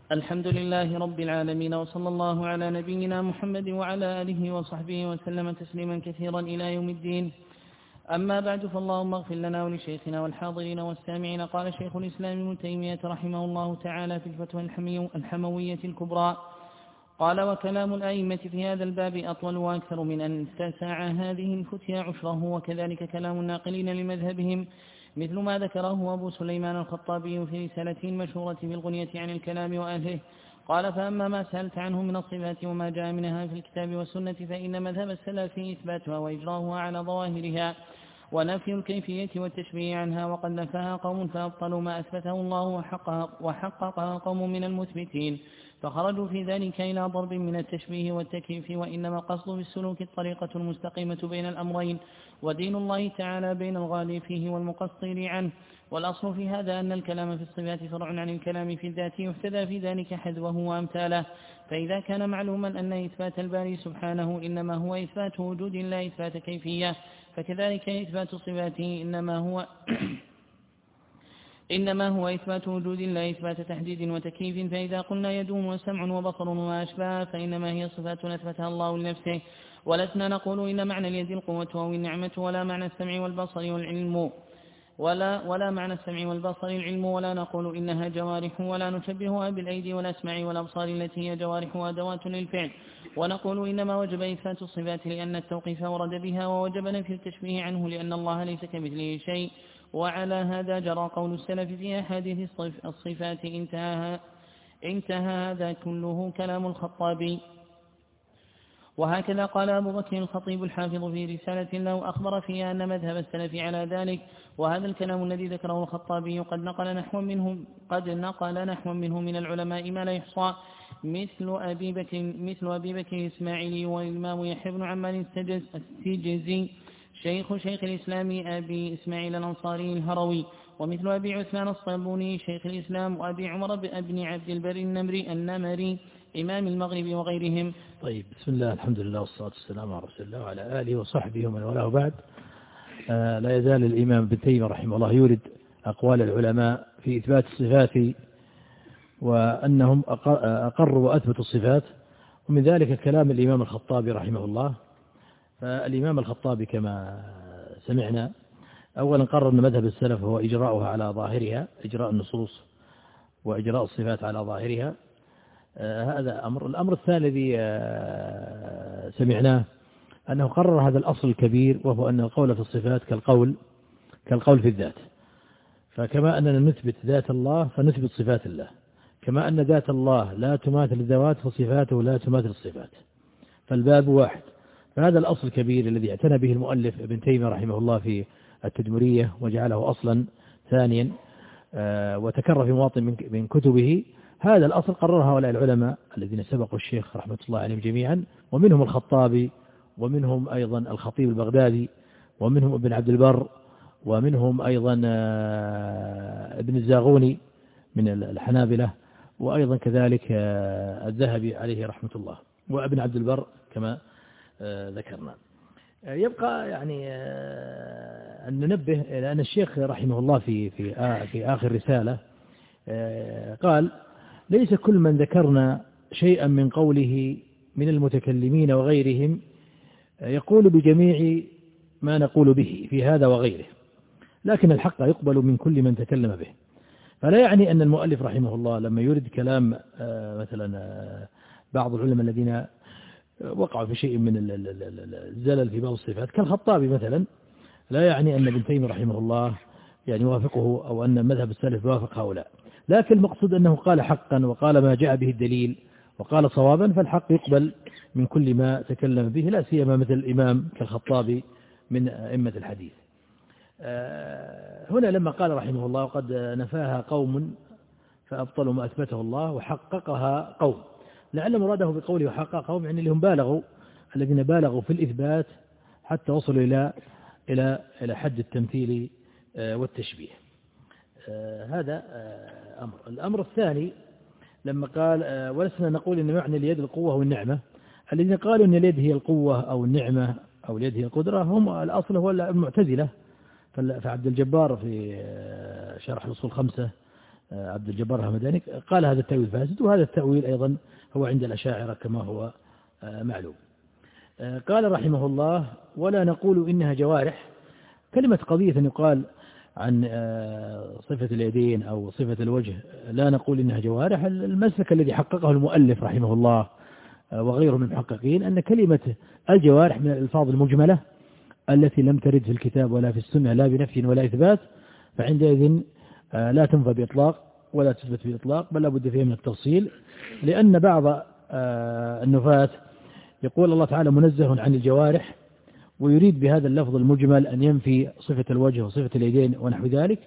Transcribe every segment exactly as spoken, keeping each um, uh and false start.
الحمد لله رب العالمين، وصلى الله على نبينا محمد وعلى آله وصحبه وسلم تسليما كثيرا إلى يوم الدين. أما بعد، فاللهم اغفر لنا ولشيخنا والحاضرين والسامعين. قال شيخ الإسلام ابن تيمية رحمه الله تعالى في الفتوى الحموية الكبرى: قال: وكلام الأئمة في هذا الباب أطول وأكثر من أن تسع هذه الفتيا عشره، وكذلك كلام الناقلين لمذهبهم، مثل ما ذكره أبو سليمان الخطابي في رسالته المشهورة بالغنية عن الكلام وأهله. قال: فأما ما سألت عنه من الصفات وما جاء منها في الكتاب والسنة، فإن مذهب السلف إثباتها وإجراؤها على ظواهرها، ونفي الكيفية والتشبيه عنها، وقد نفاها قوم فأبطلوا ما أثبته الله وحققها, وحققها قوم من المثبتين، فخرجوا في ذلك إلى ضرب من التشبيه والتكييف. وإنما القصد بالسلوك الطريقة المستقيمة بين الأمرين، ودين الله تعالى بين الغالي فيه والمقصر عنه. والأصل في هذا أن الكلام في الصفات فرع عن الكلام في الذات، يحتذى في ذلك حذوه وأمثاله. فإذا كان معلوما أن إثبات الباري سبحانه إنما هو إثبات وجود لا إثبات كيفية، فكذلك إثبات صفاته إنما هو إنما هو إثبات وجود لا إثبات تحديد وتكييف. فإذا قلنا يدوم وسمع وبصر وما أشبه، فإنما هي صفات أثبتها الله لنفسه، ولسنا نقول إن معنى اليد القوة أو النعمة، ولا معنى السمع والبصر والعلم ولا ولا معنى السمع والبصر العلم، ولا نقول إنها جوارح، ولا نشبهها بالأيدي والأسماع والأبصار التي هي جوارح وأدوات للفعل. ونقول إنما وجب إثبات الصفات لأن التوقيف ورد بها، ووجب نفي التشبيه عنه لأن الله ليس كمثله شيء. وعلى هذا جرى قول السلف في أحاديث الصفات. انتهى انتهى هذا كله كلام الخطابي. وهكذا قال أبو بكر الخطيب الحافظ في رسالة له أخبر فيها أن مذهب السلف على ذلك. وهذا الكلام الذي ذكره الخطابي قد نقل نحو منه قد نقل نحو منه من العلماء ما لا يحصى، مثل أبي بكر مثل أبي بكر الإسماعيلي والإمام يحيى بن عمار السجزي شيخ شيخ الإسلام أبي إسماعيل الأنصاري الهروي، ومثل أبي عثمان الصابوني شيخ الإسلام، وأبي عمر بن عبد البر النمري النمري إمام المغرب وغيرهم. طيب، بسم الله، الحمد لله والصلاة والسلام على رسول الله وعلى آله وصحبه ومن والاه. بعد، آه لا يزال الإمام ابن تيمية رحمه الله يورد أقوال العلماء في إثبات الصفات، وأنهم أقروا وأثبتوا الصفات، ومن ذلك كلام الإمام الخطابي رحمه الله. فالإمام الخطابي كما سمعنا أولا قرر أن مذهب السلف هو إجراؤها على ظاهرها، إجراء النصوص وإجراء الصفات على ظاهرها. آه هذا أمر. الأمر الثاني الذي آه سمعناه أنه قرر هذا الأصل الكبير، وهو أن القول في الصفات كالقول كالقول في الذات. فكما أننا نثبت ذات الله فنثبت صفات الله، كما أن ذات الله لا تماثل الذوات فصفاته لا تماثل الصفات، فالباب واحد. فهذا الأصل الكبير الذي اعتنى به المؤلف ابن تيمية رحمه الله في التدمرية وجعله أصلا ثانيا آه وتكرر في مواطن من كتبه، هذا الأصل قرر هؤلاء العلماء الذين سبقوا الشيخ رحمة الله عليهم جميعا، ومنهم الخطابي، ومنهم أيضا الخطيب البغدادي، ومنهم ابن عبد البر، ومنهم أيضا آه ابن الزاغوني من الحنابلة، وأيضا كذلك آه الذهبي عليه رحمة الله، وابن عبد البر كما آه ذكرنا. آه يبقى يعني آه أن ننبه إلى أن الشيخ رحمه الله في في آه في آخر رسالة آه قال: ليس كل من ذكرنا شيئا من قوله من المتكلمين وغيرهم يقول بجميع ما نقول به في هذا وغيره، لكن الحق يقبل من كل من تكلم به. فلا يعني أن المؤلف رحمه الله لما يرد كلام مثلا بعض العلماء الذين وقعوا في شيء من الزلل في بعض الصفات كالخطابي مثلا، لا يعني أن ابن تيمية رحمه الله يعني وافقه، أو أن مذهب السلف وافق هؤلاء، لكن المقصود أنه قال حقا وقال ما جاء به الدليل وقال صوابا، فالحق يقبل من كل ما تكلم به، لا سيما مثل الإمام كالخطابي من أئمة الحديث. هنا لما قال رحمه الله: وقد نفاها قوم فأبطلوا ما أثبته الله وحققها قوم، لعل مراده بقوله وحقق قوم يعني اللي هم بالغوا، الذين بالغوا في الإثبات حتى وصلوا إلى إلى إلى حد التمثيل والتشبيه. هذا أمر. الأمر الثاني لما قال: ولسنا نقول إن معنى اليد القوة والنعمة، الذين قالوا إن اليد هي القوة أو النعمة أو اليد هي القدرة هم الأصل هو المعتزلة. فعبد الجبار في شرح الأصول الخمسة عبد الجبار الهمداني قال هذا التأويل فاسد، وهذا التأويل أيضا هو عند الأشاعرة كما هو معلوم. قال رحمه الله: ولا نقول إنها جوارح. كلمة قضية أن يقال عن صفة اليدين أو صفة الوجه لا نقول إنها جوارح، المسلك الذي حققه المؤلف رحمه الله وغيره من المحققين أن كلمة الجوارح من الألفاظ المجملة التي لم ترد في الكتاب ولا في السنة لا بنفي ولا إثبات، فعندئذ لا تنفى بإطلاق ولا تثبت بإطلاق، بل لابد فيها من التفصيل، لأن بعض النفاة يقول الله تعالى منزه عن الجوارح، ويريد بهذا اللفظ المجمل أن ينفي صفة الوجه وصفة اليدين ونحو ذلك.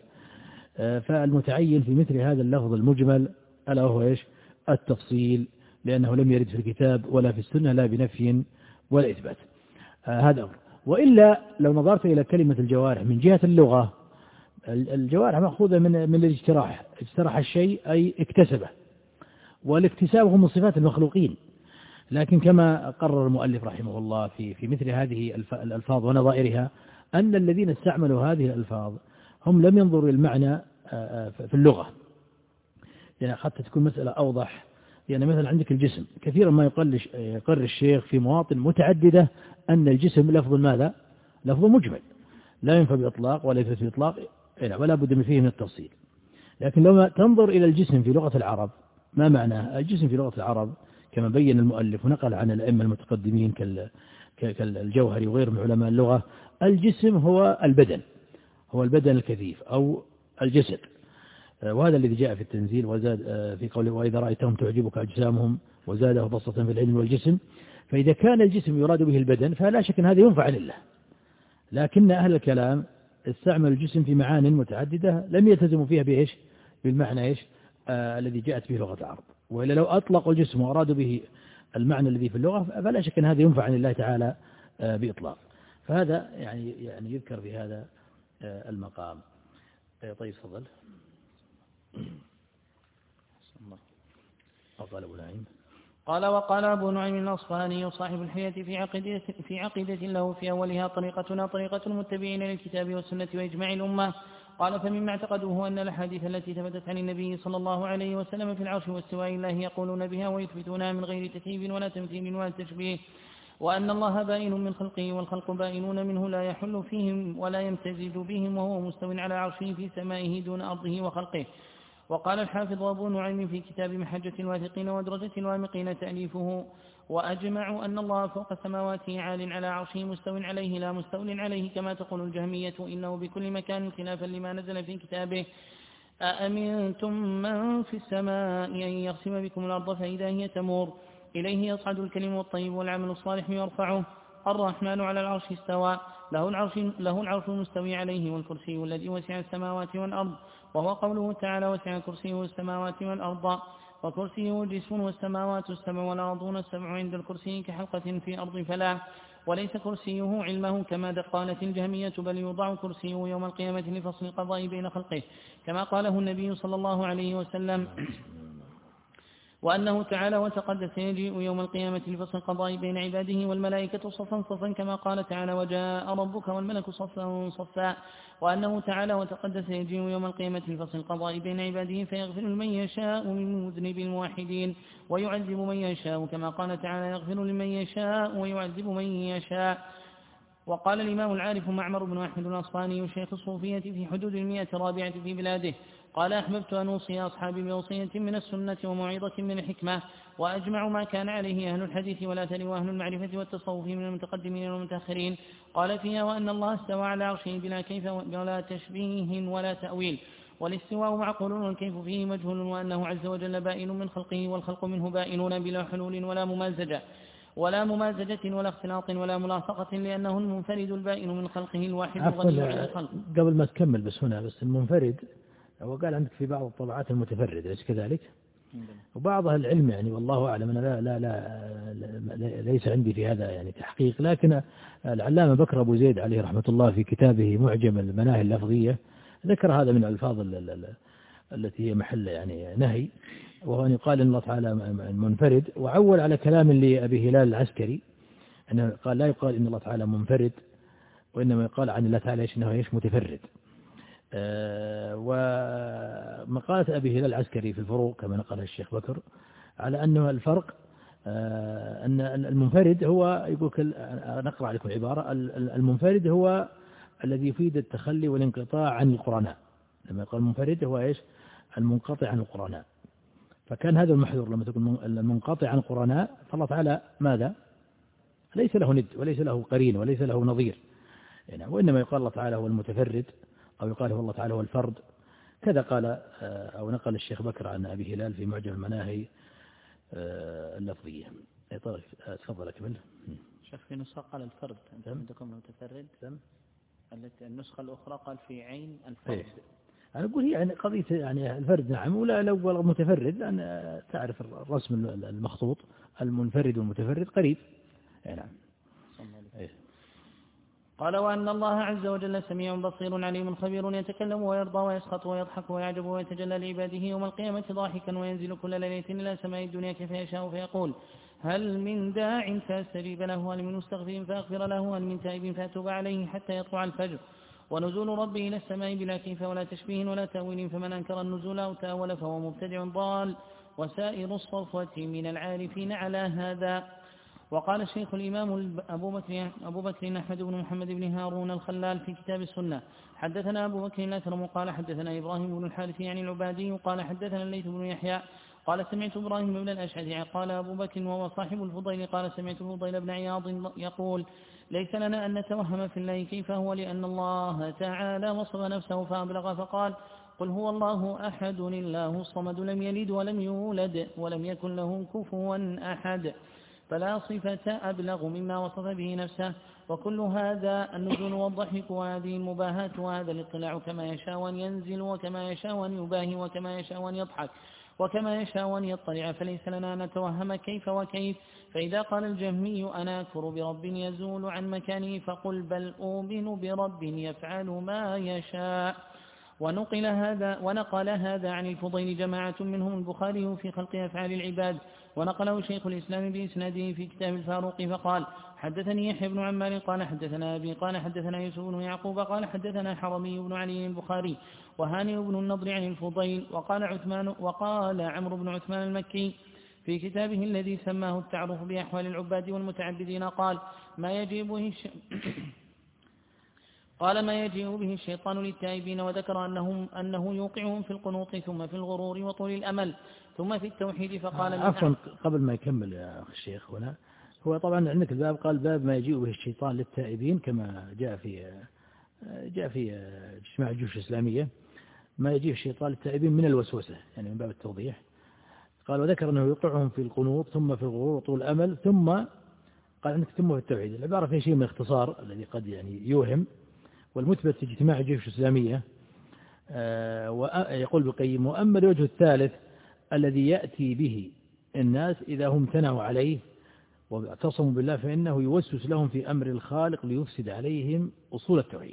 فالمتعين في مثل هذا اللفظ المجمل ألا هو إيش؟ التفصيل، لأنه لم يرد في الكتاب ولا في السنة لا بنفي ولا إثبات. هذا أمر. وإلا لو نظرت إلى كلمة الجوارح من جهة اللغة، الجوارح مأخوذة من من الاجتراح، اجترح الشيء أي اكتسبه، والاكتساب هو من صفات المخلوقين. لكن كما قرر المؤلف رحمه الله في في مثل هذه الألفاظ ونظائرها أن الذين استعملوا هذه الألفاظ هم لم ينظروا المعنى في اللغة، يعني حتى تكون مسألة أوضح. يعني مثلا عندك الجسم، كثيرا ما يقرر الشيخ في مواطن متعددة أن الجسم لفظ ماذا؟ لفظ مجمل لا ينفى بإطلاق ولا يثبت بإطلاق ولا بد من فيه من التفصيل. لكن لو تنظر إلى الجسم في لغة العرب، ما معناه الجسم في لغة العرب كما بين المؤلف ونقل عن الأئمة المتقدمين كالجوهري وغير من علماء اللغة؟ الجسم هو البدن، هو البدن الكثيف أو الجسد، وهذا الذي جاء في التنزيل. وزاد في قوله: وإذا رأيتهم تعجبك أجسامهم وزاده بسطة في العلم والجسم. فإذا كان الجسم يراد به البدن فلا شك أن هذا ينفع لله، لكن أهل الكلام استعمل الجسم في معان متعددة لم يلتزموا فيها بإيش؟ بالمعنى إيش؟ آه الذي جاءت به لغة العرب. وإلا لو أطلقوا الجسم وأرادوا به المعنى الذي في اللغة فلا شك أن هذا ينفع عن الله تعالى آه بإطلاق. فهذا يعني يعني يذكر في هذا آه المقام. آه طيب تفضل. قال أبو نعيم. قال وقال أبو نعيم الأصفهاني صاحب الحية في عقيدة, في عقيدة له في أولها: طريقتنا طريقة المتبعين للكتاب والسنة وإجماع الأمة. قال فمما اعتقدوه أن الأحاديث التي ثبتت عن النبي صلى الله عليه وسلم في العرش واستواء الله يقولون بها ويثبتونها من غير تكييف ولا تمثيل ولا تشبيه، وأن الله بائن من خلقه والخلق بائنون منه لا يحل فيهم ولا يمتزج بهم، وهو مستو على عرشه في سمائه دون أرضه وخلقه. وقال الحافظ أبو نعيم في كتاب محجة الواثقين ودرجة الوامقين تأليفه: وأجمعوا أن الله فوق سماواته عال على عرشه مستو عليه لا مستول عليه، كما تقول الجهمية إنه بكل مكان خلافا لما نزل في كتابه: أأمنتم من في السماء أن يخسم بكم الأرض فإذا هي تمور، إليه يصعد الكلم الطيب والعمل الصالح يرفعه، الرحمن على العرش استوى، له العرش, له العرش المستوي عليه والكرسي الذي وسع السماوات والأرض، وهو قوله تعالى: وسع كرسيه السماوات والأرض، وكرسيه جسم والسماوات السبع والأرضون السبع عند الكرسي كحلقة في أرض فلا، وليس كرسيه علمه كما قالت الجهمية، بل يوضع كرسيه يوم القيامة لفصل القضاء بين خلقه، كما قاله النبي صلى الله عليه وسلم، وأنه تعالى وتقدس يجيء يوم القيامة لفصل القضاء بين عباده والملائكة صفا صفا، كما قال تعالى: وجاء ربك والملك صفا صفا، وأنه تعالى وتقدس يجيء يوم القيامة لفصل القضاء بين عباده فيغفر لمن يشاء من مذنب الموحدين ويعذب من يشاء، كما قال تعالى: يغفر لمن يشاء ويعذب من يشاء. وقال الإمام العارف معمر بن أحمد الأصفهاني شيخ الصوفية في حدود المئة الرابعة في بلاده: قال أحببت أن أوصي أصحابي بوصية من السنة وموعظة من الحكمة، وأجمع ما كان عليه أهل الحديث والأثر وأهل المعرفة والتصوف من المتقدمين والمتأخرين. قال فيها: وأن الله استوى على عرشه بلا كيف ولا تشبيه ولا تأويل، والاستواء معقول والكيف فيه مجهول، وأنه عز وجل بائن من خلقه والخلق منه بائنون بلا حلول ولا ممازجة ولا ممازجة ولا اختلاط ولا ملاصقة، لأنه المنفرد البائن من خلقه الواحد الغني عن الخلق. قبل ما تكمل بس هنا بس المنفرد هو قال عندك في بعض الطبعات المتفرد، أليس كذلك؟ وبعض أهل العلم يعني والله أعلم أنا لا, لا, لا, لا ليس عندي في هذا يعني تحقيق، لكن العلامة بكر أبو زيد عليه رحمة الله في كتابه معجم المناهي اللفظية ذكر هذا من الألفاظ التي هي محل يعني نهي، وهو أن يقال إن الله تعالى منفرد، وعول على كلام لأبي هلال العسكري أنه قال لا يقال إن الله تعالى منفرد، وإنما يقال عن الله تعالى إنه إيش متفرد. ومقالة أبي هلال العسكري في الفروق كما نقلها الشيخ بكر على أنه الفرق أن المنفرد هو يقول، نقرأ عليكم عبارة، المنفرد هو الذي يفيد التخلي والانقطاع عن القرناء. لما يقول المنفرد هو إيش؟ المنقطع عن القرناء. فكان هذا المحذور لما تكون المنقطع عن القرناء، فالله تعالى ماذا؟ ليس له ند وليس له قرين وليس له نظير يعني، وإنما يقال الله تعالى هو المتفرد، أو يقال هو الله تعالى هو الفرد. كذا قال أو نقل الشيخ بكر عن أبي هلال في معجم المناهي اللفظية. طيب تفضل أكمل. شيخ في نسخة قال الفرد، أنت عندكم المتفرد. التي النسخة الأخرى قال في عين الفرد. أنا أقول هي يعني قضية يعني الفرد نعم، ولا لو متفرد، لأن تعرف الرسم المخطوط المنفرد والمتفرد قريب. نعم. قال وأن الله عز وجل سميع بصير عليم خبير، يتكلم ويرضى ويسخط ويضحك ويعجب ويتجلى لعباده يوم القيامة ضاحكا، وينزل كل ليلة إلى سماء الدنيا كيف يشاء فيقول هل من داع فاستجيب له، هل من مستغفر فأغفر له، هل من تائب فأتوب عليه حتى يطلع الفجر. ونزول ربه إلى السماء بلا كيف ولا تشبيه ولا تأويل، فمن أنكر النزول أو تأول فهو مبتدع ضال، وسائر الصفوة من العارفين على هذا. وقال الشيخ الإمام أبو بكر, أبو بكر أحمد بن محمد بن هارون الخلال في كتاب السنة: حدثنا أبو بكر الأثرم قال حدثنا إبراهيم بن الحارث يعني العبادي قال حدثنا الليث بن يحيى قال سمعت إبراهيم بن الأشعث قال أبو بكر وهو صاحب الفضيل قال سمعت الفضيل بن عياض يقول ليس لنا أن نتوهم في الله كيف هو، لأن الله تعالى وصف نفسه فأبلغ فقال قل هو الله أحد الله الصمد لم يلد ولم يولد ولم يكن له كفوا أحد، فلا صفة أبلغ مما وصف به نفسه. وكل هذا النزول والضحك وهذه المباهات وهذا الاطلاع كما يشاء أن ينزل وكما يشاء أن يباهي وكما يشاء أن يضحك وكما يشاء أن يطلع، فليس لنا أن نتوهم كيف وكيف. فإذا قال الجهمي أنا أكفر برب يزول عن مكانه فقل بل أؤمن برب يفعل ما يشاء. ونقل هذا ونقل هذا عن الفضيل جماعة منهم البخاري في خلق أفعال العباد، ونقله شيخ الإسلام بإسناده في كتاب الفاروق فقال حدثني يحيى بن عمار قال حدثنا أبي قال حدثنا يوسف بن يعقوب قال حدثنا حرمي بن علي البخاري وهانئ بن النضر عن الفضيل. وقال عثمان وقال عمرو بن عثمان المكي في كتابه الذي سماه التعرف بأحوال العباد والمتعبدين قال ما يجيء به الش... قال ما يجيء به الشيطان للتائبين، وذكر أنهم أنه يوقعهم في القنوط ثم في الغرور وطول الأمل ثم في التوحيد. فقال عفوا قبل ما يكمل يا أخي الشيخ هنا، هو طبعا عندك الباب قال باب ما يجيء به الشيطان للتائبين كما جاء في جاء في اجتماع الجيوش الإسلامية، ما يجيء الشيطان للتائبين من الوسوسة يعني من باب التوضيح. قال وذكر أنه يوقعهم في القنوط ثم في الغرور وطول الأمل ثم قال عندك ثم في التوحيد. العبارة فيها شيء من الاختصار الذي قد يعني يوهم، والمثبت في اجتماع الجيوش الإسلامية ويقول بالقيم وأما الوجه الثالث الذي يأتي به الناس إذا هم امتنعوا عليه واعتصموا بالله فإنه يوسوس لهم في أمر الخالق ليفسد عليهم أصول التوحيد.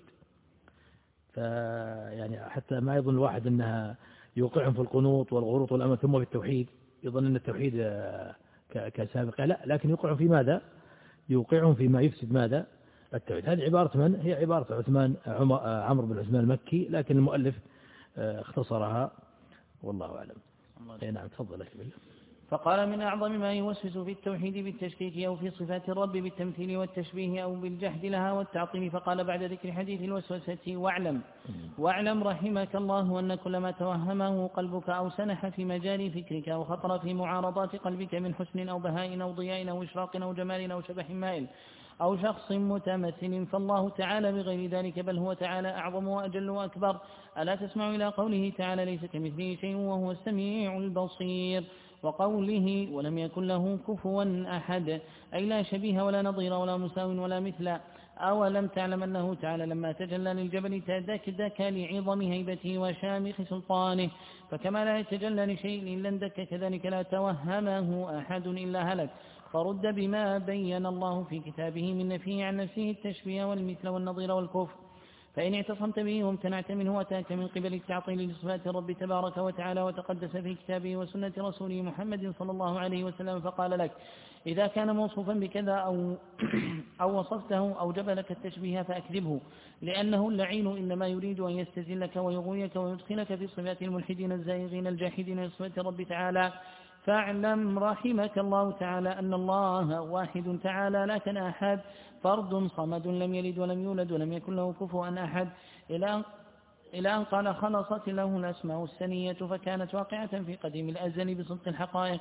فيعني حتى ما يظن الواحد أنها يوقعهم في القنوط والغروط والأمل ثم في التوحيد يظن أن التوحيد كسابق، لا، لكن يوقعهم في ماذا؟ يوقعهم فيما يفسد ماذا؟ التوحيد. هذه عبارة من؟ هي عبارة عثمان عمرو بن عثمان المكي، لكن المؤلف اختصرها والله أعلم. نعم تفضل أكمل. فقال من أعظم ما يوسوس في التوحيد بالتشكيك أو في صفات الرب بالتمثيل والتشبيه أو بالجحد لها والتعطيل. فقال بعد ذكر حديث الوسوسة واعلم واعلم رحمك الله أن كل ما توهمه قلبك أو سنح في مجال فكرك أو خطر في معارضات قلبك من حسن أو بهاء أو ضياء أو إشراق أو جمال أو شبح مائل أو شخص متمثل فالله تعالى بغير ذلك، بل هو تعالى أعظم وأجل وأكبر. ألا تسمع إلى قوله تعالى ليس كمثله شيء وهو السميع البصير، وقوله ولم يكن له كفوا أحد أي لا شبيه ولا نظير ولا مساو ولا مثل. أولم تعلم أنه تعالى لما تجلى للجبل تدكدك لعظم هيبته وشامخ سلطانه، فكما لا يتجلى لشيء إلا اندك كذلك لا توهمه أحد إلا هلك. فرد بما بين الله في كتابه من نفيه عن نفسه التشبيه والمثل والنظير والكفر. فإن اعتصمت به وامتنعت منه وأتاك من قبل التعطيل لصفات الرب تبارك وتعالى وتقدس في كتابه وسنة رسوله محمد صلى الله عليه وسلم فقال لك إذا كان موصوفا بكذا أو, أو وصفته أوجب لك التشبيه فأكذبه، لأنه اللعين إنما يريد أن يستزلك ويغويك ويدخلك في صفات الملحدين الزائغين الجاحدين لصفات الرب تعالى. فاعلم رحمك الله تعالى أن الله واحد تعالى لا كالآحاد، فرد صمد لم يلد ولم يولد ولم يكن له كفوا أحد، إلى إلى أن قال خلصت له الأسماء السنية فكانت واقعة في قديم الأزل بصدق الحقائق.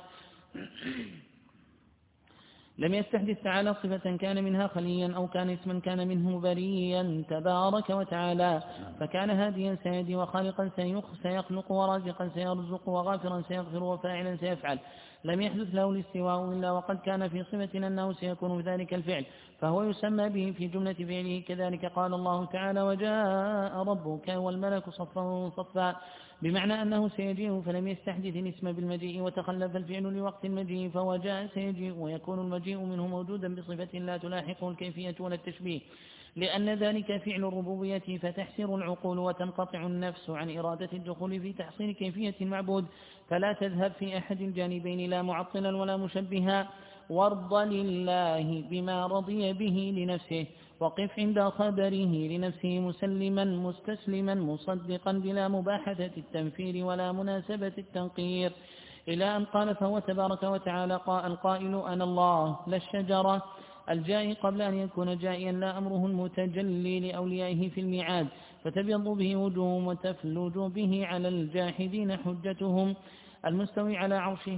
لم يستحدث تعالى صفة كان منها خليا أو كان اسما كان منه بريا تبارك وتعالى، فكان هاديا سيهدي وخالقا سيخلق ورازقا سيرزق وغافرا سيغفر وفاعلا سيفعل. لم يحدث له الاستواء إلا وقد كان في صفة أنه سيكون بذلك الفعل، فهو يسمى به في جملة فعله. كذلك قال الله تعالى وجاء ربك والملك صفا صفا، بمعنى أنه سيجيء فلم يستحدث الاسم بالمجيء وتخلف الفعل لوقت المجيء، فهو جاء سيجيء ويكون المجيء منه موجودا بصفة لا تلاحقه الكيفية ولا التشبيه، لأن ذلك فعل الربوبية فتحسر العقول وتنقطع النفس عن إرادة الدخول في تحصيل كيفية المعبود، فلا تذهب في أحد الجانبين لا معطلا ولا مشبها، وارض لله بما رضي به لنفسه، وقف عند خبره لنفسه مسلما مستسلما مصدقا بلا مباحثة التنفير ولا مناسبة التنقير، إلى أن قال فهو تبارك وتعالى القائل أنا الله لا الشجرة، الجائي قبل أن يكون جائيا لا أمره المتجلي لأوليائه في الميعاد، فتبيض به وجوههم وتفلج به على الجاحدين حجتهم، المستوي على عرشه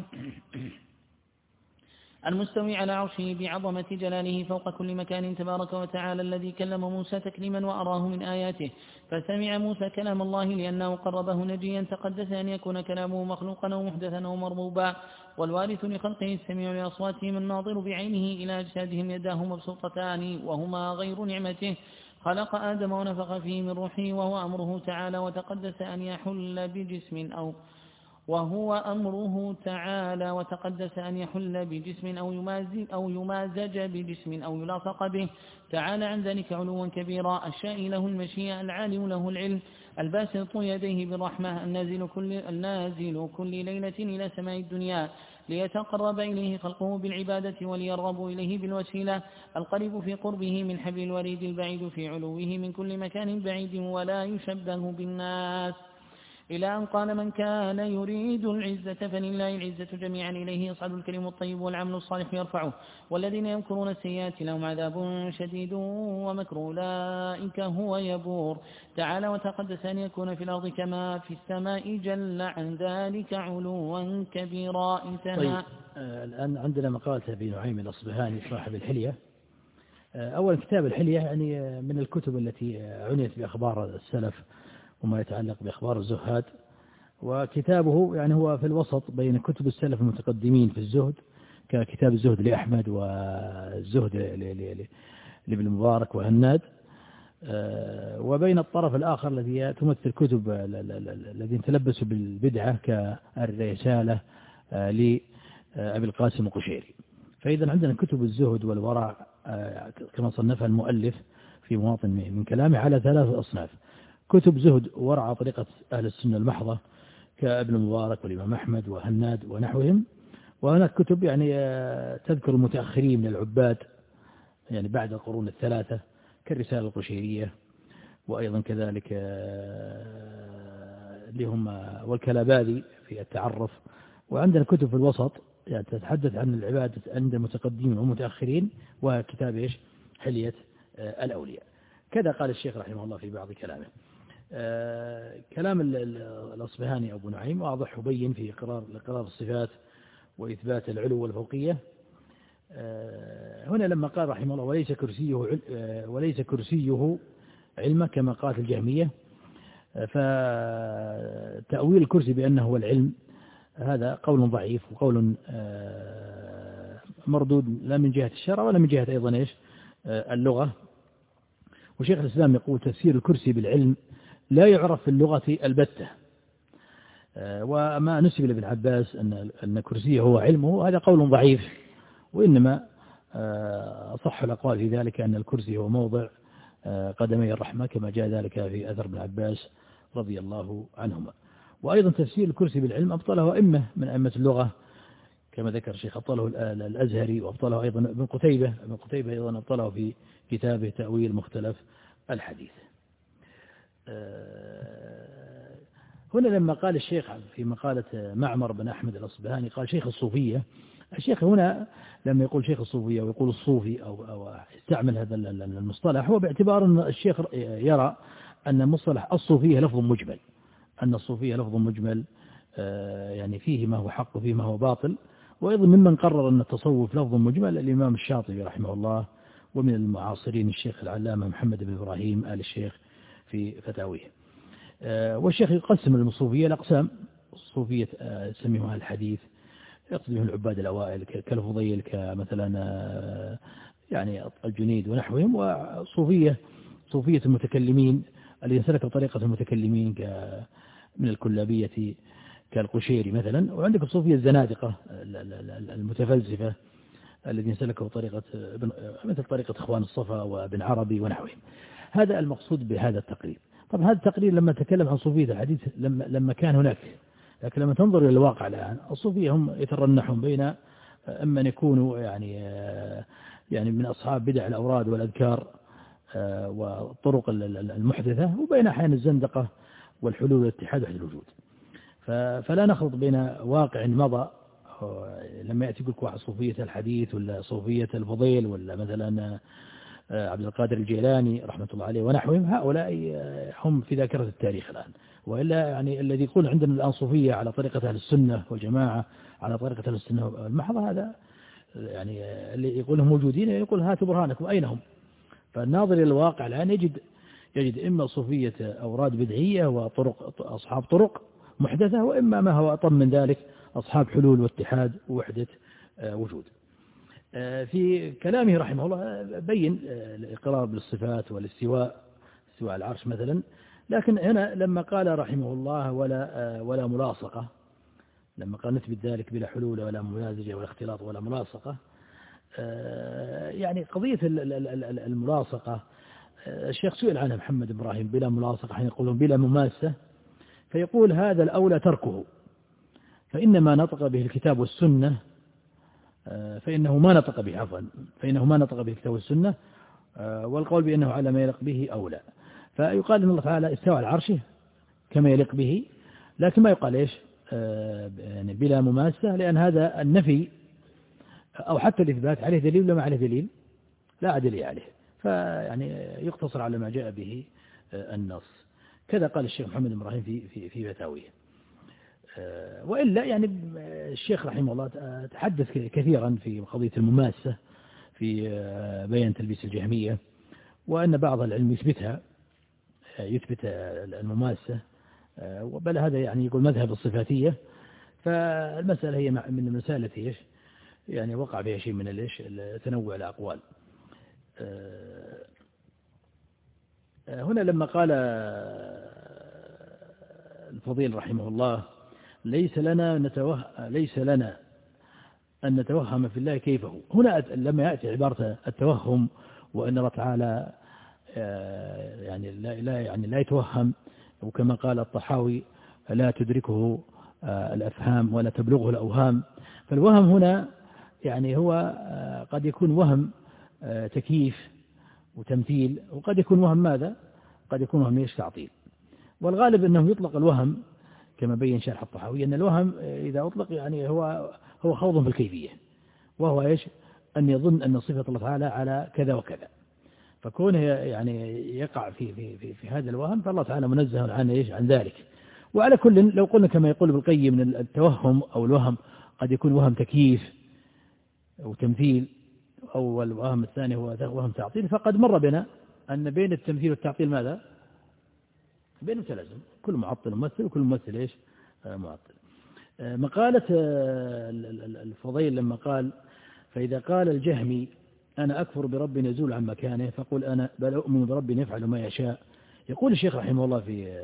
المستوي على عرشه بعظمة جلاله فوق كل مكان تبارك وتعالى، الذي كلم موسى تكليما وأراه من آياته، فسمع موسى كلام الله لأنه قربه نجيا، تقدس أن يكون كلامه مخلوقا أو محدثا أو مربوبا، والوارث لخلقه السميع لأصواتهم الناظر بعينه إلى أجسادهم يداه مبسوطتان وهما غير نعمته، خلق آدم ونفخ فيه من روحه وهو أمره تعالى وتقدس أن يحل بجسم أو وهو أمره تعالى وتقدس أن يحل بجسم أو يمازج, أو يمازج بجسم أو يلاصق به، تعالى عن ذلك علوا كبيرا، الشائي له المشيئة العالم له العلم، الباسط يديه بالرحمة، النازل كل, النازل كل ليلة إلى سماء الدنيا ليتقرب إليه خلقه بالعبادة وليرغبوا إليه بالوسيلة، القريب في قربه من حبل الوريد البعيد في علوه من كل مكان بعيد ولا يشبه بالناس، إلى أن قال من كان يريد العزة فلله العزة جميعا إليه يصعد الكلم الطيب والعمل الصالح يرفعه، والذين يمكرون السيئات لهم عذاب شديد ومكر أولئك هو يبور، تعالى وتقدس أن يكون في الأرض كما في السماء جل عن ذلك علوا كبيرا. انتهى. طيب آه الآن عندنا مقالة أبي نعيم الأصبهاني صاحب الحلية. آه أول كتاب الحلية يعني من الكتب التي عنيت بأخبار السلف وما يتعلق بأخبار الزهاد، وكتابه يعني هو في الوسط بين كتب السلف المتقدمين في الزهد ككتاب الزهد لأحمد والزهد لابن المبارك وهناد، وبين الطرف الآخر الذي تمثل كتب الذين تلبسوا بالبدعة كالرسالة لأبي القاسم القشيري. فإذا عندنا كتب الزهد والورع كما صنفها المؤلف في مواطن من كلامه على ثلاث أصناف: كتب زهد ورع طريقة أهل السنة المحضة كابن المبارك والإمام أحمد وهناد ونحوهم، وهناك كتب يعني تذكر المتأخرين من العباد يعني بعد القرون الثلاثة كالرسالة القشيرية، وأيضا كذلك لهم والكلاباذي في التعرف. وعندنا كتب في الوسط يعني تتحدث عن العبادة عند المتقدمين والمتأخرين، وكتاب إيش حلية الأولياء. كذا قال الشيخ رحمه الله في بعض كلامه. آه كلام الأصبهاني أبو نعيم واضح وبين في إقرار إقرار الصفات وإثبات العلو والفوقية. آه هنا لما قال رحمه الله وليس كرسيه آه وليس كرسيه علمه كما قالت الجهمية، آه فتأويل الكرسي بأنه هو العلم هذا قول ضعيف وقول آه مردود لا من جهة الشرع ولا من جهة أيضا إيش آه اللغة. وشيخ الإسلام يقول تفسير الكرسي بالعلم لا يعرف في اللغة البتة، وما نسب لابن عباس أن أن كرسيه هو علمه هذا قول ضعيف، وإنما أصح الأقوال في ذلك أن الكرسي هو موضع قدمي الرحمة كما جاء ذلك في أثر ابن عباس رضي الله عنهما. وأيضا تفسير الكرسي بالعلم أبطله أئمة من أئمة اللغة كما ذكر الشيخ، أبطله الأزهري وأبطله أيضا ابن قتيبة ابن قتيبة أيضا أبطله في كتابه تأويل مختلف الحديث. هنا لما قال الشيخ في مقالة معمر بن أحمد الأصبهاني قال شيخ الصوفية، الشيخ هنا لما يقول شيخ الصوفية ويقول الصوفي أو, أو استعمل هذا المصطلح هو باعتبار أن الشيخ يرى أن مصطلح الصوفية لفظ مجمل، أن الصوفية لفظ مجمل يعني فيه ما هو حق وفيه ما هو باطل. وأيضا ممن قرر أن التصوف لفظ مجمل الإمام الشاطبي رحمه الله، ومن المعاصرين الشيخ العلامة محمد بن إبراهيم آل الشيخ في فتاويه. والشيخ يقسم الصوفية لأقسام، الصوفية يسميها الحديث يقصد بهم العباد الأوائل كالفضيل كمثلا يعني الجنيد ونحوهم، وصوفية صوفية المتكلمين الذين سلكوا طريقة المتكلمين من الكلابية كالقشيري مثلا. وعندك الصوفية الزنادقة المتفلسفة الذين سلكوا طريقة مثل طريقة إخوان الصفا وابن عربي ونحوهم. هذا المقصود بهذا التقرير. طبعا هذا التقرير لما تكلم عن صوفية الحديث لما لما كان هناك، لكن لما تنظر إلى الواقع الآن الصوفية هم يترنحون بين أما أن يكونوا يعني يعني من أصحاب بدع الأوراد والأذكار والطرق المحدثة، وبين أحيان الزندقة والحلول والاتحاد وحدة الوجود. فلا نخلط بين واقع مضى لما يأتي يقول واحد صوفية الحديث ولا صوفية الفضيل ولا مثلا عبد القادر الجيلاني رحمة الله عليه ونحوهم، هؤلاء هم في ذاكرة التاريخ الآن. وإلا يعني الذي يقول عندنا الآن صوفية على طريقة أهل السنة والجماعة على طريقة أهل السنة المحضة، هذا يعني اللي يقولهم موجودين يقول هاتوا برهانكم أين هم. فالناظر إلى الواقع الآن يجد يجد إما صوفية أوراد بدعية وطرق أصحاب طرق محدثة، وإما ما هو أطم من ذلك أصحاب حلول واتحاد ووحدة وجود. في كلامه رحمه الله بين الإقرار بالصفات والاستواء، استواء العرش مثلا، لكن هنا لما قال رحمه الله ولا ولا ملاصقة، لما قال نثبت ذلك بلا حلول ولا ممازجة ولا اختلاط ولا ملاصقة، يعني قضية الملاصقة الشيخ سئل عنها محمد إبراهيم بلا ملاصقة حين يقولون بلا مماسة، فيقول هذا الأولى تركه، فإنما نطق به الكتاب والسنة فإنه ما نطق به عفوا فإنه ما نطق به الكتاب والسنة، والقول بأنه على ما يليق به أولى. فيقال أن الله تعالى استوى على عرشه كما يليق به، لكن ما يقال إيش يعني بلا مماسة، لأن هذا النفي أو حتى الإثبات عليه دليل ولا ما عليه دليل؟ لا دليل عليه، فيعني يقتصر على ما جاء به النص. كذا قال الشيخ محمد إبراهيم في في في فتاويه. وإلا يعني الشيخ رحمه الله تحدث كثيرا في قضية المماسة في بيان تلبيس الجهمية، وأن بعض العلم يثبتها يثبت المماسة، بل هذا يعني يقول مذهب الصفاتية. فالمسألة هي من المسائل التي يعني وقع فيها شيء من الايش تنوع الأقوال. هنا لما قال الفضيل رحمه الله ليس لنا نتوه ليس لنا أن نتوهم في الله كيفه، هنا لما يأتي عبارة التوهم وأن الله تعالى يعني لا لا يعني لا يتوهم، وكما قال الطحاوي لا تدركه الأفهام ولا تبلغه الأوهام. فالوهم هنا يعني هو قد يكون وهم تكييف وتمثيل، وقد يكون وهم ماذا؟ قد يكون وهم ايش؟ تعطيل. والغالب أنه يطلق الوهم كما بين شرح الطحاوي أن الوهم إذا أطلق يعني هو هو خوض في الكيفية، وهو ايش؟ أن يظن أن صفة الله تعالى على كذا وكذا، فكونه يعني يقع في في في, في هذا الوهم فالله تعالى منزه عن ايش؟ عن ذلك. وعلى كل لو قلنا كما يقول ابن القيم من التوهم أو الوهم قد يكون وهم تكييف أو تمثيل، أو الوهم الثاني هو وهم تعطيل، فقد مر بنا أن بين التمثيل والتعطيل ماذا؟ بين متلازم، كل معطل ممثل وكل ممثل إيش؟ معطل. مقالة الفضيل لما قال فإذا قال الجهمي أنا أكفر برب يزول عن مكانه فقل أنا بل أؤمن برب يفعل ما يشاء، يقول الشيخ رحمه الله في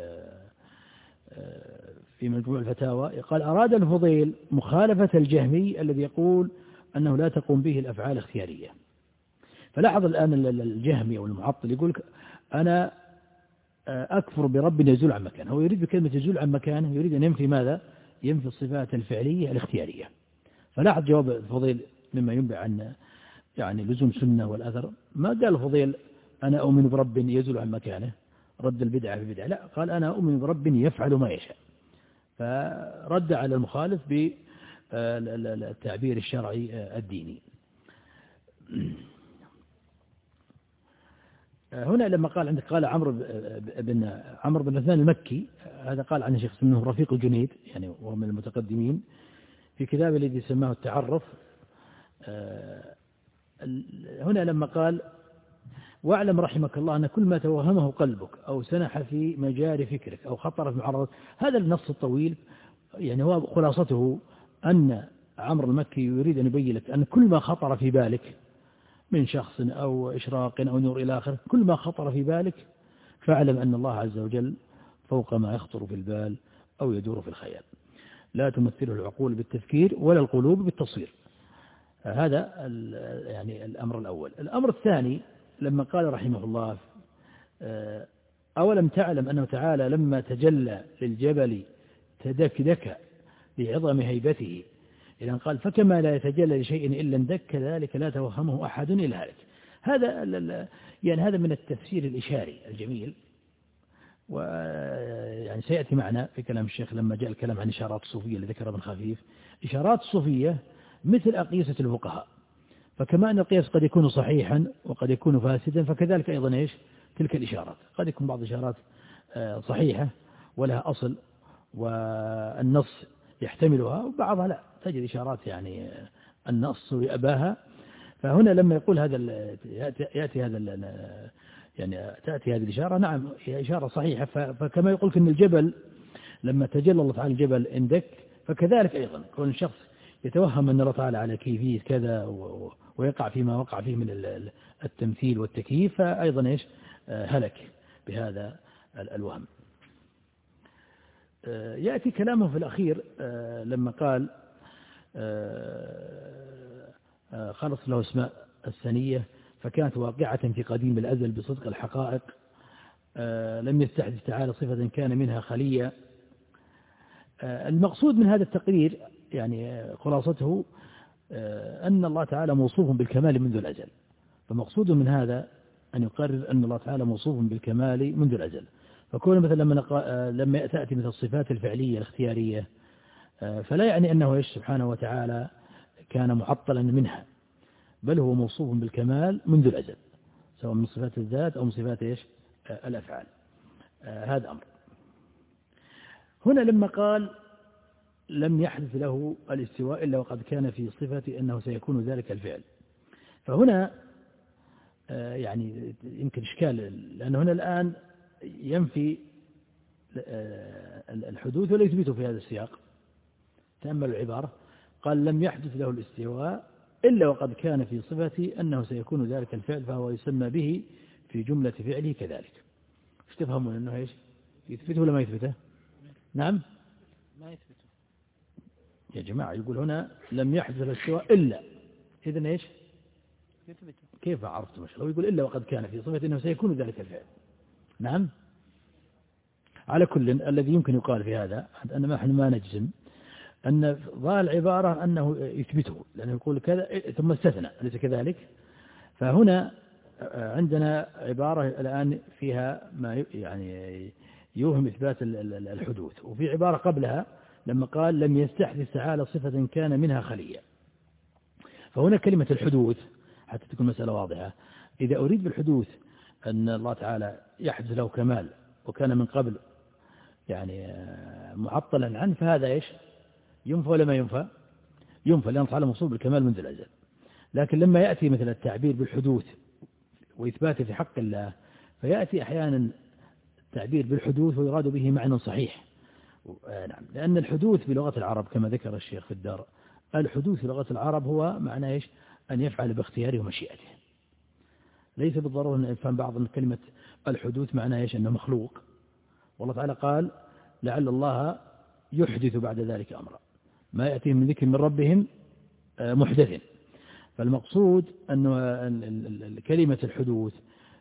في مجموع الفتاوى قال أراد الفضيل مخالفة الجهمي الذي يقول أنه لا تقوم به الأفعال اختيارية. فلاحظ الآن الجهمي أو المعطل يقول أنا أكفر برب يزول عن مكانه. هو يريد بكلمة يزول عن مكانه يريد أن ينفي ماذا؟ ينفي الصفات الفعلية الاختيارية. فلاحظ جواب الفضيل مما ينبع عن يعني لزوم سنة والأثر. ما قال الفضيل أنا أؤمن برب يزول عن مكانه رد البدعة في بدعة، لا، قال أنا أؤمن برب يفعل ما يشاء، فرد على المخالف بالتعبير الشرعي الديني. هنا لما قال عندك قال عمرو بن عمرو بن عثمان المكي، هذا قال عنه شيخ اسمه رفيق الجنيد، يعني وهو من المتقدمين، في كتابه الذي سماه التعرف. هنا لما قال واعلم رحمك الله أن كل ما توهمه قلبك أو سنح في مجال فكرك أو خطر في معرض، هذا النص الطويل يعني هو خلاصته أن عمرو المكي يريد أن يبين لك أن كل ما خطر في بالك من شخص أو إشراق أو نور إلى آخره، كل ما خطر في بالك فاعلم أن الله عز وجل فوق ما يخطر في البال أو يدور في الخيال، لا تمثله العقول بالتفكير ولا القلوب بالتصوير. هذا يعني الأمر الأول. الأمر الثاني لما قال رحمه الله أولم تعلم أنه تعالى لما تجلى للجبل تدكدك لعظم هيبته، إذن قال فكما لا يتجلى لشيء إلا اندك كذلك لا توهمه أحد إلا هلك. هذا يعني هذا من التفسير الإشاري الجميل، ويعني سيأتي معنا في كلام الشيخ لما جاء الكلام عن إشارات الصوفية اللي ذكرها ابن خفيف. إشارات الصوفية مثل أقيسة الفقهاء، فكما أن القياس قد يكون صحيحا وقد يكون فاسدا، فكذلك أيضا إيش تلك الإشارات قد يكون بعض الإشارات صحيحة ولها أصل والنص يحتملها، وبعضها لا، تجد إشارات يعني النص يأباها. فهنا لما يقول هذا يأتي هذا يعني تأتي هذه الإشارة، نعم هي إشارة صحيحة. فكما يقول إن الجبل لما تجلى الله تعالى الجبل اندك، فكذلك أيضا كون الشخص يتوهم أن الله تعالى على كيفية كذا ويقع فيما وقع فيه من التمثيل والتكييف، فأيضا إيش هلك بهذا الوهم. يأتي كلامه في الأخير لما قال خلص له اسماء الثانية فكانت واقعة في قديم الأزل بصدق الحقائق، لم يستحدث تعالى صفة كان منها خلية. المقصود من هذا التقرير يعني خلاصته أن الله تعالى موصوف بالكمال منذ الأزل، فمقصود من هذا أن يقرر أن الله تعالى موصوف بالكمال منذ الأزل. فكون مثلا لما لما تأتي مثل الصفات الفعلية الاختيارية فلا يعني أنه إيش سبحانه وتعالى كان معطلا منها، بل هو موصوف بالكمال منذ الأزل، سواء من صفات الذات أو من صفات إيش الأفعال. هذا أمر. هنا لما قال لم يحدث له الاستواء إلا وقد كان في صفة أنه سيكون ذلك الفعل، فهنا يعني يمكن إشكال، لأن هنا الآن ينفي الحدوث ولا يثبته في هذا السياق. تأمل العبارة، قال لم يحدث له الاستواء إلا وقد كان في صفة أنه سيكون ذلك الفعل، فهو يسمى به في جملة فعله كذلك. ايش تفهمون أنه إيش يثبته ولا ما يثبته؟ نعم ما يثبته يا جماعة. يقول هنا لم يحدث الاستواء إلا، إذن إيش يثبته؟ كيف عرفتم؟ لو يقول إلا وقد كان في صفة أنه سيكون ذلك الفعل. نعم. على كل الذي يمكن يقال في هذا أن ما نحن ما نجزم أن ظاهر العبارة أنه يثبته، لأنه يقول كذا ثم استثنى، أليس كذلك؟ فهنا عندنا عبارة الآن فيها ما يعني يوهم إثبات الحدوث، وفي عبارة قبلها لما قال لم يستحدث تعالى صفة كان منها خلية. فهنا كلمة الحدوث حتى تكون مسألة واضحة، إذا أريد بالحدوث أن الله تعالى يحدث له كمال وكان من قبل يعني معطلا عنه، فهذا إيش ينفى ولا ما ينفى؟ ينفى، لأن تعالى موصوف بالكمال منذ الأزل. لكن لما يأتي مثل التعبير بالحدوث وإثباته في حق الله، فيأتي أحيانا التعبير بالحدوث ويراد به معنى صحيح. نعم، لأن الحدوث بلغة العرب كما ذكر الشيخ في الدار، الحدوث في لغة العرب هو معنى إيش؟ أن يفعل باختياره ومشيئته. ليس بالضرورة أن يفهم بعض من كلمة الحدوث معنى إيش؟ أنه مخلوق. والله تعالى قال لعل الله يحدث بعد ذلك أمرا ما يأتيهم من ذكر من ربهم محدث. فالمقصود أن كلمة الحدوث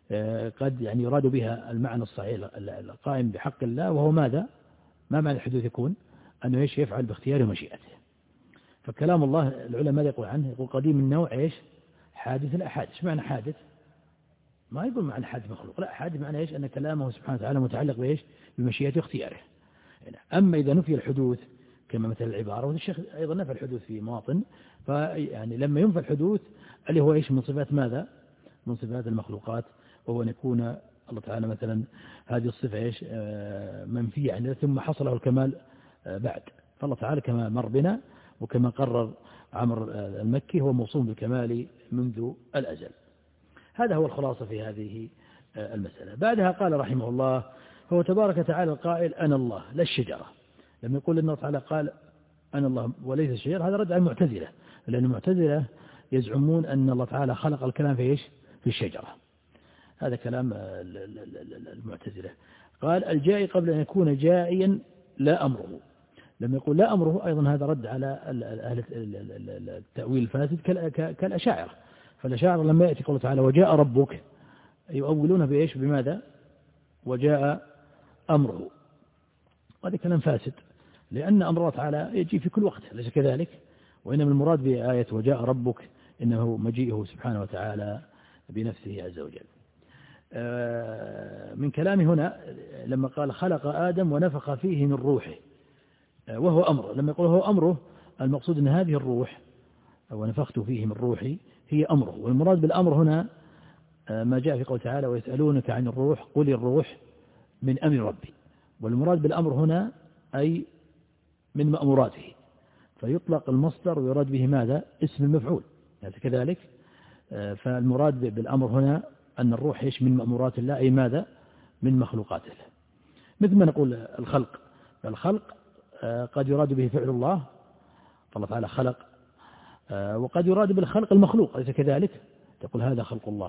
قد يعني يراد بها المعنى الصحيح القائم بحق الله، وهو ماذا؟ ما معنى الحدوث يكون؟ أنه إيش يفعل باختياره ومشيئته. فكلام الله العلماء ماذا يقول عنه؟ يقول قديم النوع إيش؟ حادث. لا حادث، إيش معنى حادث؟ ما يقول معنى حادث مخلوق، لا حادث معنى إيش؟ أن كلامه سبحانه وتعالى متعلق بإيش؟ بمشيئته واختياره. أما إذا نفي الحدوث كما مثل العبارة، والشيخ أيضا نفى الحدوث في مواطن، فيعني لما ينفى الحدوث اللي هو إيش؟ من صفات ماذا؟ من صفات المخلوقات، وهو أن يكون الله تعالى مثلا هذه الصفة إيش؟ منفية عنه ثم حصل له الكمال بعد. فالله تعالى كما مر بنا وكما قرر عمر المكي هو موصوم بالكمال منذ الأزل. هذا هو الخلاصة في هذه المسألة. بعدها قال رحمه الله: هو تبارك وتعالى القائل أنا الله لا الشجرة. لما يقول أن الله تعالى قال أنا الله وليس الشجرة، هذا رد على المعتزلة، لأن المعتزلة يزعمون أن الله تعالى خلق الكلام في إيش؟ في الشجرة. هذا كلام المعتزلة. قال الجائي قبل أن يكون جائيا لا أمره. لما يقول لا أمره أيضا هذا رد على التأويل الفاسد كالأشاعرة. فالأشاعرة لما يأتي قوله تعالى وجاء ربك يؤولون بإيش؟ بماذا؟ وجاء أمره. هذا كلام فاسد، لأن أمر الله تعالى يجي في كل وقت، ليس كذلك؟ وإنما المراد بآية وجاء ربك إنه مجيئه سبحانه وتعالى بنفسه عز وجل. من كلامه هنا لما قال خلق آدم ونفخ فيه من روحه وهو أمره، لما يقول هو أمره المقصود أن هذه الروح ونفخت فيه من روحي هي أمره. والمراد بالأمر هنا ما جاء في قول تعالى ويسألونك عن الروح قل الروح من أمر ربي. والمراد بالأمر هنا أي من مأموراته، فيطلق المصدر ويراد به ماذا؟ اسم المفعول، هذا كذلك. فالمراد بالأمر هنا أن الروح إيش؟ من مأمورات الله، أي ماذا؟ من مخلوقات الله. مثل ما نقول الخلق، فالخلق قد يراد به فعل الله، فالله تعالى خلق، وقد يراد بالخلق المخلوق، أليس كذلك؟ تقول هذا خلق الله.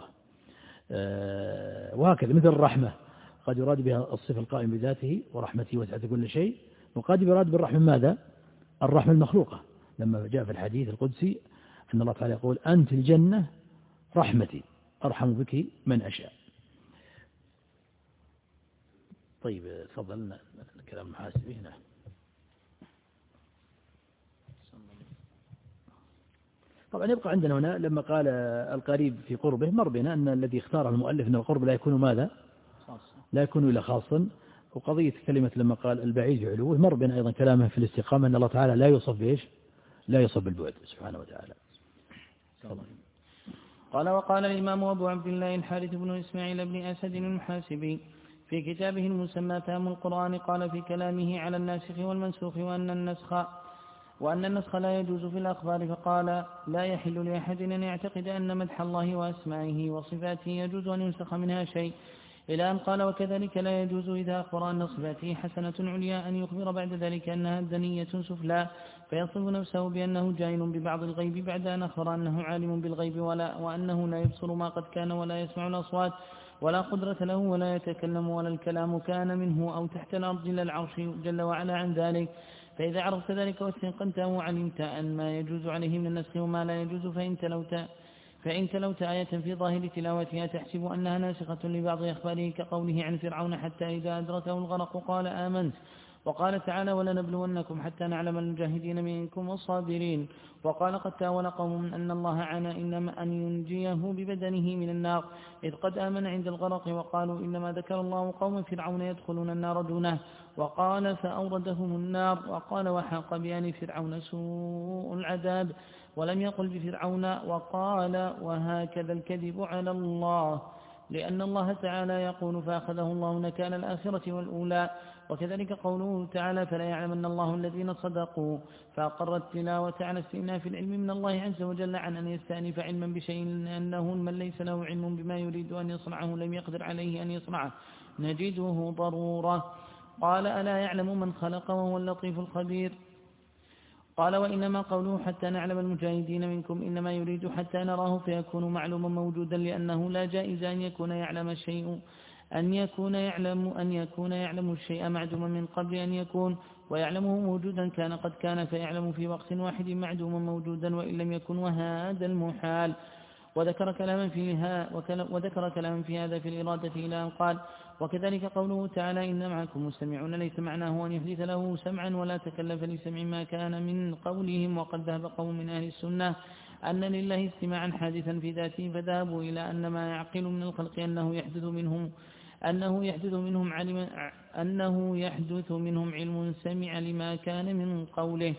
وهكذا مثل الرحمة قد يراد بها الصفة القائم بذاته ورحمته وسعت كل شيء، وقد يراد بالرحمة ماذا؟ الرحمة المخلوقة، لما جاء في الحديث القدسي أن الله تعالى يقول أنت الجنة رحمتي أرحم بك من أشاء. طيب تفضلنا الكلام محاسبه هنا. طبعا يبقى عندنا هنا لما قال القريب في قربه مر بنا أن الذي اختاره المؤلف أن القرب لا يكون ماذا؟ لا يكون إلا خاصا. وقضية كلمة لما قال البعيد بعلوه مر بنا أيضا كلامه في الاستقامة أن الله تعالى لا يوصف بإيش؟ لا يوصف بالبعد سبحانه وتعالى. قال وقال الإمام أبو عبد الله الحارث بن إسماعيل بن أسد المحاسبي في كتابه المسمى تام القرآن قال في كلامه على الناسخ والمنسوخ وأن النسخ وأن النسخ لا يجوز في الأخبار، فقال لا يحل لأحد أن يعتقد أن مدح الله وأسمائه وصفاته يجوز أن ينسخ منها شيء، إلى أن قال وكذلك لا يجوز إذا أخبر أن صفاته حسنة عليا أن يخبر بعد ذلك أنها دنية سفلى، فيصف نفسه بأنه جاهل ببعض الغيب بعد أن أخبر أنه عالم بالغيب ولا وأنه لا يبصر ما قد كان ولا يسمع الأصوات ولا قدرة له ولا يتكلم ولا الكلام كان منه أو تحت الأرض إلى العرش جل وعلا عن ذلك. فإذا عرفت ذلك واستيقنته وعلمت أن ما يجوز عليه من النسخ وما لا يجوز، فإن تلوت فإن تلوت آية في ظاهر تلاوتها تحسب أنها ناسخة لبعض أخباره كقوله عن فرعون حتى إذا أدركه الغرق قال آمنت، وقال تعالى ولنبلونكم حتى نعلم المجاهدين منكم والصابرين، وقال قد تاول قوم أن الله عانى إنما أن ينجيه ببدنه من النار إذ قد آمن عند الغرق، وقالوا إنما ذكر الله قوم فرعون يدخلون النار دونه، وقال فأوردهم النار، وقال وحاق بآل فرعون سوء العذاب، ولم يقل بفرعون، وقال وهكذا الكذب على الله، لأن الله تعالى يقول فأخذه الله نكال الآخرة والأولى. وكذلك قوله تعالى فلا يعلمن الله الذين صدقوا، فأقر التلاوة على استئناف العلم من الله عز وجل عن أن يستأنف علما بشيء، لأنه من ليس له علم بما يريد أن يصنعه لم يقدر عليه أن يصنعه نجده ضرورة. قال ألا يعلم من خلق وهو اللطيف الخبير. قال وإنما قوله حتى نعلم المجاهدين منكم إنما يريد حتى نراه فيكون معلوما موجودا، لأنه لا جائز أن يكون يعلم الشيء أن يكون يعلم أن يكون يعلم الشيء معدوما من قبل أن يكون، ويعلمه موجودا كان قد كان، فيعلم في وقت واحد معدوما موجودا وإن لم يكن، وهذا المحال. وذكر كلاما فيها وذكر كلاما في هذا في الإرادة إلى أن قال وكذلك قوله تعالى إن معكم مستمعون ليس معناه أن يحدث له سمعا ولا تكلف لسمع ما كان من قولهم. وقد ذهب قوم من أهل السنة أن لله استماعا حادثا في ذاته فذهبوا إلى أن ما يعقل من الخلق أنه يحدث منهم أنه يحدث منهم علم أنه يحدث منهم علم سمع لما كان من قوله،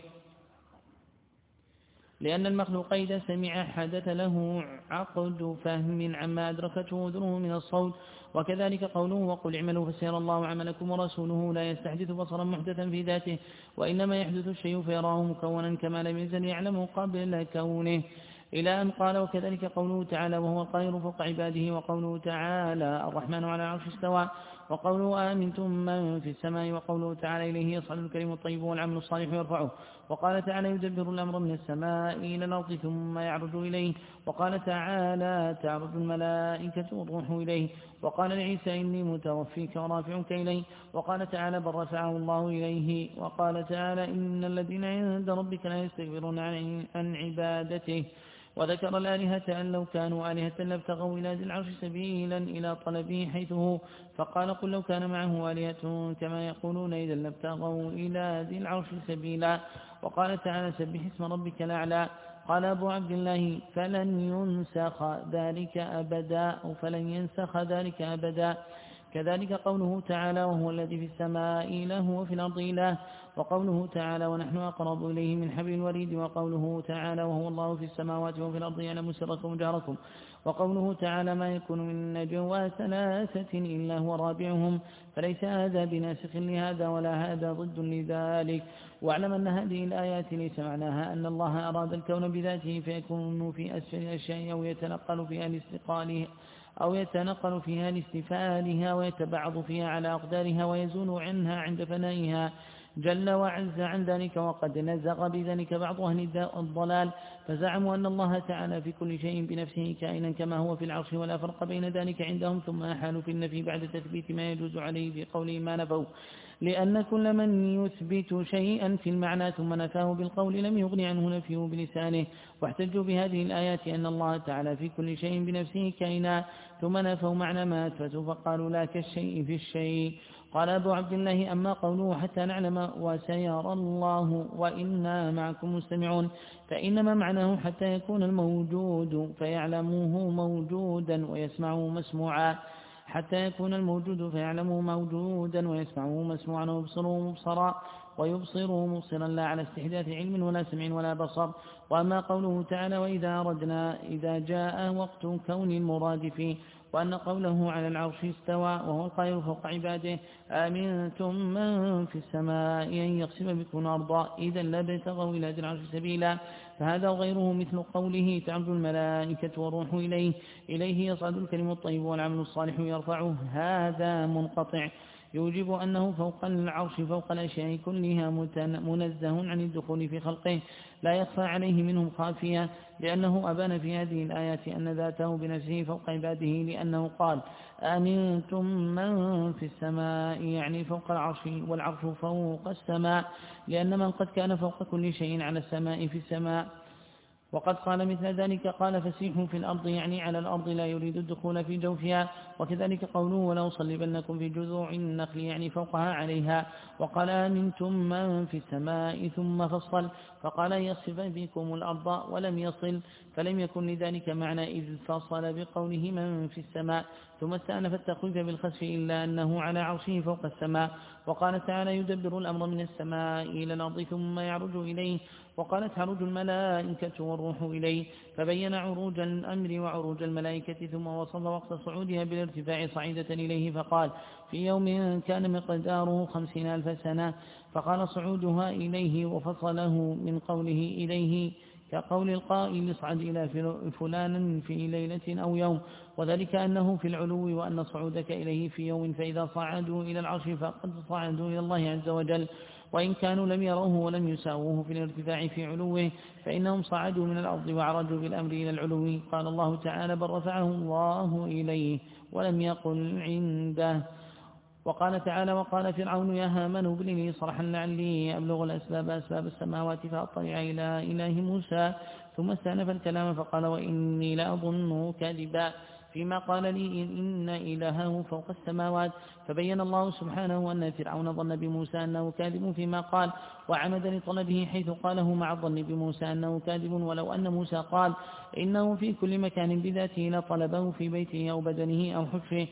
لأن المخلوق إذا سمع حدث له عقد فهم عما أدركته أذنه من الصوت. وكذلك قوله وقل اعملوا فسيرى الله عملكم ورسوله لا يستحدث بصرا محدثا في ذاته، وإنما يحدث الشيء فيراه مكونا كما لم يزل يعلم قبل كونه، إلى أن قال وكذلك قوله تعالى وهو القاهر فوق عباده، وقوله تعالى الرحمن على العرش استوى، وقوله آمنتم من في السماء، وقوله تعالى إليه يصعد الكلم الطيب والعمل الصالح يرفعه، وقال تعالى يدبر الأمر من السماء إلى الأرض ثم يعرج إليه، وقال تعالى تعرج الملائكة والروح إليه، وقال لعيسى إني متوفيك ورافعك إليه، وقال تعالى بل رفعه الله إليه، وقال تعالى إن الذين عند ربك لا يستكبرون عن عبادته. وذكر الآلهة أن لو كانوا آلهة لابتغوا إلى ذي العرش سبيلا إلى طلبه حيث هو، فقال قل لو كان معه آلهة كما يقولون إذا لابتغوا إلى ذي العرش سبيلا. وقال تعالى سبح اسم ربك الأعلى. قال أبو عبد الله فلن ينسخ ذلك أبدا أو فلن ينسخ ذلك أبدا. كذلك قوله تعالى وهو الذي في السماء إله وفي الأرض إله، وقوله تعالى ونحن أقرب إليه من حبل الوريد، وقوله تعالى وهو الله في السماوات وفي الأرض يعلم سركم وجهركم، وقوله تعالى ما يكون من نجوى ثلاثة إلا هو رابعهم، فليس هذا بناسخ لهذا ولا هذا ضد لذلك. واعلم أن هذه الآيات ليس معناها أن الله أراد الكون بذاته فيكون في أسفل الأشياء أو يتنقل فيها لاستقاله أو يتنقل فيها لاستفالها ويتبعض فيها على أقدارها ويزول عنها عند فنائها جل وعز عن ذلك. وقد نزغ بذلك بعض أهل الضلال فزعموا أن الله تعالى في كل شيء بنفسه كائنا كما هو في العرش ولا فرق بين ذلك عندهم، ثم أحالوا في النفي بعد تثبيت ما يجوز عليه في قوله ما نفوا، لأن كل من يثبت شيئا في المعنى ثم نفاه بالقول لم يغن عنه نفيه بلسانه. واحتجوا بهذه الآيات أن الله تعالى في كل شيء بنفسه كائنا ثم نفوا معنى ما أثبتوا فقالوا لا كالشيء في الشيء. قال أبو عبد الله أما قوله حتى نعلم وسيرى الله وإنا معكم مستمعون فإنما معناه حتى يكون الموجود فيعلموه موجودا ويسمعه مسموعا، حتى يكون الموجود فيعلمه موجودا ويسمعه مسموعا ويبصره مبصرا ويبصره مبصرا لا على استحداث علم ولا سمع ولا بصر. وأما قوله تعالى وإذا أردنا إذا جاء وقت كون المراد فيه، وأن قوله على العرش استوى وهو القاهر فوق عباده آمنتم من في السماء أن يخسف بكم الأرض إذا لابتغوا إلى ذي العرش سبيلا، فهذا وغيره مثل قوله تعرج الملائكة والروح إليه إليه يصعد الكلم الطيب والعمل الصالح يرفعه، هذا منقطع يوجب أنه فوق العرش فوق الأشياء كلها منزه عن الدخول في خلقه لا يخفى عليه منهم خافية، لأنه أبان في هذه الآيات أن ذاته بنفسه فوق عباده، لأنه قال آمنتم من في السماء يعني فوق العرش والعرش فوق السماء، لأن من قد كان فوق كل شيء على السماء في السماء. وقد قال مثل ذلك قال فسيحوا في الأرض يعني على الأرض لا يريد الدخول في جوفها. وكذلك قوله ولو صلبنكم في جذوع النخل يعني فوقها عليها. وقال آمنتم من في السماء ثم فصل فقال يصف بكم الأرض ولم يصل، فلم يكن لذلك معنى إذ فصل بقوله من في السماء ثم استأنف التخويف بالخسف إلا أنه على عرشه فوق السماء. وقال تعالى يدبر الأمر من السماء إلى الأرض ثم يعرج إليه، وقالت تعرج الملائكة والروح إليه، فبين عروج الأمر وعروج الملائكة ثم وصف وقت صعودها بالارتفاع صعيدة إليه فقال في يوم كان مقداره خمسين ألف سنة، فقال صعودها إليه وفصله من قوله إليه كقول القائل اصعد إلى فلان في ليلة أو يوم، وذلك أنه في العلو وأن صعودك إليه في يوم، فإذا صعدوا إلى العرش فقد صعدوا إلى الله عز وجل، وإن كانوا لم يروه ولم يساووه في الارتفاع في علوه فإنهم صعدوا من الأرض وعرجوا بالأمر إلى العلو. قال الله تعالى بل رفعه الله إليه ولم يقل عنده. وقال تعالى وقال فرعون يا هامان ابن لي صرحا لعلي أبلغ الأسباب أسباب السماوات فأطلع إلى إله موسى ثم استأنف الكلام فقال وإني لأظنه كاذبا فيما قال لي إن إلهه فوق السماوات. فبين الله سبحانه أن فرعون ظن بموسى أنه كاذب فيما قال وعمد لطلبه حيث قاله مع الظن بموسى أنه كاذب، ولو أن موسى قال إنه في كل مكان بذاته لطلبه في بيته أو بدنه أو حفره،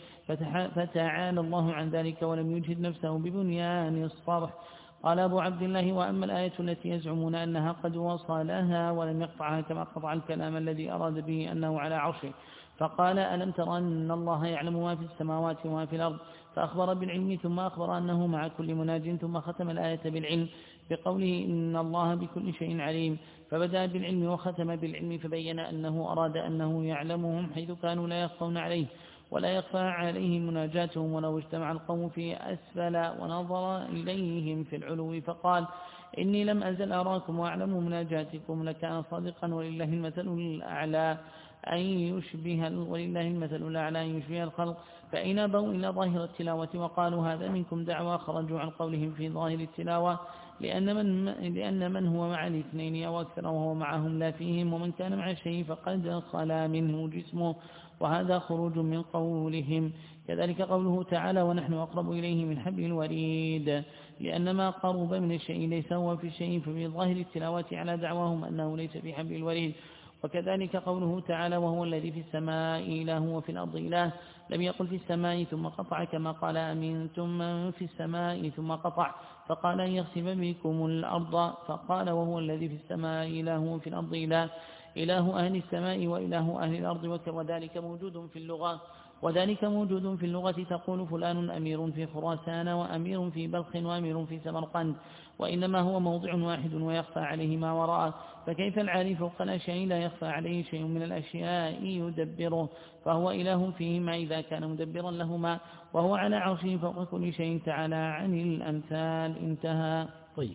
فتعالى الله عن ذلك ولم يجهد نفسه ببنيان الصرح. قال أبو عبد الله وأما الآية التي يزعمون أنها قد وصلها ولم يقطعها كما قطع الكلام الذي أراد به أنه على عرشه، فقال ألم تر أن الله يعلم ما في السماوات وما في الأرض، فأخبر بالعلم ثم أخبر أنه مع كل مناج، ثم ختم الآية بالعلم بقوله إن الله بكل شيء عليم، فبدأ بالعلم وختم بالعلم، فبين أنه أراد أنه يعلمهم حيث كانوا لا يخفون عليه ولا يخفى عليه مناجاتهم، ولو اجتمع القوم في أسفل ونظر إليهم في العلو فقال إني لم أزل أراكم وأعلم مناجاتكم لكان صادقا ولله المثل الأعلى أن يشبه ولله المثل الأعلى أن يشبه الخلق. فإن أبوا إلى ظاهر التلاوة وقالوا هذا منكم دعوى خرجوا عن قولهم في ظاهر التلاوة، لأن من, لأن من هو مع الاثنين أو أكثر وهو معهم لا فيهم، ومن كان مع الشيء فقد خلا منه جسمه، وهذا خروج من قولهم. كذلك قوله تعالى ونحن أقرب إليه من حبل الوريد، لأن ما قرب من الشيء ليس هو في الشيء، ففي ظاهر التلاوة على دعواهم أنه ليس في حبل الوريد. وكذلك قوله تعالى وهو الذي في السماء إله وفي الأرض إله، لم يقل في السماء ثم قطع كما قال أمنتم من في السماء ثم قطع فقال أن يخسف بكم الأرض، فقال وهو الذي في السماء إله وفي الأرض إله، إله أهل السماء وإله أهل الأرض، وذلك موجود في اللغة وذلك موجود في اللغة تقول فلان أمير في خراسان وأمير في بلخ وأمير في سمرقند، وإنما هو موضع واحد ويخفى عليه ما وراءه، فكيف العالي فوق الأشياء لا يخفى عليه شيء من الأشياء يدبره، فهو إله فيهما إذا كان مدبرا لهما، وهو على عرشه فوق كل شيء تعالى عن الأمثال. انتهى. طيب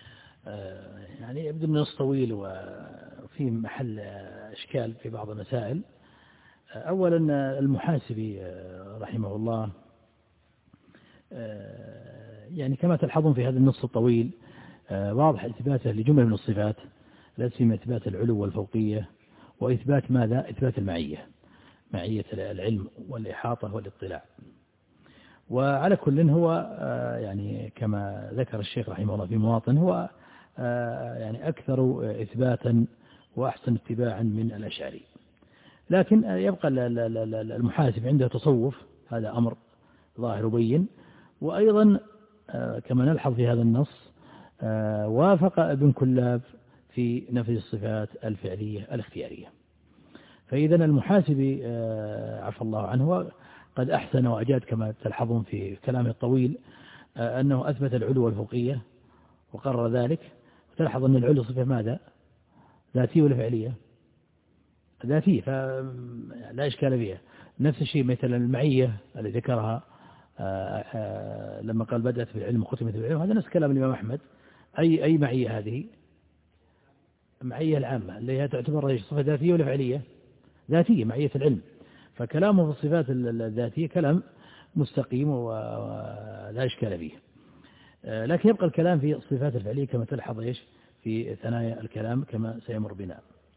آه يعني يبدو من نص طويل وفي محل إشكال في بعض المسائل. أولا المحاسبي رحمه الله يعني كما تلحظون في هذا النص الطويل واضح إثباته لجملة من الصفات، لا سيما إثبات العلو والفوقية، وإثبات ماذا؟ إثبات المعية، معية العلم والإحاطة والاطلاع. وعلى كل هو يعني كما ذكر الشيخ رحمه الله في مواطن هو يعني أكثر إثباتا وأحسن اتباعا من الأشعري، لكن يبقى المحاسب عنده تصوف، هذا أمر ظاهر وبين. وأيضا كما نلحظ في هذا النص وافق ابن كلاب في نفي الصفات الفعلية الاختيارية. فإذا المحاسب عفى الله عنه قد أحسن وأجاد كما تلحظون في كلامه الطويل أنه أثبت العلو والفوقية وقرر ذلك. تلحظ أن العلو صفة ماذا؟ ذاتية ولا فعلية؟ ذاتية، فلا إشكال فيها. نفس الشيء مثل المعية اللي ذكرها لما قال بدأت بالعلم وختمت بالعلم، هذا نفس كلام الإمام أحمد. أي أي معية هذه؟ معية العامة اللي هي تعتبر صفة ذاتية ولا فعلية؟ ذاتية، معية العلم. فكلامه في الصفات الذاتية كلام مستقيم ولا إشكال فيه. لكن يبقى الكلام في الصفات الفعلية كما تلحظ إيش في ثنايا الكلام كما سيمر بنا.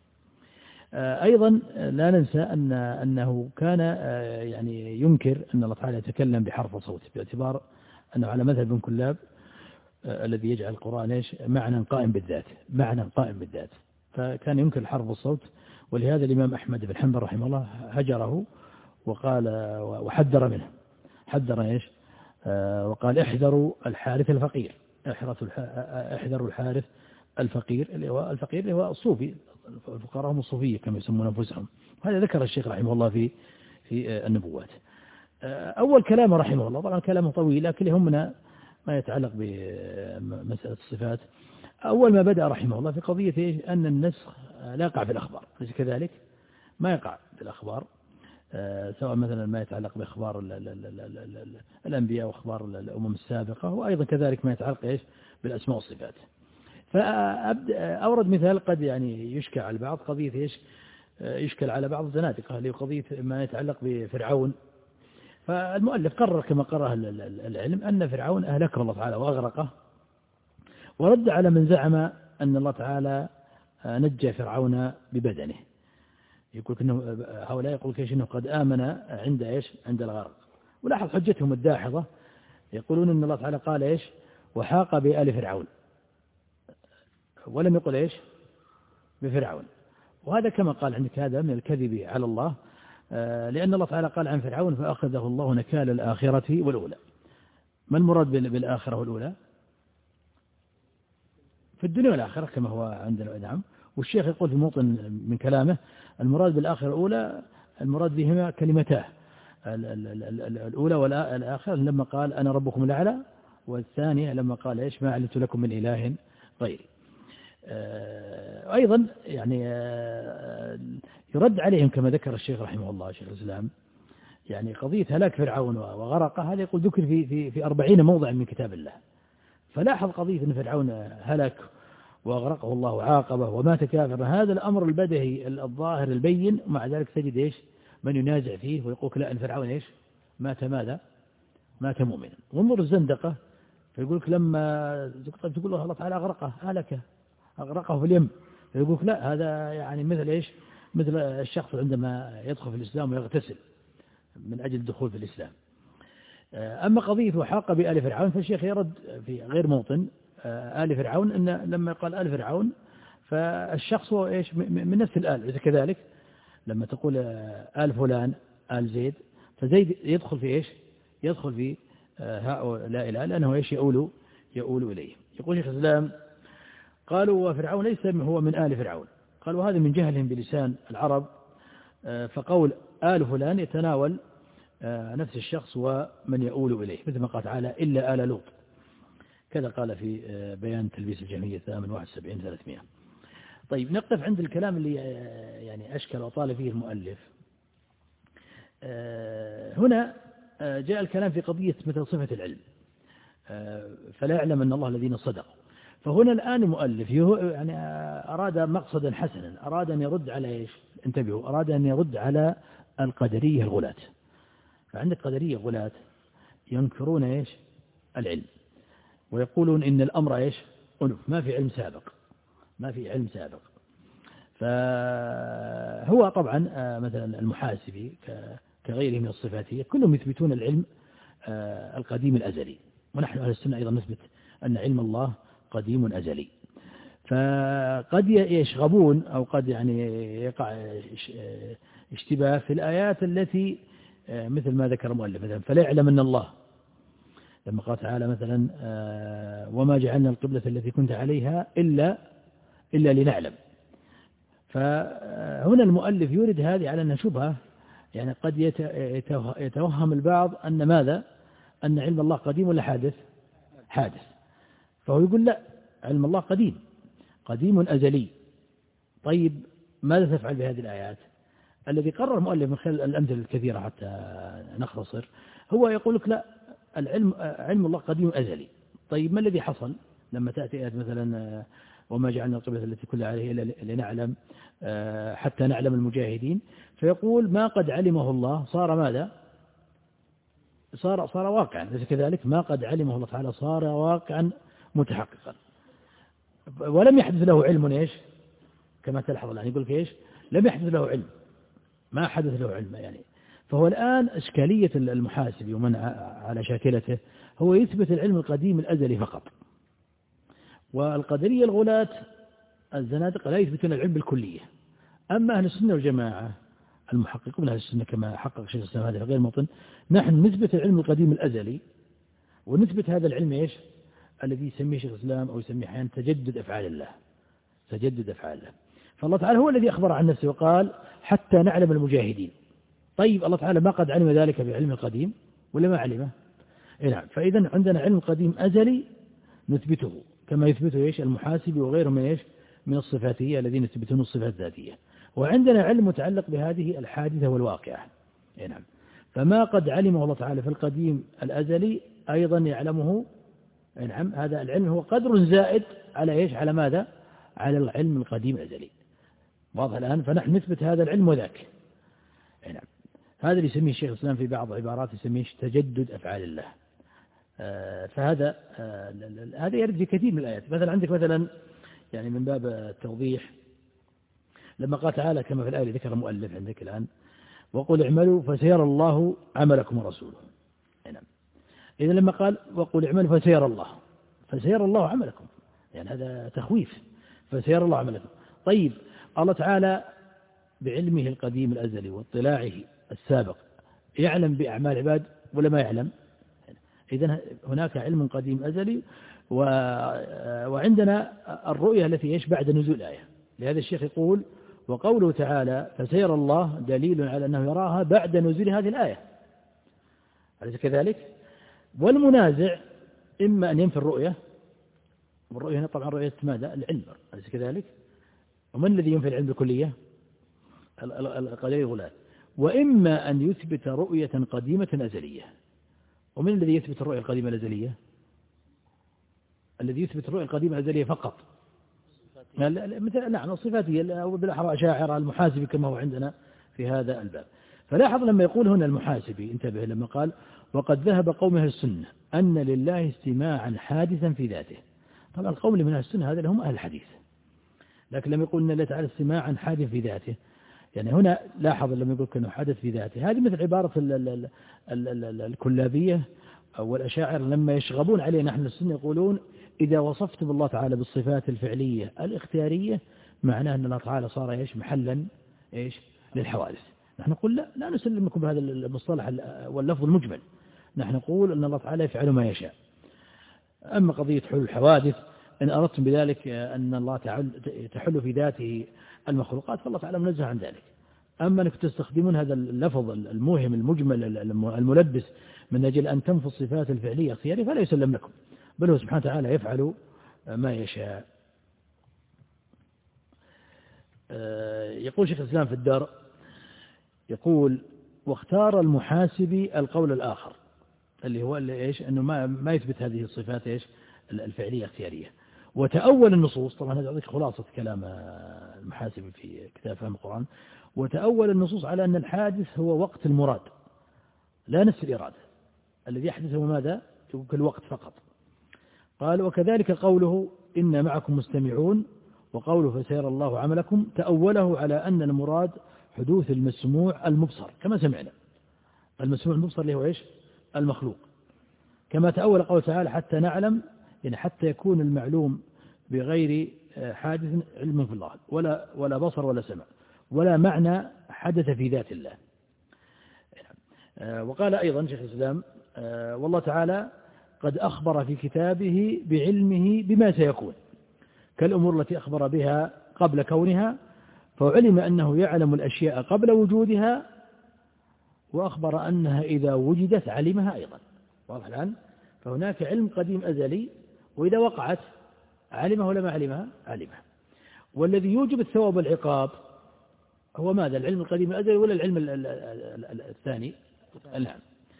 أيضا لا ننسى أن أنه كان يعني ينكر أن الله تعالى يتكلم بحرف وصوت، باعتبار أنه على مذهب ابن كلاب الذي يجعل القرآن إيش معنى قائم بالذات، معنى قائم بالذات، فكان ينكر الحرف والصوت. ولهذا الإمام أحمد بن حنبل رحمه الله هجره وقال وحذر منه، حذر إيش وقال احذروا الحارث الفقير، احذروا الحارث الفقير اللي هو الفقير اللي هو الصوفي، الفقراء هم الصوفية كما يسمون أنفسهم. هذا ذكر الشيخ رحمه الله في في النبوات. أول كلامه رحمه الله طبعا كلامه طويل، لكن يهمنا ما يتعلق بمسألة الصفات. أول ما بدأ رحمه الله في قضية أن النسخ لا يقع في الأخبار، ليس كذلك؟ ما يقع في الأخبار، سواء مثلا ما يتعلق بأخبار الأنبياء وأخبار الأمم السابقة، وأيضا كذلك ما يتعلق إيش بالأسماء والصفات. فأورد مثال قد يعني يشكل على البعض، قضية إيش يشكل على بعض الزنادقة اللي هو قضية ما يتعلق بفرعون. فالمؤلف قرر كما قرر العلم أن فرعون أهلكه الله تعالى وأغرقه، ورد على من زعم أن الله تعالى نجى فرعون ببدنه. يقول إنه هؤلاء يقول كيش إنه قد آمن عند إيش عند الغرق. ولاحظ حجتهم الداحضة، يقولون إن الله تعالى قال إيش وحاق بآل فرعون، ولم يقل إيش بفرعون. وهذا كما قال عندك هذا من الكذب على الله، لأن الله تعالى قال عن فرعون فأخذه الله نكال الآخرة والأولى. ما المراد بالآخرة والأولى؟ في الدنيا والآخرة كما هو عندنا. نعم. والشيخ يقول في موطن من كلامه المراد بالآخرة الأولى المراد بهما كلمتاه الأولى والآخرة، لما قال أنا ربكم الأعلى، والثانية لما قال إيش ما علمت لكم من إله غيري. أيضا يعني يرد عليهم كما ذكر الشيخ رحمه الله شيخ الإسلام، يعني قضية هلاك فرعون وغرقه هذا يقول ذكر في في في أربعين موضع من كتاب الله. فلاحظ قضية أن فرعون هلك وأغرقه الله وعاقبه ومات كافرا، هذا الأمر البدهي الظاهر البين، ومع ذلك تجد إيش من ينازع فيه ويقول لا أن فرعون إيش مات ماذا مات مؤمنا. وانظر الزندقة فيقول لك لما تقول له الله تعالى أغرقه هلكه أغرقه في اليم، فيقول لك لا هذا يعني مثل إيش مثل الشخص عندما يدخل في الإسلام ويغتسل من أجل الدخول في الإسلام. أما قضية وحاق بآل فرعون فالشيخ يرد في غير موطن آل فرعون أن لما قال آل فرعون فالشخص هو إيش من نفس الآل، إذا كذلك لما تقول آل فلان آل زيد فزيد يدخل في إيش يدخل في هؤلاء الآل لأنه إيش يؤول يؤول إليه. يقول شيخ الإسلام قالوا وفرعون ليس هو من آل فرعون، قالوا هذا من جهلهم بلسان العرب، فقول آل فلان يتناول نفس الشخص ومن يؤول إليه، مثل ما قال تعالى إلا آل لوط، كذا قال في بيان تلبيس الجهمية ثامن واحد وسبعين ثلاثمائة. طيب نقف عند الكلام اللي يعني أشكل وطال فيه المؤلف. هنا جاء الكلام في قضية مثل صفة العلم، فلا يعلم أن الله الذين صدقوا. فهنا الآن المؤلف يعني أراد مقصدا حسنا، أراد أن يرد على إيش انتبهوا أراد أن يرد على القدرية الغلاة. فعندك قدرية غلاة ينكرون إيش العلم ويقولون إن الأمر إيش أنف، ما في علم سابق ما في علم سابق. فهو طبعا مثلا المحاسبي كغيره من الصفاتية كلهم يثبتون العلم القديم الأزلي، ونحن أهل السنة أيضا نثبت أن علم الله قديم أزلي. فقد يشغبون أو قد يعني يقع اشتباه في الآيات التي مثل ما ذكر المؤلف مثلا فلا يعلم أن الله لما قال تعالى مثلا وما جعلنا القبلة التي كنت عليها إلا إلا لنعلم. فهنا المؤلف يورد هذه على أنها شبهة، يعني قد يتوهم البعض أن ماذا أن علم الله قديم ولا حادث حادث. فهو يقول لا، علم الله قديم قديم أزلي. طيب ماذا تفعل بهذه الآيات؟ الذي قرر المؤلف من خلال الأمثلة الكثيرة حتى نختصر هو يقول لك لا، العلم علم الله قديم أزلي. طيب ما الذي حصل لما تأتي آيات مثلا وما جعلنا القبلة التي كل عليه إلا لنعلم حتى نعلم المجاهدين، فيقول ما قد علمه الله صار ماذا صار صار واقعا، ليس كذلك؟ ما قد علمه الله تعالى صار واقعا متحققا، ولم يحدث له علم إيش كما تلحظ الآن يقول إيش لم يحدث له علم، ما حدث له علم يعني. فهو الآن إشكالية المحاسب ومن على شاكلته هو يثبت العلم القديم الأزلي فقط، والقدرية الغلاة الزنادقة لا يثبتون العلم بالكلية. أما أهل السنة والجماعة المحققون أهل السنة كما حقق شيخ الإسلام هذا في غير موطن، نحن نثبت العلم القديم الأزلي، ونثبت هذا العلم إيش الذي يسميه شيخ الإسلام أو يسميه أحيانا تجدد أفعال الله تجدد أفعال الله. فالله تعالى هو الذي أخبر عن نفسه وقال حتى نعلم المجاهدين. طيب الله تعالى ما قد علم ذلك بعلم القديم ولا ما علمه؟ نعم. فإذا عندنا علم قديم أزلي نثبته كما يثبته إيش المحاسب وغيرهم من إيش من الصفاتية الذين يثبتون الصفات الذاتية، وعندنا علم متعلق بهذه الحادثة والواقعة. نعم. فما قد علمه الله تعالى في القديم الأزلي أيضا يعلمه. نعم. هذا العلم هو قدر زائد على إيش على ماذا على العلم القديم الأزلي. واضح الآن؟ فنحن نثبت هذا العلم وذاك. نعم. هذا اللي يسميه الشيخ الإسلام في بعض عبارات يسميه تجدد أفعال الله. آه فهذا آه هذا يرد في كثير من الآيات. مثلا عندك مثلا يعني من باب التوضيح لما قال تعالى كما في الآية ذكر المؤلف عندك الآن وقل اعملوا فسيرى الله عملكم ورسوله. نعم. إذا لما قال وقل اعملوا فسيرى الله فسيرى الله عملكم، يعني هذا تخويف، فسيرى الله عملكم. طيب الله تعالى بعلمه القديم الأزلي واطلاعه السابق يعلم بأعمال العباد ولا ما يعلم؟ إذن هناك علم قديم أزلي، وعندنا الرؤية التي يش بعد نزول الآية. لهذا الشيخ يقول وقوله تعالى فسيرى الله دليل على أنه يراها بعد نزول هذه الآية، أليس كذلك؟ والمنازع إما أن ينفي الرؤية، والرؤية هنا طبعا رؤية ماذا؟ العلم، أليس كذلك؟ ومن الذي ينفي العلم بالكلية؟ القدرية الغلاة. وإما أن يثبت رؤية قديمة أزلية. ومن الذي يثبت الرؤية القديمة الأزلية؟ الذي يثبت الرؤية القديمة الأزلية فقط مثل نعم الصفاتية أو بالأحرى أشاعرة المحاسبي كما هو عندنا في هذا الباب. فلاحظ لما يقول هنا المحاسبي انتبه لما قال وقد ذهب قوم أهل السنة أن لله استماعا حادثا في ذاته. طبعا القوم من أهل السنة هذا هم أهل الحديث، لكن لما يقول أن الله تعالى استماعا حادثا في ذاته، يعني هنا لاحظ لما يقول أنه حدث في ذاته، هذه مثل عبارة الكلابية أو الأشاعر لما يشغبون علينا نحن السنة يقولون إذا وصفتم الله تعالى بالصفات الفعلية الاختيارية معناه أن الله تعالى صار إيش محلا إيش للحوادث. نحن نقول لا لا نسلمكم بهذا المصطلح واللفظ المجمل، نحن نقول أن الله تعالى يفعل ما يشاء. أما قضية حلول الحوادث إن أردتم بذلك أن الله تحل في ذاته المخلوقات فالله تعالى منزه عن ذلك. أما أنك تستخدمون هذا اللفظ الموهم المجمل الملبس من أجل أن تنفوا الصفات الفعلية الاختيارية فلا يسلم لكم، بل هو سبحانه وتعالى يفعل ما يشاء. يقول شيخ الإسلام في الدار يقول واختار المحاسبي القول الآخر اللي هو اللي إيش أنه ما ما يثبت هذه الصفات إيش الفعلية اختيارية، وتأول النصوص. طبعا هذا يعطيك خلاصة كلام المحاسبي في كتاب فهم القرآن. وتأول النصوص على أن الحادث هو وقت المراد لا نفس الإرادة، الذي يحدث هو ماذا؟ الوقت فقط. قال وكذلك قوله إن معكم مستمعون وقوله فسيرى الله عملكم تأوله على أن المراد حدوث المسموع المبصر كما سمعنا. المسموع المبصر اللي هو إيش؟ المخلوق. كما تأول قول تعالى حتى نعلم، يعني حتى يكون المعلوم بغير حادث علم في الله ولا ولا بصر ولا سمع ولا معنى حدث في ذات الله. وقال أيضا شيخ الإسلام والله تعالى قد أخبر في كتابه بعلمه بما سيكون كالأمور التي أخبر بها قبل كونها، فعلم أنه يعلم الأشياء قبل وجودها، وأخبر أنها إذا وجدت علمها أيضا. واضح الآن؟ فهناك علم قديم أزلي، وإذا وقعت علمها ولا ما علمها؟ علمها. والذي يوجب الثواب والعقاب هو ماذا؟ العلم القديم الأزلي ولا العلم الثاني؟ نعم.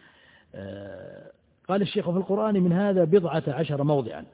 قال الشيخ في القرآن من هذا بضعة عشر موضعا.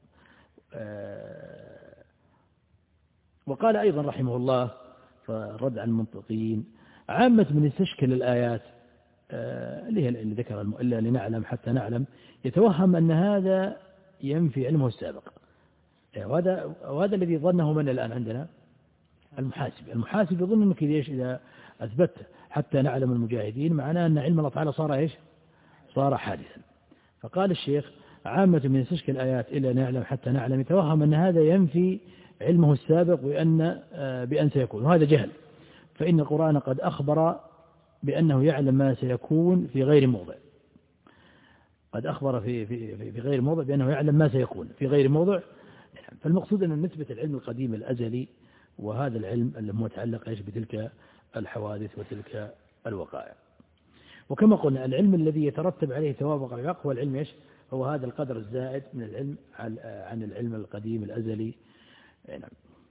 وقال أيضا رحمه الله فرد عن المنطقين عامة من يستشكل الآيات اللي هي اللي ذكر إلا لنعلم حتى نعلم يتوهم أن هذا ينفي علمه السابق، وهذا وهذا الذي ظنه من الآن عندنا المحاسب. المحاسب يظن أنك إذا أثبت حتى نعلم المجاهدين معناه أن علم الله تعالى صار إيش؟ صار حادثا. فقال الشيخ عامة من يستشكل الآيات إلا نعلم حتى نعلم يتوهم أن هذا ينفي علمه السابق وأن بأن سيكون، وهذا جهل. فإن القرآن قد أخبر بأنه يعلم ما سيكون في غير موضع. قد أخبر في في في غير موضع بأنه يعلم ما سيكون في غير موضع. فالمقصود أن نثبت العلم القديم الأزلي، وهذا العلم المتعلق إيش بتلك الحوادث وتلك الوقائع. وكما قلنا العلم الذي يترتب عليه ثواب وعقاب هو العلم إيش؟ هو هذا القدر الزائد من العلم عن العلم القديم الأزلي. نعم.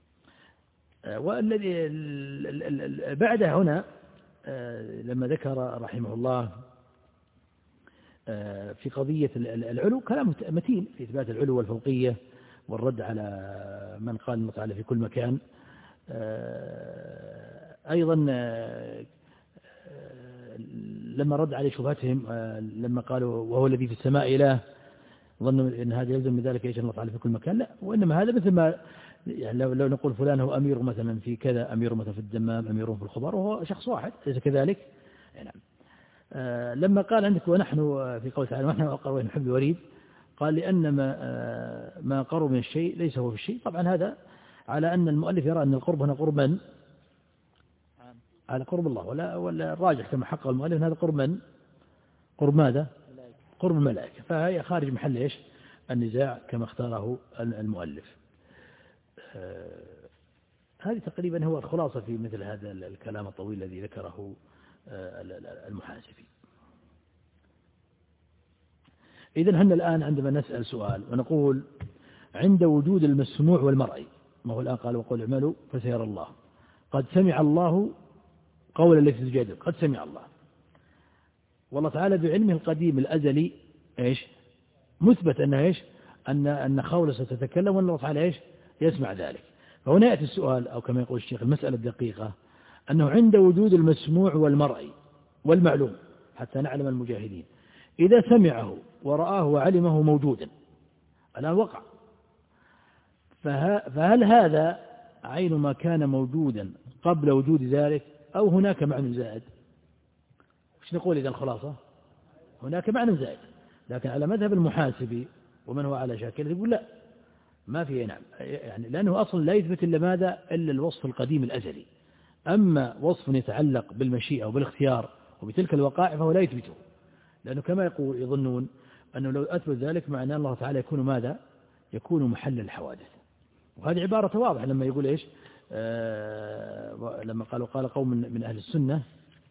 والذي بعد هنا لما ذكر رحمه الله في قضية العلو كلام متين في إثبات العلو والفوقية والرد على من قال الله تعالى في كل مكان. أيضا لما رد على شبهتهم لما قالوا وهو الذي في السماء إله ظنوا أن هذا يلزم من ذلك إيش الله تعالى في كل مكان، لا، وإنما هذا مثل ما يعني لو, لو نقول فلان هو أمير مثلا في كذا، أمير مثلا في الدمام، أمير في الخضار، وهو شخص واحد ليس كذلك. نعم. آه لما قال عندك ونحن في قول تعالى ونحن أقرب من حبل الوريد، قال لأن ما, آه ما قرب من الشيء ليس هو في الشيء. طبعا هذا على أن المؤلف يرى أن القرب هنا قرب من؟ على قرب الله، ولا ولا الراجح كما حقق المؤلف أن هذا قرب من؟ قرب ماذا؟ قرب الملائكة. فهي خارج محل إيش؟ النزاع كما اختاره المؤلف. آه هذه تقريبا هو الخلاصة في مثل هذا الكلام الطويل الذي ذكره آه المحاسبي. إذن هن الآن عندما نسأل سؤال ونقول عند وجود المسموع والمرئي، ما هو الآن قال وقل اعملوا فسيرى الله، قد سمع الله قولا التي تجادل، قد سمع الله، والله تعالى بعلمه القديم الأزلي إيش مثبت أن إيش أن أن خولة ستتكلم وأن الله تعالى إيش يسمع ذلك. فهنا يأتي السؤال، أو كما يقول الشيخ المسألة الدقيقة، أنه عند وجود المسموع والمرئي والمعلوم حتى نعلم المجاهدين، إذا سمعه ورآه وعلمه موجودا الآن وقع، فهل هذا عين ما كان موجودا قبل وجود ذلك أو هناك معنى زائد؟ وش نقول إذا الخلاصة؟ هناك معنى زائد. لكن على مذهب المحاسبي ومن هو على شاكل يقول لا، ما فيه. نعم، يعني لأنه أصلا لا يثبت إلا ماذا؟ إلا الوصف القديم الأزلي. أما وصف يتعلق بالمشيئة وبالاختيار وبتلك الوقائع فهو لا يثبته، لأنه كما يقول يظنون أنه لو أثبت ذلك معناه الله تعالى يكون ماذا؟ يكون محل الحوادث. وهذه عبارة واضحة لما يقول إيش آه لما قالوا قال قوم من أهل السنة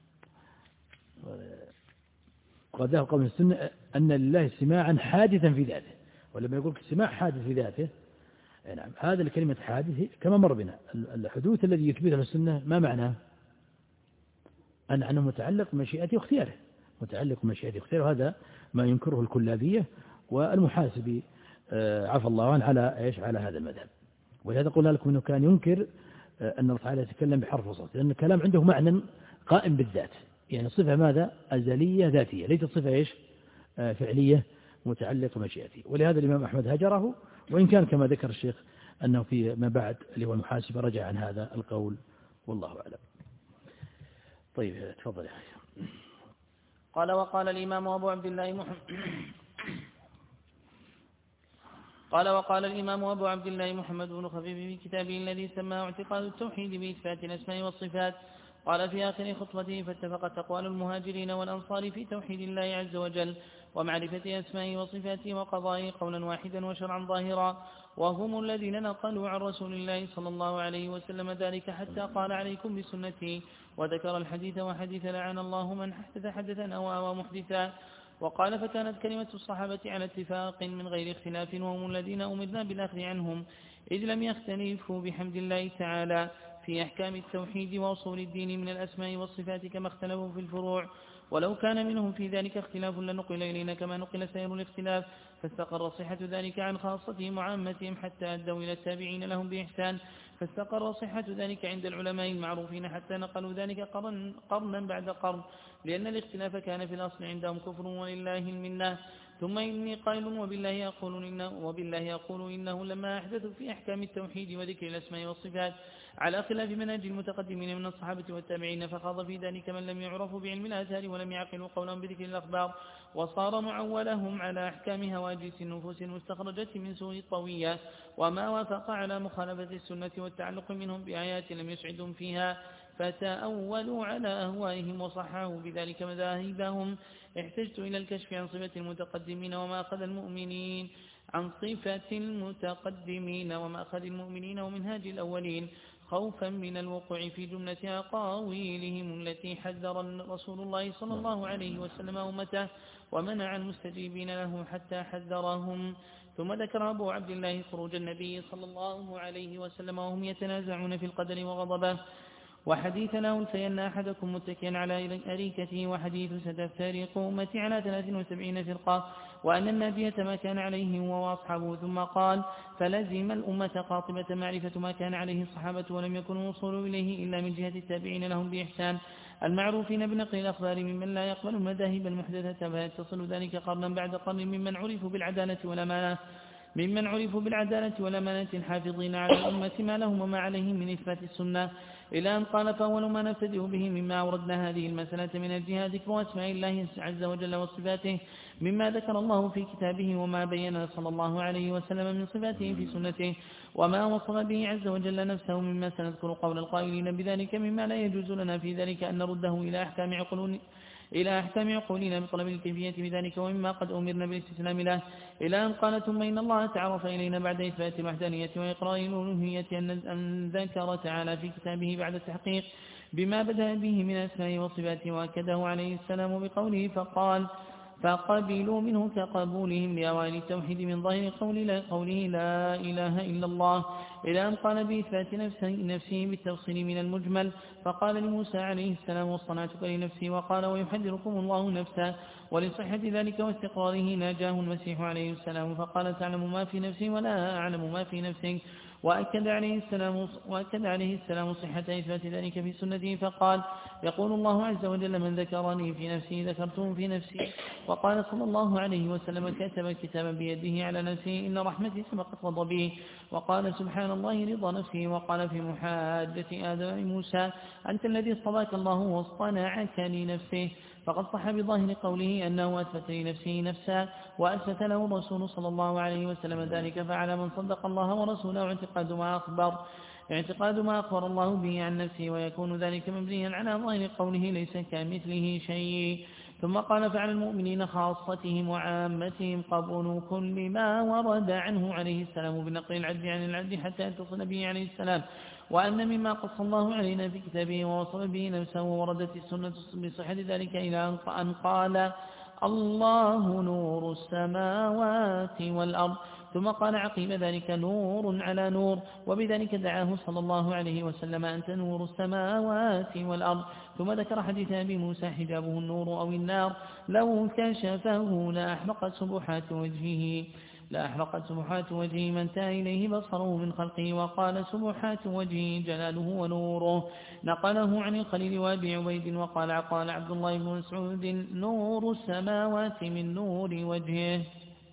قد ذهب قوم من السنة أن لله سماعا حادثا في ذاته، ولما يقول سماع حادث في ذاته، نعم هذا الكلمة حادث كما مر بنا الحدوث الذي يثبتها السنة ما معناه؟ أن أنه متعلق بمشيئته واختياره، متعلق بمشيئته واختياره، وهذا ما ينكره الكلابية والمحاسبي آه عفى الله عنه على إيش على هذا المذهب. ولهذا قلنا لكم أنه كان ينكر آه أن الله تعالى يتكلم بحرف وصوت، لأن الكلام عنده معنى قائم بالذات، يعني صفة ماذا؟ أزلية ذاتية، ليست صفة إيش آه فعلية متعلقة بمشيئته. ولهذا الإمام أحمد هجره، وإن كان كما ذكر الشيخ أنه في ما بعد اللي هو المحاسب رجع عن هذا القول، والله أعلم. طيب تفضل يا أخي. قال وقال الإمام أبو عبد الله محمد قال وقال الإمام أبو عبد الله محمد بن خفيف في كتابه الذي سماه اعتقاد التوحيد بإثبات الأسماء والصفات، قال في آخر خطبته فاتفقت أقوال المهاجرين والأنصار في توحيد الله عز وجل ومعرفة أسمائه وصفاته وقضائه قولا واحدا وشرعا ظاهرا، وهم الذين نقلوا عن رسول الله صلى الله عليه وسلم ذلك حتى قال عليكم بسنتي، وذكر الحديث وحديث لعن الله من حدث حدثا أو آوى محدثا. وقال فكانت كلمة الصحابة على اتفاق من غير اختلاف، وهم الذين أمرنا بالأخذ عنهم إذ لم يختلفوا بحمد الله تعالى في أحكام التوحيد وأصول الدين من الأسماء والصفات كما اختلفوا في الفروع، ولو كان منهم في ذلك اختلاف لنقل إلينا كما نقل سائر الاختلاف، فاستقر صحة ذلك عن خاصتهم وعامتهم حتى أدوا إلى التابعين لهم بإحسان، فاستقر صحة ذلك عند العلماء المعروفين حتى نقلوا ذلك قرن قرنا بعد قرن، لأن الاختلاف كان في الأصل عندهم كفر ولله المنة. ثم إني قائل وبالله أقول إنه, وبالله أقول إنه لما أحدثوا في أحكام التوحيد وذكر الأسماء والصفات على خلاف منهج المتقدمين من الصحابة والتابعين، فخاض في ذلك من لم يعرفوا بعلم الآثار ولم يعقلوا قولهم بذكر الأخبار، وصار معولهم على أحكام هواجس النفوس المستخرجة من سوء الطوية، وما وافق على مخالفة السنة والتعلق منهم بآيات لم يسعدهم فيها، فتأولوا على أهوائهم وصححوا بذلك مذاهبهم. احتجت إلى الكشف عن صفة المتقدمين وما أخذ المؤمنين عن صفة المتقدمين وما أخذ المؤمنين ومنهاج الأولين، خوفا من الوقوع في جملة أقاويلهم التي حذر رسول الله صلى الله عليه وسلم أمته ومنع المستجيبين له حتى حذرهم. ثم ذكر أبو عبد الله خروج النبي صلى الله عليه وسلم وهم يتنازعون في القدر وغضبه، وحديث لا ألفين أحدكم متكئا على أريكته، وحديث ستفترق أمتي على ثلاث وسبعين فرقة، وأن الناجية ما كان عليه هو وأصحابه. ثم قال فلزم الأمة قاطبة معرفة ما كان عليه الصحابة ولم يكن الوصول إليه إلا من جهة التابعين لهم بإحسان المعروفين بنقل الأخبار ممن لا يقبل المذاهب المحدثة، فيتصل ذلك قرنا بعد قرن ممن عرفوا بالعدالة والأمانة. ممن عرفوا بالعدالة والأمانة الحافظين على الأمة ما لهم وما عليهم من إثبات السنة، إلى أن قال: فأول ما نبتدئ به مما أوردنا هذه المسألة من أجلها ذكر أسماء الله عز وجل وصفاته مما ذكر الله في كتابه وما بين صلى الله عليه وسلم من صفاته في سنته، وما وصف به عز وجل نفسه مما سنذكر قول القائلين بذلك مما لا يجوز لنا في ذلك أن نرده إلى أحكام عقول إلى أحكام عقولنا بطلب الكيفية بذلك، ومما قد أمرنا بالاستسلام له، إلى أن قال: ثم إن الله تعرف إلينا بعد إثبات الوحدانية وإقرار الألوهية أن ذكر تعالى في كتابه بعد التحقيق بما بدأ به من أسماء وصفاته، وأكده عليه السلام بقوله: فقال فقبلوا منه كقبولهم لأوائل التوحيد من ظاهر قوله لا إله إلا الله، إلى أن قال بإثبات نفسه, نفسه بالتفصيل من المجمل، فقال لموسى عليه السلام: واصطنعتك لنفسي، وقال: ويحذركم الله نفسه، ولصحة ذلك واستقراره ناجاه المسيح عليه السلام فقال: تعلم ما في نفسي ولا أعلم ما في نفسك، وأكد عليه السلام وأكد عليه السلام صحة إثبات ذلك في سنته، فقال: يقول الله عز وجل: من ذكرني في نفسي ذكرته في نفسي، وقال صلى الله عليه وسلم: كتب كتابا بيده على نفسه إن رحمتي سبقت غضبي، وقال: سبحان الله رضا نفسه، وقال في محاجة آدم موسى: أنت الذي اصطفاك الله واصطنعك لنفسه، فقد صح بظاهر قوله أنه أثبت لنفسه نفسا، وأثبت له الرسول صلى الله عليه وسلم ذلك، فعلى من صدق الله ورسوله اعتقاد ما أخبر اعتقاد ما أخبر الله به عن نفسه، ويكون ذلك مبنيا على ظاهر قوله ليس كمثله شيء. ثم قال: فعلى المؤمنين خاصتهم وعامتهم قبول كل ما ورد عنه عليه السلام بنقل العدل عن العدل حتى يتصل به عليه السلام، وأن مما قص الله علينا في كتابه ووصف به نفسه وردت السنة بصحة ذلك إلى أن قال: الله نور السماوات والأرض، ثم قال عقيب ذلك: نور على نور، وبذلك دعاه صلى الله عليه وسلم: أنت نور السماوات والأرض. ثم ذكر حديث أبي موسى: حجابه النور أو النار، لو كشفه لأحرقت سبحات وجهه لا أحرقت سبحات وجهه ما انتهى إليه بصره من خلقه، وقال: سبحات وجهه جلاله ونوره، نقله عن الخليل وأبي عبيد. وقال قال عبد الله بن مسعود: نور السماوات من نور وجهه.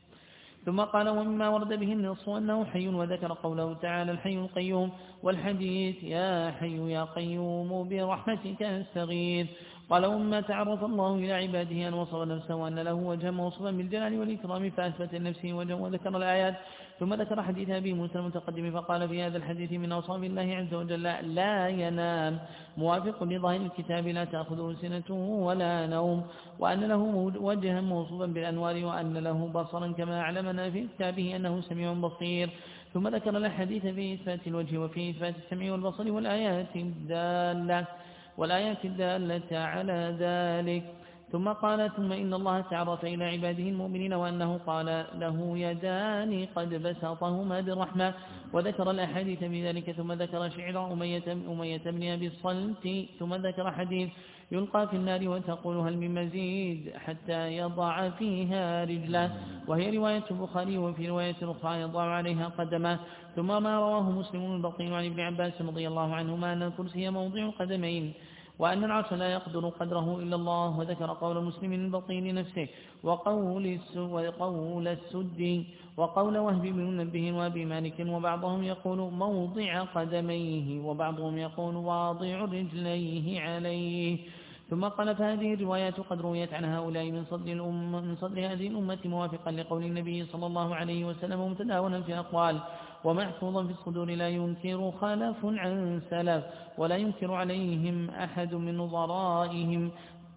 ثم قال: ومما ورد به النص أنه حي، وذكر قوله تعالى: الحي القيوم، والحديث: يا حي يا قيوم برحمتك أستغيث. قال: ومما تعرف الله إلى عباده أن وصف نفسه أن له وجها موصوفا بالجلال والإكرام فأثبت لنفسه وجها، وذكر الآيات. ثم ذكر حديث أبي موسى المتقدم فقال في هذا الحديث من أوصاف الله عز وجل: لا ينام، موافق لظاهر الكتاب: لا تأخذه سنة ولا نوم، وأن له وجها موصوفا بالأنوار، وأن له بصرا كما أعلمنا في كتابه أنه سميع بصير. ثم ذكر الحديث في إثبات الوجه وفي إثبات السمع والبصر والآيات الدالة والآيات الدالة على ذلك. ثم قال: ثم إن الله تعرف إلى عباده المؤمنين وأنه قال: له يدان قد بسطهما بالرحمة، وذكر الأحاديث بذلك. ثم ذكر شعر أمية, أمية بن أبي الصلت. ثم ذكر حديث: يلقى في النار وتقول: هل من مزيد، حتى يضع فيها رجله، وهي رواية البخاري، وفي رواية أخرى: يضع عليها قدمه. ثم ما رواه مسلم البطين عن ابن عباس رضي الله عنهما أن الكرسي موضع قدمين، وأن العرش لا يقدر قدره إلا الله. وذكر قول مسلم البطين نفسه، وقول وقول السدي، وقول وهب بن منبه وأبي مالك، وبعضهم يقول موضع قدميه، وبعضهم يقول واضع رجليه عليه. ثم قال: فهذه الروايات قد رويت عن هؤلاء من صدر, الأمة من صدر هذه الأمة موافقا لقول النبي صلى الله عليه وسلم، ومتداولا في أقوال ومحفوظا في الصدور، لا ينكر خلف عن سلف، ولا ينكر عليهم أحد من نظرائهم.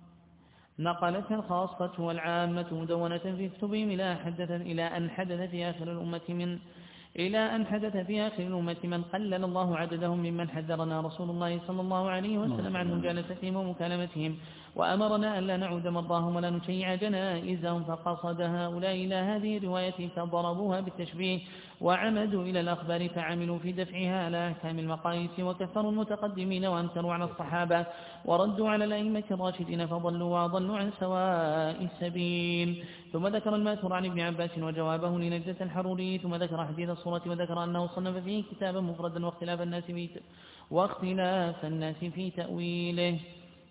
نقلتها الخاصة والعامة مدونة في كتبهم إلى حدث إلى أن حدث في آخر الأمة من إلى أن حدث في آخر الأمة من قلل الله عددهم ممن حذرنا رسول الله صلى الله عليه وسلم عن مجالستهم ومكالمتهم، وأمرنا أن لا نعود مرضاهم ولا نشيع جنائزهم، فقصد هؤلاء إلى هذه الرواية فضربوها بالتشبيه، وعمدوا إلى الأخبار فعملوا في دفعها على أحكام المقاييس، وكفروا المتقدمين وأنكروا على الصحابة، وردوا على الأئمة الراشدين فضلوا وضلوا عن سواء السبيل. ثم ذكر الماثور عن ابن عباس وجوابه لنجدة الحروري. ثم ذكر حديث الصورة، وذكر أنه صنف فيه كتابا مفردا واختلاف الناس في واختلاف الناس في تأويله.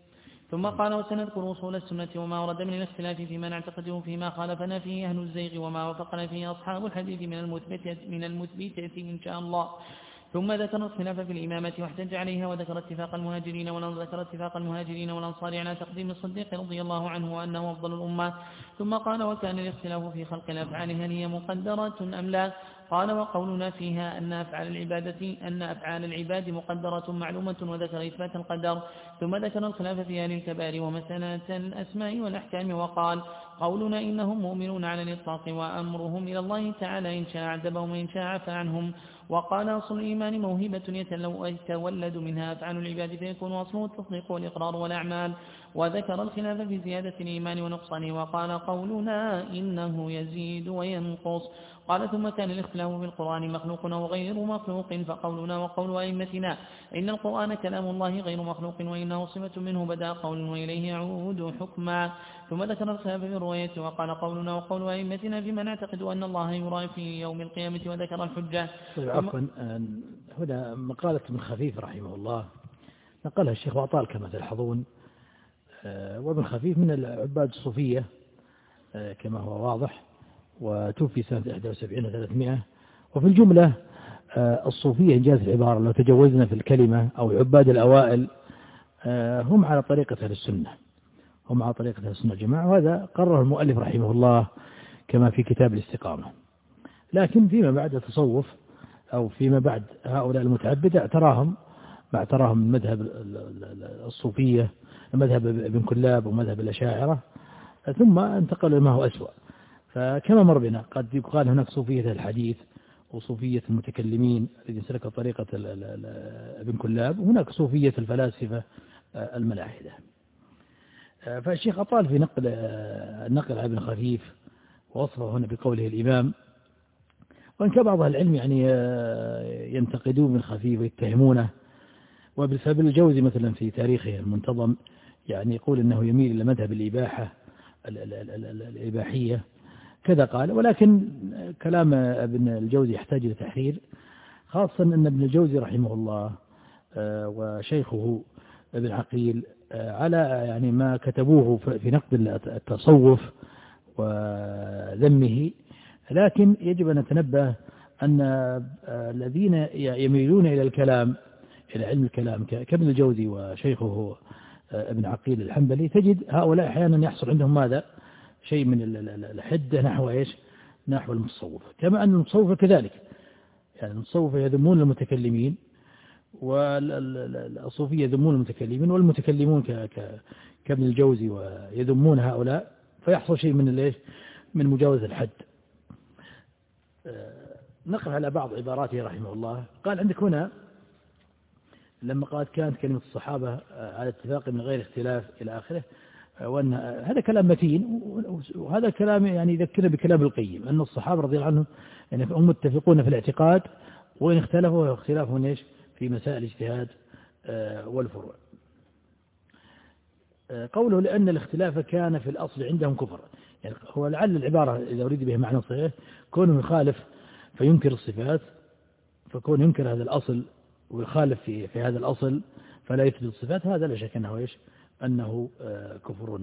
ثم قال وسنذكر أصول السنة وما ورد من الاختلاف فيما نعتقده فيما خالفنا فيه أهل الزيغ وما وفقنا فيه أصحاب الحديث من المثبتة من المثبتة إن شاء الله. ثم ذكر الخلاف في الإمامة واحتج عليها وذكر اتفاق المهاجرين وذكر اتفاق المهاجرين والأنصار على تقديم الصديق رضي الله عنه وأنه أفضل الأمة. ثم قال وكان الاختلاف في خلق الأفعال هل هي مقدرة أم لا؟ قال وقولنا فيها أن أفعال العبادة أن أفعال العباد مقدرة معلومة وذكر إثبات القدر. ثم ذكر الخلاف في أهل الكبائر ومسألة الأسماء والأحكام وقال قولنا إنهم مؤمنون على الإطلاق وأمرهم إلى الله تعالى إن شاء عذبهم وإن شاء عفى عنهم. وقال أصل الإيمان موهبة يتولد منها أفعال العباد فيكون أصله التصديق والإقرار والأعمال. وذكر الخلاف في زيادة الإيمان ونقصانه وقال قولنا إنه يزيد وينقص. قال ثم كان الاختلاف في القرآن مخلوق أو غير مخلوق فقولنا وقول أئمتنا إن القرآن كلام الله غير مخلوق وإنه صفة منه بدأ قول وإليه يعود حكما. ثم ذكر الخلاف في الرواية وقال قولنا وقول أئمتنا فيما نعتقد أن الله يرى في يوم القيامة وذكر الحجة. عفوا هنا مقالة ابن خفيف رحمه الله نقلها الشيخ وأطال كما تلحظون، وابن خفيف من العباد الصوفية كما هو واضح، وتوفي سنة إحدى وسبعين وثلاثمائة. وفي الجملة الصوفية إنجاز العبارة لو تجوزنا في الكلمة أو عباد الأوائل هم على طريقة أهل السنة، هم على طريقة أهل السنة الجماعة، وهذا قرر المؤلف رحمه الله كما في كتاب الاستقامة. لكن فيما بعد التصوف أو فيما بعد هؤلاء المتعبدة اعتراهم ما اعتراهم من مذهب الصوفية مذهب ابن كلاب ومذهب الأشاعرة، ثم انتقلوا لما هو أسوأ. فكما مر بنا قد يقال هناك صوفية الحديث وصوفية المتكلمين الذين سلكوا طريقة ابن كلاب، وهناك صوفية الفلاسفة الملاحدة. فالشيخ أطال في نقل النقل عن ابن خفيف ووصفه هنا بقوله الإمام، وإن كان بعض العلم يعني ينتقدون ابن خفيف ويتهمونه، وبسبب الجوزي مثلا في تاريخه المنتظم يعني يقول أنه يميل إلى مذهب الإباحة الإباحية كذا قال. ولكن كلام ابن الجوزي يحتاج إلى تحرير، خاصة أن ابن الجوزي رحمه الله وشيخه ابن عقيل على يعني ما كتبوه في نقد التصوف وذمه. لكن يجب أن نتنبه أن الذين يميلون إلى الكلام إلى علم الكلام كابن الجوزي وشيخه ابن عقيل الحنبلي، تجد هؤلاء أحيانا يحصل عندهم ماذا شيء من الحدة نحو إيش نحو المتصوفة، كما أن المتصوفة كذلك، يعني المتصوفة يذمون المتكلمين والصوفية يذمون المتكلمين، والمتكلمون كابن الجوزي ويذمون هؤلاء، فيحصل شيء من الايش من مجاوزة الحد. نقرأ على بعض عباراته رحمه الله. قال عندك هنا لما قالت كانت كلمة الصحابة على اتفاق من غير اختلاف إلى آخره، وأن هذا كلام متين، وهذا كلام يعني يذكرنا بكلام القيم أن الصحابة رضي الله عنهم يعني هم متفقون في الاعتقاد، وإن اختلفوا اختلافهم ايش في مسائل الاجتهاد والفروع. قوله لأن الاختلاف كان في الأصل عندهم كفر، يعني هو لعل العبارة إذا أريد به معنى صحيح كونه يخالف فينكر الصفات، فكون ينكر هذا الأصل ويخالف في, في هذا الأصل فلا يثبت الصفات، هذا لا شك أنه إيش أنه كفر.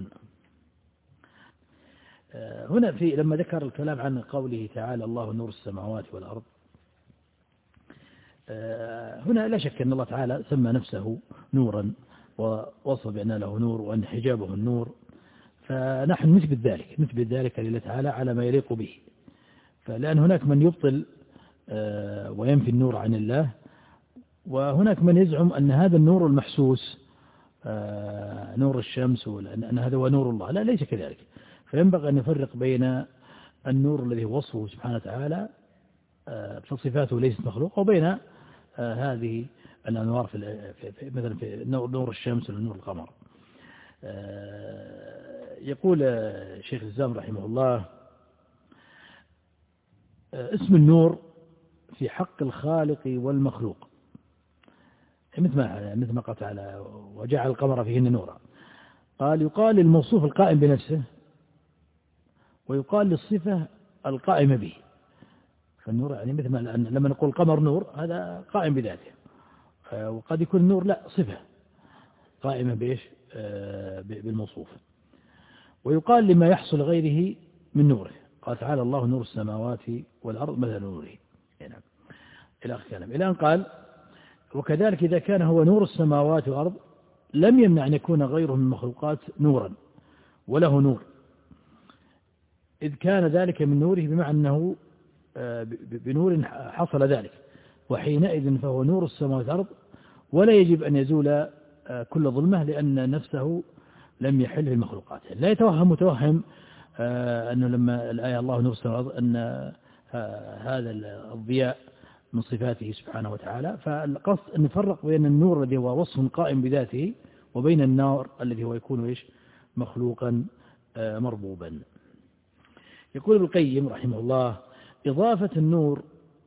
هنا في لما ذكر الكلام عن قوله تعالى الله نور السماوات والأرض، هنا لا شك أن الله تعالى سمى نفسه نورا ووصف بأن له نور وأن حجابه النور، فنحن نثبت ذلك نثبت ذلك لله تعالى على ما يليق به. فلأن هناك من يبطل وينفي النور عن الله، وهناك من يزعم أن هذا النور المحسوس نور الشمس وأن هذا هو نور الله. لا، ليس كذلك. فينبغي أن يفرق بين النور الذي وصفه سبحانه وتعالى فصفاته ليست مخلوقة، وبين هذه الأنوار في مثلا في نور الشمس ونور القمر. يقول الشيخ الإسلام رحمه الله اسم النور في حق الخالق والمخلوق مثل ما مثل ما قال تعالى وجعل القمر فيهن نورا. قال يقال للموصوف القائم بنفسه، ويقال للصفة القائمة به. فالنور يعني مثل ما لما نقول القمر نور هذا قائم بذاته، وقد يكون النور لا صفة قائمة بإيش بالموصوف. ويقال لما يحصل غيره من نوره، قال تعالى الله نور السماوات والأرض مثل نوره، نعم إلى آخر كلام، إلى أن قال وكذلك إذا كان هو نور السماوات والأرض لم يمنع أن يكون غيره من المخلوقات نورا وله نور، إذ كان ذلك من نوره بمعنى أنه بنور حصل ذلك، وحينئذ فهو نور السماوات والأرض ولا يجب أن يزول كل ظلمة لأن نفسه لم يحل في المخلوقات. لا يتوهم متوهم أنه لما الآية الله نور السماوات والأرض أن هذا الضياء من صفاته سبحانه وتعالى، فالقصد أن نفرق بين النور الذي هو وصف قائم بذاته وبين النار الذي هو يكون إيش مخلوقا مربوبا. يقول ابن القيم رحمه الله إضافة النور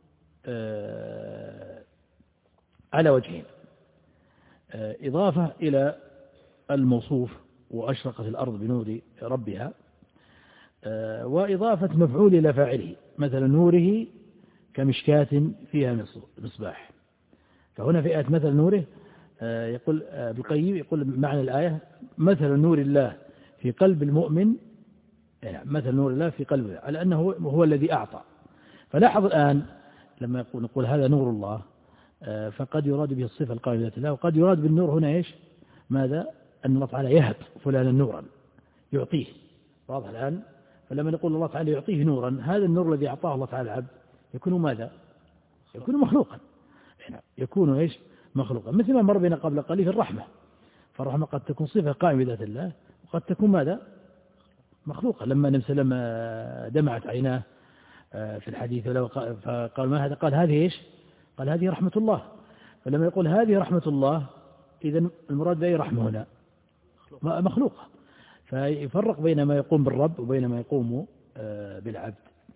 على وجهين، إضافة إلى الموصوف وأشرقت الأرض بنور ربها، وإضافة مفعول إلى فاعله، مثل نوره كمشكاة فيها مصباح. فهنا في آية مثل نوره يقول ابن القيم يقول معنى الآية مثل نور الله في قلب المؤمن، يعني مثل نور الله في قلبه على أنه هو الذي أعطى. فلاحظ الآن لما يقول نقول هذا نور الله فقد يراد به الصفة القائمة بذات الله، وقد يراد بالنور هنا إيش ماذا أن الله تعالى يهب فلانا نورا يعطيه، واضح الآن. فلما نقول الله تعالى يعطيه نورا، هذا النور الذي أعطاه الله تعالى العبد يكون ماذا يكون مخلوقا، يكون إيش مخلوقا، مثل ما مر بنا قبل قليل في الرحمة، فالرحمة قد تكون صفة قائمة بذات الله وقد تكون ماذا مخلوقا. لما النبي صلى الله عليه وسلم دمعت عيناه في الحديث فقال ما هذا؟ قال هذه إيش؟ قال هذه رحمة الله. فلما يقول هذه رحمة الله إذا المراد بأي رحمة هنا مخلوقة، فيفرق بين ما يقوم بالرب وبين ما يقوم بالعبد.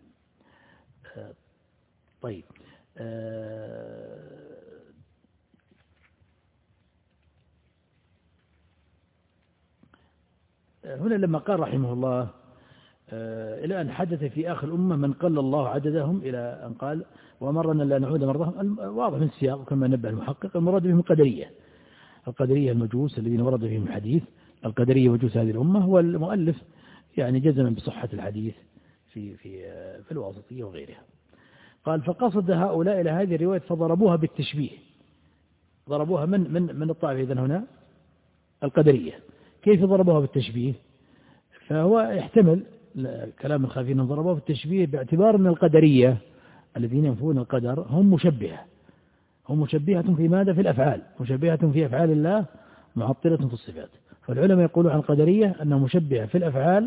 طيب هنا لما قال رحمه الله إلى أن حدث في آخر الأمة من قل الله عددهم، إلى أن قال وأمرنا لا نعود مرضهم، واضح من السياق وكما نبه المحقق المراد بهم القدرية، القدرية المجوس الذين ورد فيهم الحديث، القدرية مجوس هذه الأمة. والمؤلف يعني جزما بصحة الحديث في في في الواسطية وغيرها. قال فقصد هؤلاء إلى هذه الرواية فضربوها بالتشبيه، ضربوها من من من الطائفة إذن هنا القدرية. كيف ضربوها بالتشبيه؟ فهو يحتمل كلام الخافين ضربوها بالتشبيه باعتبار أن القدرية الذين ينفون القدر هم مشبهة، هم مشبهة في ماذا؟ في الأفعال، مشبهة في أفعال الله معطلة في الصفات. فالعلماء يقولون عن القدرية أنه مشبهة في الأفعال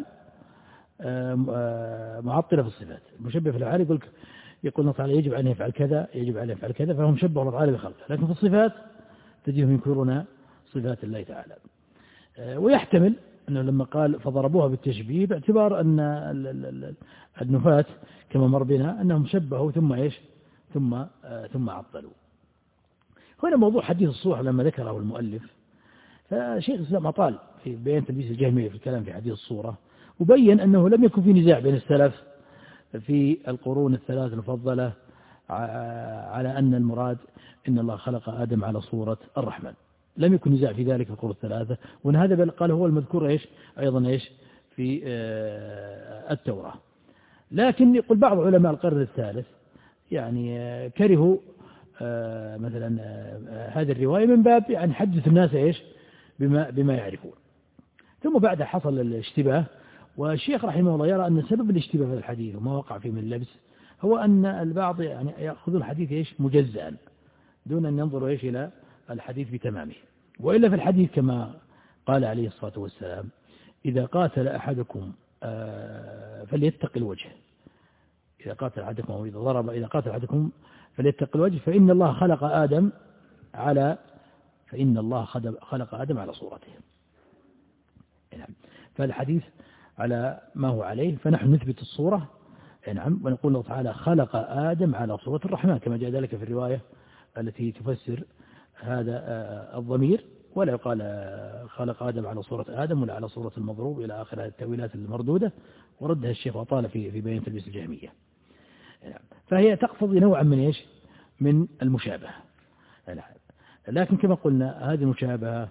معطلة في الصفات. مشبه في الأفعال يقول يقول الله تعالى يجب أن يفعل كذا، يجب أن يفعل كذا، فهم شبه الله تعالى بخلقه، لكن في الصفات تجيهم ينكرون صفات الله تعالى. ويحتمل أنه لما قال فضربوها بالتشبيه باعتبار أن النفاة كما مر بنا أنهم شبهوا ثم إيش ثم ثم عطلوا. هنا موضوع حديث الصورة لما ذكره المؤلف، فشيخ الإسلام أطال في بيان تلبيس الجهمية في الكلام في حديث الصورة، وبين أنه لم يكن في نزاع بين السلف في القرون الثلاث المفضلة على أن المراد إن الله خلق آدم على صورة الرحمن، لم يكن نزاع في ذلك في القرون الثلاثة. وأن هذا قال هو المذكور إيش أيضا إيش في التوراة. لكن يقول بعض علماء القرن الثالث يعني كرهوا مثلا هذه الرواية من باب يعني حدث الناس إيش بما بما يعرفون. ثم بعد حصل الاشتباه، والشيخ رحمه الله يرى أن سبب الاشتباه في الحديث وما وقع فيه من اللبس هو أن البعض يعني يأخذون الحديث إيش مجزأ دون أن ينظروا إيش إلى الحديث بتمامه. وإلا في الحديث كما قال عليه الصلاة والسلام إذا قاتل أحدكم فليتق الوجه، إذا قاتل أحدكم أو إذا ضرب إذا قاتل أحدكم فليتق الوجه فإن الله خلق آدم على فإن الله خلق آدم على صورته. نعم. فالحديث على ما هو عليه، فنحن نثبت الصورة نعم ونقول الله تعالى خلق آدم على صورة الرحمن كما جاء ذلك في الرواية التي تفسر هذا الضمير، ولا يقال خلق آدم على صورة آدم ولا على صورة المضروب إلى آخر التأويلات المردودة، وردها الشيخ وطال في في بيان تلبيس الجهمية. فهي تقتضي نوعا من إيش من المشابهة، لكن كما قلنا هذه المشابهة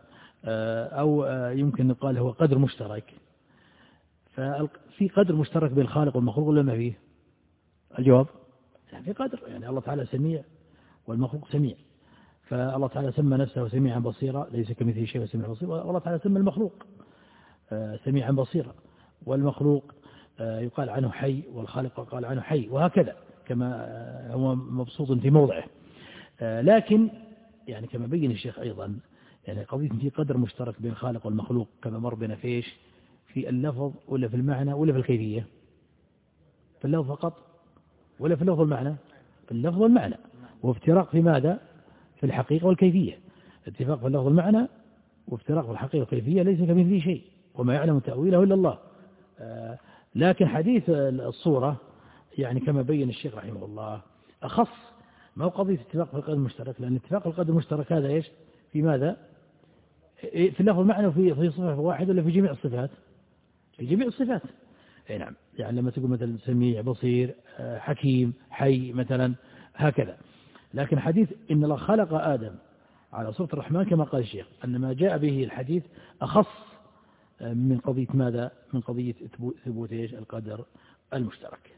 أو يمكن نقال هو قدر مشترك. ففي قدر مشترك بين الخالق والمخلوق ولا ما فيه؟ الجواب يعني في قدر، يعني الله تعالى سميع والمخلوق سميع، فالله تعالى سمى نفسه سميعا بصيرا ليس كمثله شيء وسميع بصير، والله تعالى سمى المخلوق سميعا بصيرا، والمخلوق يقال عنه حي والخالق قال عنه حي، وهكذا كما هو مبسوط في موضعه. لكن يعني كما بين الشيخ أيضا يعني قضية في قدر مشترك بين الخالق والمخلوق كما مر بنا فيش في اللفظ ولا في المعنى ولا في الكيفية؟ في اللفظ فقط ولا في اللفظ والمعنى؟ في اللفظ والمعنى، وافتراق في ماذا؟ في الحقيقة والكيفية. اتفاق في اللفظ والمعنى وافتراق في الحقيقة والكيفية ليس كمثله شيء وما يعلم تأويله إلا الله. آه لكن حديث الصورة يعني كما بين الشيخ رحمه الله أخص، ما هو قضية اتفاق في القدر المشترك، لأن اتفاق القدر المشترك هذا إيش؟ في ماذا؟ في اللفظ والمعنى وفي في صفة واحد ولا في جميع الصفات؟ في جميع الصفات. أي نعم، يعني لما تقول مثلا سميع بصير حكيم حي مثلا هكذا. لكن حديث إن الله خلق آدم على صورة الرحمن كما قال الشيخ أن ما جاء به الحديث أخص من قضية ماذا؟ من قضية ثبوت القدر المشترك.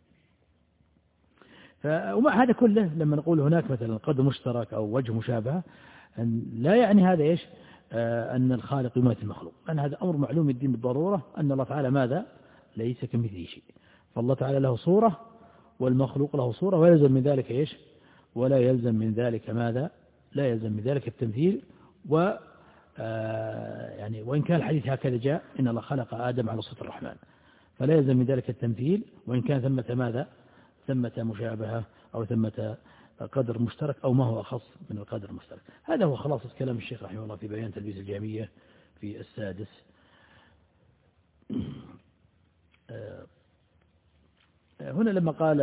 ومع هذا كله لما نقول هناك مثلا قدر مشترك أو وجه مشابهة لا يعني هذا إيش؟ أن الخالق يماثل المخلوق، أن هذا أمر معلوم الدين بالضرورة أن الله تعالى ماذا؟ ليس كمثله شيء، فالله تعالى له صورة والمخلوق له صورة، ولا يلزم من ذلك إيش؟ ولا يلزم من ذلك ماذا؟ لا يلزم من ذلك التمثيل. و يعني وإن كان الحديث هكذا جاء إن الله خلق آدم على صورة الرحمن، فلا يلزم من ذلك التمثيل، وإن كان ثمة ماذا؟ ثمة مشابهة أو ثمة قدر مشترك أو ما هو أخص من القدر المشترك. هذا هو خلاصة كلام الشيخ رحمه الله في بيان تلبيس الجامية في السادس. هنا لما قال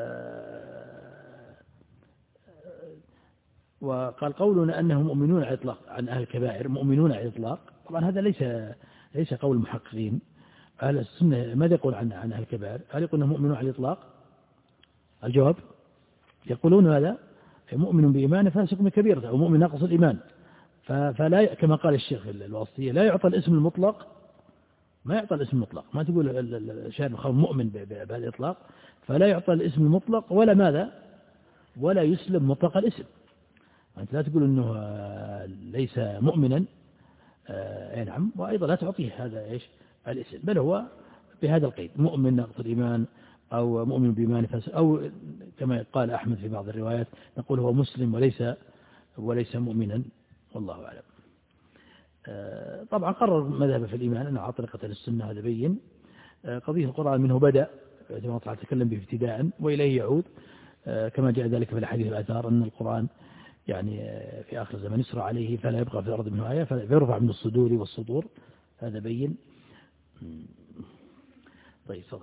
وقال قولنا أنهم مؤمنون على الإطلاق عن أهل الكبائر، مؤمنون على الإطلاق، طبعا هذا ليس ليس قول المحققين. أهل السنة ماذا يقول عن عن أهل الكبائر؟ هل يقول أنهم مؤمنون على الإطلاق؟ الجواب يقولون هذا مؤمن بإيمانه فاسق بكبيرته أو مؤمن ناقص الإيمان، فلا كما قال الشيخ الواسطية لا يعطى الاسم المطلق، ما يعطى الاسم المطلق، ما تقول الشاهد الخبر مؤمن بهذا الإطلاق، فلا يعطى الاسم المطلق ولا ماذا؟ ولا يسلم مطلق الاسم. أنت لا تقول أنه ليس مؤمنا أي نعم، وأيضا لا تعطيه هذا إيش الاسم، بل هو بهذا القيد مؤمن ناقص الإيمان أو مؤمن بإيمان فاسق، أو كما قال أحمد في بعض الروايات نقول هو مسلم وليس وليس مؤمنا، والله أعلم. طبعا قرر مذهب في الإيمان أنه على طريقة السنة، هذا بين قضية القرآن منه بدأ كما طلع تكلم به ابتداء وإليه يعود، كما جاء ذلك في الحديث الآثار أن القرآن يعني في آخر الزمن يسرى عليه فلا يبقى في الأرض منه آية فيرفع من الصدور والصدور، هذا بين. طيب تفضل.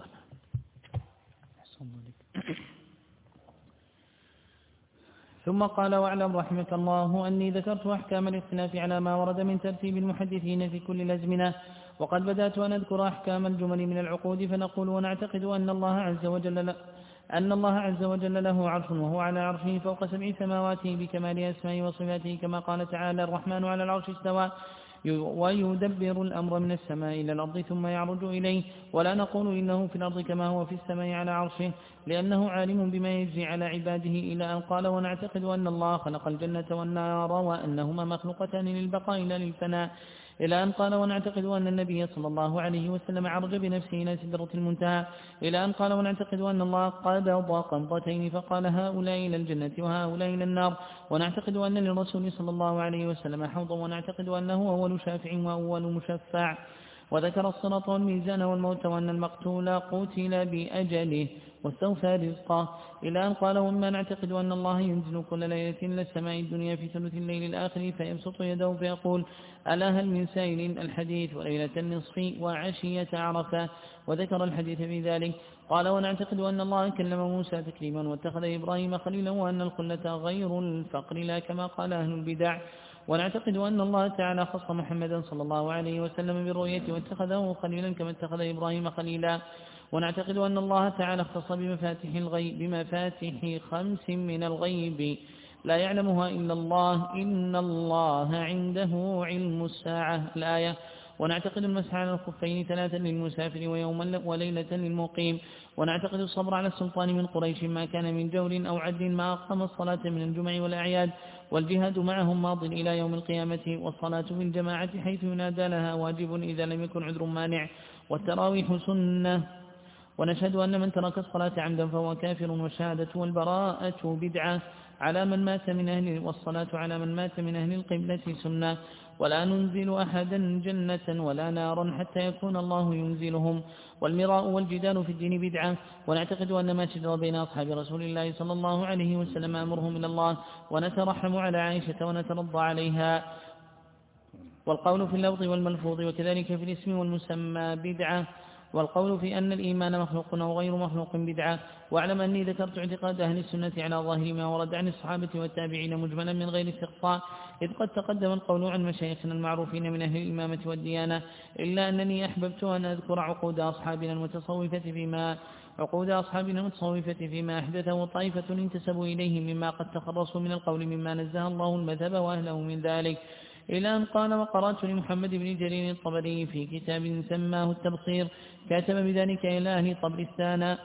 ثم قال واعلم رحمك الله أني ذكرت أحكام الاختلاف على ما ورد من ترتيب المحدثين في كل الأزمنة، وقد بدأت أن أذكر أحكام الجمل من العقود، فنقول ونعتقد أن الله عز وجل أن الله عز وجل له عرش وهو على عرشه فوق سبع سماواته بكمال أسمائه وصفاته، كما قال تعالى الرحمن على العرش استوى ويدبر الأمر من السماء إلى الأرض ثم يعرج إليه، ولا نقول إنه في الأرض كما هو في السماء على عرشه، لأنه عالم بما يجري على عباده، إلى أن قال ونعتقد أن الله خلق الجنة والنار وأنهما مخلوقتان للبقاء لا للفناء، إلى أن قال ونعتقد أن النبي صلى الله عليه وسلم عرج بنفسه إلى سدرة المنتهى، إلى أن قال ونعتقد أن الله قبض قبضتين فقال هؤلاء إلى الجنة وهؤلاء إلى النار، ونعتقد أن للرسول صلى الله عليه وسلم حوضا، ونعتقد أنه أول شافع وأول مشفع، وذكر الصراط والميزان والموت وأن المقتول قتل بأجله واستوفى رزقه، إلى أن قال وما نعتقد أن الله ينزل كل ليلة إلى السماء الدنيا في ثلث الليل الآخر فيبسط يده فيقول ألا هل من سائل الحديث وليلة النصف وعشية عرفة، وذكر الحديث في ذلك. قال ونعتقد أن الله كلم موسى تكليما واتخذ إبراهيم خليلا وأن الخلة غير الفقر لا كما قال أهل البدع، ونعتقد أن الله تعالى خص محمدا صلى الله عليه وسلم بالرؤية واتخذه خليلا كما اتخذ إبراهيم خليلا، ونعتقد أن الله تعالى اختص بمفاتيح الغيب بمفاتيح خمس من الغيب لا يعلمها إلا الله إن الله عنده علم الساعة الآية. ونعتقد المسح على الخفين ثلاثا للمسافر ويوما وليلة للمقيم. ونعتقد الصبر على السلطان من قريش ما كان من جور أو عدل ما أقام الصلاة من الجمع والأعياد، والجهاد معهم ماض إلى يوم القيامة، والصلاة في الجماعة حيث ينادى لها واجب إذا لم يكن عذر مانع، والتراويح سنة. ونشهد أن من ترك الصلاة عمدا فهو كافر، والشهادة والبراءة بدعة على من مات من أهل والصلاة على من مات من أهل القبلة سنة. ولا ننزل أحدا جنة ولا نارا حتى يكون الله ينزلهم. والمراء والجدال في الدين بدعة. ونعتقد أن ما شجر بين أصحاب رسول الله صلى الله عليه وسلم أمرهم إلى الله، ونترحم على عائشة ونترضى عليها. والقول في اللفظ والملفوظ وكذلك في الاسم والمسمى بدعة. والقول في أن الإيمان مخلوق أو غير مخلوق بدعة. واعلم أني ذكرت اعتقاد أهل السنة على ظاهر ما ورد عن الصحابة والتابعين مجملا من غير استقطاع، إذ قد تقدم القول عن مشايخنا المعروفين من أهل الإمامة والديانة، إلا أنني أحببت أن أذكر عقود أصحابنا المتصوفة فيما عقود أصحابنا المتصوفة فيما أحدثه طائفة انتسبوا إليه مما قد تخرصوا من القول مما نزه الله المذهب وأهله من ذلك، إلى أن قال: وقرأت لمحمد بن جرير الطبري في كتاب سماه التبصير كاتب بذلك إلى أهل طبرستان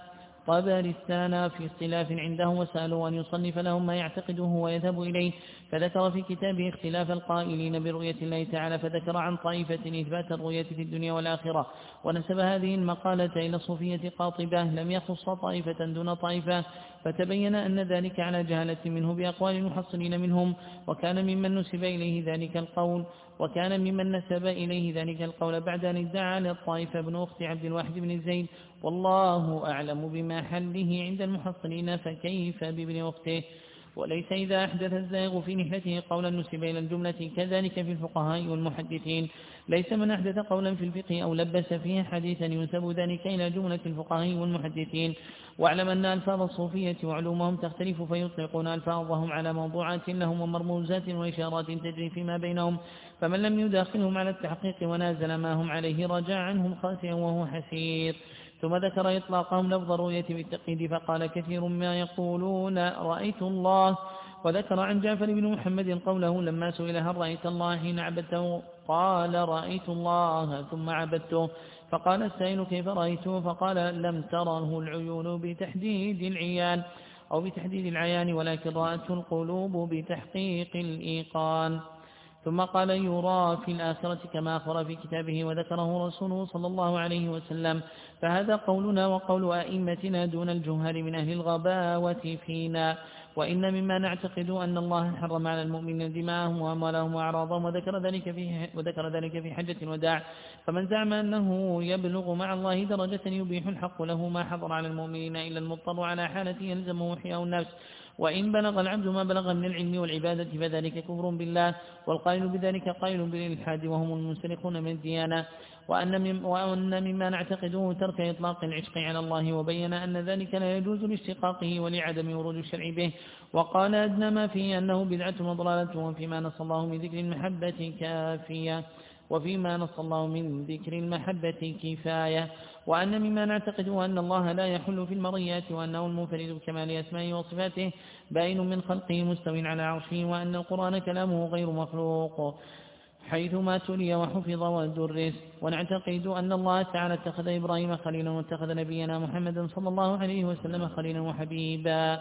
طبرستان في اختلاف عندهم، وسألوا أن يصنف لهم ما يعتقده ويذهب إليه، فذكر في كتابه اختلاف القائلين برؤية الله تعالى، فذكر عن طائفة إثبات الرؤية في الدنيا والآخرة، ونسب هذه المقالة إلى الصوفية قاطبة لم يخص طائفة دون طائفة، فتبين أن ذلك على جهلة منه بأقوال المحصلين منهم، وكان ممن نسب إليه ذلك القول وكان ممن نسب إليه ذلك القول بعد أن ادعى للطائفة ابن أخت عبد الواحد بن زيد، والله أعلم بما حله عند المحصلين، فكيف بابن أخته؟ وليس إذا أحدث الزائغ في نحلته قولا نسب إلى الجملة، كذلك في الفقهاء والمحدثين، ليس من أحدث قولا في الفقه أو لبس فيه حديثا ينسب ذلك إلى جملة الفقهاء والمحدثين. واعلم أن ألفاظ الصوفية وعلومهم تختلف، فيطلقون ألفاظهم على موضوعات لهم ومرموزات وإشارات تجري فيما بينهم، فمن لم يداخلهم على التحقيق ونازل ما هم عليه رجع عنهم خاسئا وهو حسير. ثم ذكر إطلاقهم لفظ الرؤية بالتقييد، فقال: كثير ما يقولون رأيت الله. وذكر عن جعفر بن محمد قوله لما سئل: هل رأيت الله حين عبدته؟ قال: رأيت الله ثم عبدته. فقال السائل: كيف رأيته؟ فقال: لم تره العيون بتحديد العيان أو بتحديد العيان، ولكن رأته القلوب بتحقيق الإيقان. ثم قال: يرى في الآخرة كما أخبر في كتابه وذكره رسوله صلى الله عليه وسلم. فهذا قولنا وقول أئمتنا دون الجهال من أهل الغباوة فينا. وإن مما نعتقد أن الله حرم على المؤمنين دماءهم وأموالهم وأعراضهم، وذكر ذلك في وذكر ذلك في حجة الوداع. فمن زعم أنه يبلغ مع الله درجة يبيح الحق له ما حضر على المؤمنين إلا المضطر على حالته يلزمه إحياء النفس، وإن بلغ العبد ما بلغ من العلم والعبادة فذلك كفر بالله، والقائل بذلك قائل بالإلحاد وهم المنسلخون من الديانة. وأن, مم وأن مما نعتقده ترك إطلاق العشق على الله، وبين أن ذلك لا يجوز لاشتقاقه ولعدم ورود الشرع به، وقال: أدنى ما فيه أنه بدعة وضلالة، وفيما نص الله من ذكر المحبة كافية وفيما نص الله من ذكر المحبة كفاية. وأن مما نعتقده أن الله لا يحل في المريات، وأنه المنفرد بكمال أسمائه وصفاته بائن من خلقه مستو على عرشه، وأن القرآن كلامه غير مخلوق حيثما تلي وحفظ ودرس. ونعتقد أن الله تعالى اتخذ إبراهيم خليلا واتخذ نبينا محمدا صلى الله عليه وسلم خليلا وحبيبا،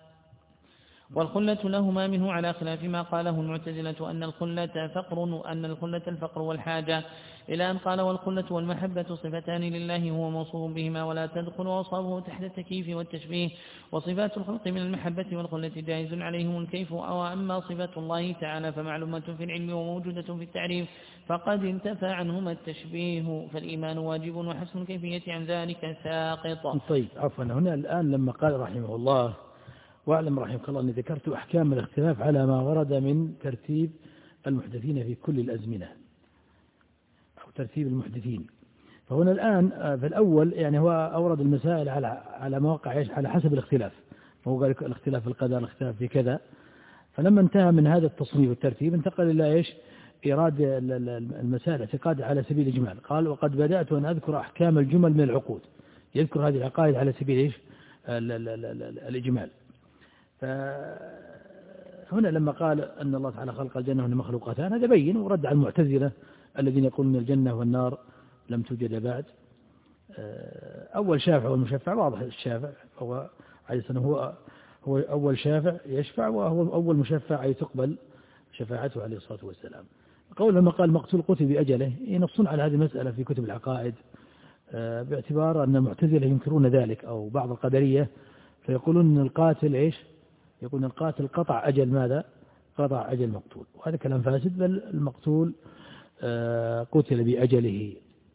والخلة لهما منه على خلاف ما قاله المعتزلة أن الخلة فقر أن الخلة الفقر والحاجة، إلى أن قال: والخلة والمحبة صفتان لله هو موصوف بهما ولا تدخل أوصافه تحت التكييف والتشبيه، وصفات الخلق من المحبة والخلة جائز عليهم الكيف، أو أما صفات الله تعالى فمعلومة في العلم وموجودة في التعريف، فقد انتفى عنهما التشبيه، فالإيمان واجب وحسن الكيفية عن ذلك ساقط. طيب، عفوا، هنا الآن لما قال رحمه الله: واعلم رحمك الله أني ذكرت أحكام الاختلاف على ما ورد من ترتيب المحدثين في كل الأزمنة أو ترتيب المحدثين. فهنا الآن في الأول يعني هو أورد المسائل على على مواقع إيش على حسب الاختلاف، وهو قال الاختلاف في القدر، الاختلاف في كذا. فلما انتهى من هذا التصنيف والترتيب انتقل إلى إيش إيراد المسائل الاعتقاد على سبيل الإجمال. قال: وقد بدأت أن أذكر أحكام الجمل من العقود، يذكر هذه العقائد على سبيل إيش الإجمال. هنا لما قال أن الله تعالى خلق الجنة وأن مخلوقاتان هذا بين ورد على المعتزلة الذين يقولون الجنة والنار لم توجد بعد. أول شافع والمشفع واضح الشافع هو عليه السلام هو هو أول شافع يشفع وهو أول مشفع أي تقبل شفاعته عليه الصلاة والسلام. قول لما قال مقتول قتل بأجله ينصون على هذه المسألة في كتب العقائد باعتبار أن المعتزلة ينكرون ذلك أو بعض القدرية فيقولون أن القاتل إيش يقول القاتل قطع أجل ماذا قطع أجل المقتول وهذا كلام فاسد بل المقتول قتل بأجله.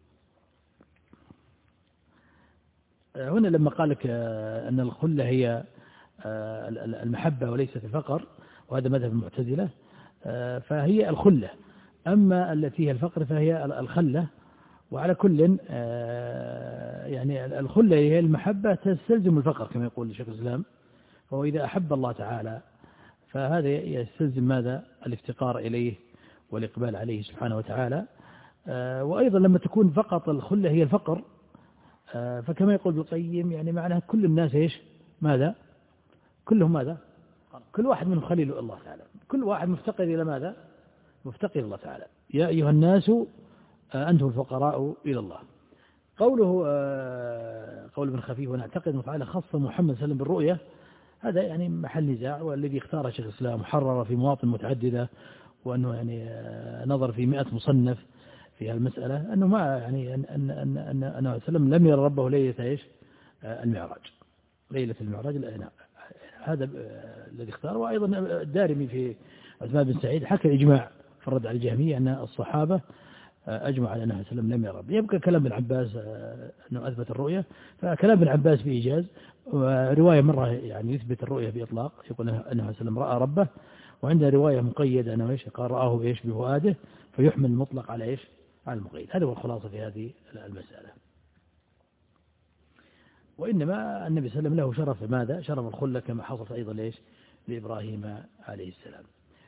هنا لما قال لك أن الخلة هي المحبة وليست الفقر وهذا مذهب المعتزلة فهي الخلة أما التي هي الفقر فهي الخلة. وعلى كل يعني الخلة هي المحبة تستلزم الفقر كما يقول شيخ الإسلام فهو إذا أحب الله تعالى فهذا يستلزم ماذا الافتقار إليه والإقبال عليه سبحانه وتعالى. وأيضا لما تكون فقط الخلة هي الفقر فكما يقول ابن القيم يعني معناها كل الناس إيش ماذا كلهم ماذا كل واحد منهم خليل الله تعالى كل واحد مفتقر إلى ماذا مفتقر الله تعالى. يا أيها الناس أنتم الفقراء إلى الله. قوله قول ابن خفيف ونعتقد أنه تعالى خص محمد صلى الله عليه وسلم بالرؤية هذا يعني محل نزاع والذي اختاره شيخ الإسلام وحرر في مواطن متعددة وأنه يعني نظر في مئة مصنف في هالمسألة أنه ما يعني أن أن أن أن أنه وسلم لم يرى ربه ليلة إيش المعراج ليلة المعراج هذا الذي اختاره. وأيضا الدارمي في عثمان بن سعيد حكى الإجماع في الرد على الجهمية أن الصحابة أجمع على أنه وسلم لم يرى. يبقى كلام ابن عباس أنه أثبت الرؤية فكلام ابن عباس بإيجاز ورواية مرة يعني يثبت الرؤية بإطلاق يقول أنه وسلم رأى ربه وعنده رواية مقيدة أنه إيش قال رآه إيش بفؤاده فيحمل المطلق على إيش على المقيد. هذا هو الخلاصة في هذه المسألة. وإنما النبي صلى الله عليه وسلم له شرف ماذا شرف الخلة كما حصلت أيضا ليش لإبراهيم عليه السلام.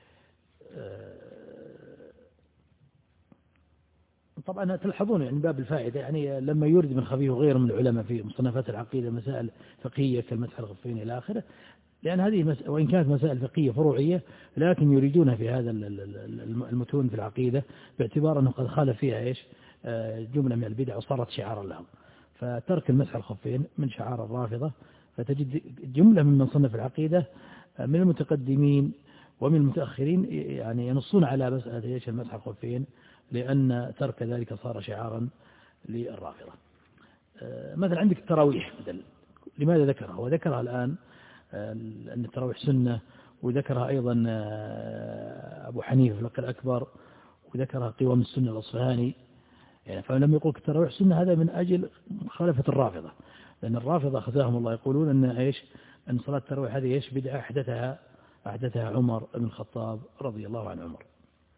طبعا تلحظون يعني باب الفائدة يعني لما يورد من خفيه وغيره من العلماء في مصنفات العقيدة مسائل فقهية كالمسح الخفين إلى آخره لأن هذه مس... وإن كانت مسائل فقهية فروعية لكن يريدونها في هذا المتون في العقيدة باعتبار أنه قد خالف فيها إيش جملة من البدع وصارت شعارا لهم. فترك المسح الخفين من شعار الرافضة فتجد جملة من صنف العقيدة من المتقدمين ومن المتأخرين يعني ينصون على مسألة إيش المسح الخفين لأن ترك ذلك صار شعارا للرافضة. مثلا عندك التراويح مثل لماذا ذكرها وذكرها الآن أن التراويح سنة وذكرها أيضا أبو حنيفة في الفقه الأكبر وذكرها قوام السنة الأصفهاني يعني فلما يقول التراويح سنة هذا من أجل مخالفة الرافضة لأن الرافضة خزاهم الله يقولون أن إيش أن صلاة التراويح هذه إيش بدعة أحدثها أحدثها عمر بن الخطاب رضي الله عن عمر.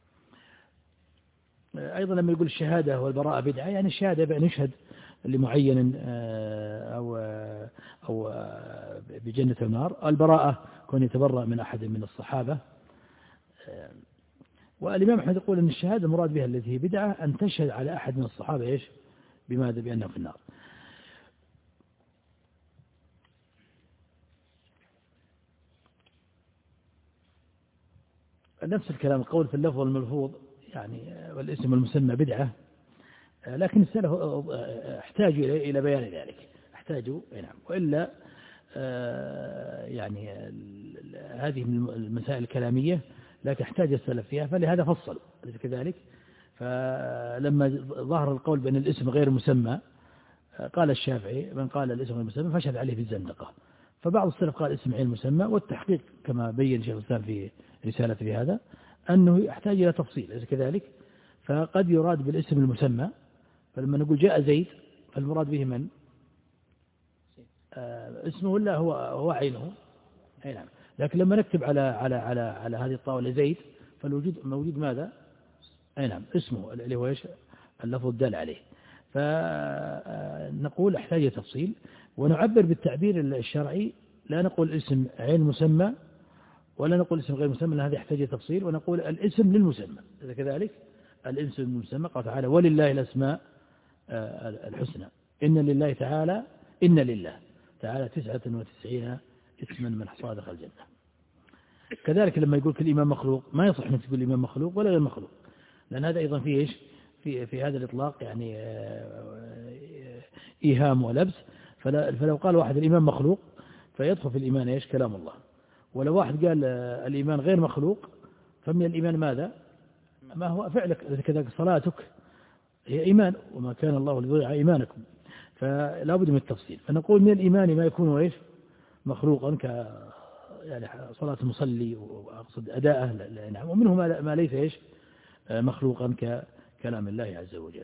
أيضا لما يقول الشهادة والبراءة بدعة يعني الشهادة بأن يشهد لمعين أو أو بجنة النار. البراءة كون يتبرأ من أحد من الصحابة. والإمام أحمد يقول أن الشهادة المراد بها التي هي بدعة أن تشهد على أحد من الصحابة إيش بماذا بأنه في النار. نفس الكلام القول في اللفظ والملفوظ يعني والاسم والمسمى بدعة لكن السلف احتاجوا إلى بيان ذلك احتاجوا نعم وإلا يعني هذه المسائل الكلامية لا تحتاج السلف فيها فلهذا فصل كذلك. فلما ظهر القول بأن الاسم غير مسمى قال الشافعي من قال الاسم غير مسمى فشهد عليه بالزندقة. فبعض السلف قال اسم غير مسمى والتحقيق كما بين شيخ الإسلام في رسالة في هذا أنه يحتاج إلى تفصيل إذا كذلك. فقد يراد بالاسم المسمى فلما نقول جاء زيد فالمراد به من آه اسمه ولا هو هو عينه أي نعم. لكن لما نكتب على على على على هذه الطاولة زيد فالوجود موجود ماذا أي نعم اسمه اللي هو إيش اللفظ الدال عليه. فنقول احتاج تفصيل ونعبر بالتعبير الشرعي لا نقول اسم عين مسمى ولا نقول اسم غير مسمى لأن هذا يحتاج تفصيل ونقول الاسم للمسمى إذا كذلك الاسم للمسمى قال تعالى ولله الأسماء الحسنى إن لله تعالى إن لله تعالى تسعة وتسعين اسما من حصى دخل الجنة. كذلك لما يقول كل الإمام مخلوق ما يصح أن تقول الإمام مخلوق ولا غير مخلوق، لأن هذا أيضا فيه إيش في في هذا الإطلاق يعني إيهام ولبس. فلا فلو قال واحد الإمام مخلوق فيدخل في الإيمان إيش كلام الله، ولو واحد قال الإيمان غير مخلوق فمن الإيمان ماذا؟ ما هو فعلك، كذلك صلاتك هي إيمان، وما كان الله ليضيع إيمانكم، فلا بد من التفصيل. فنقول من الإيمان ما يكون إيش مخلوقا ك يعني صلاة المصلي وأقصد أداءه، نعم، ومنه ما ليس إيش مخلوقا ككلام الله عز وجل.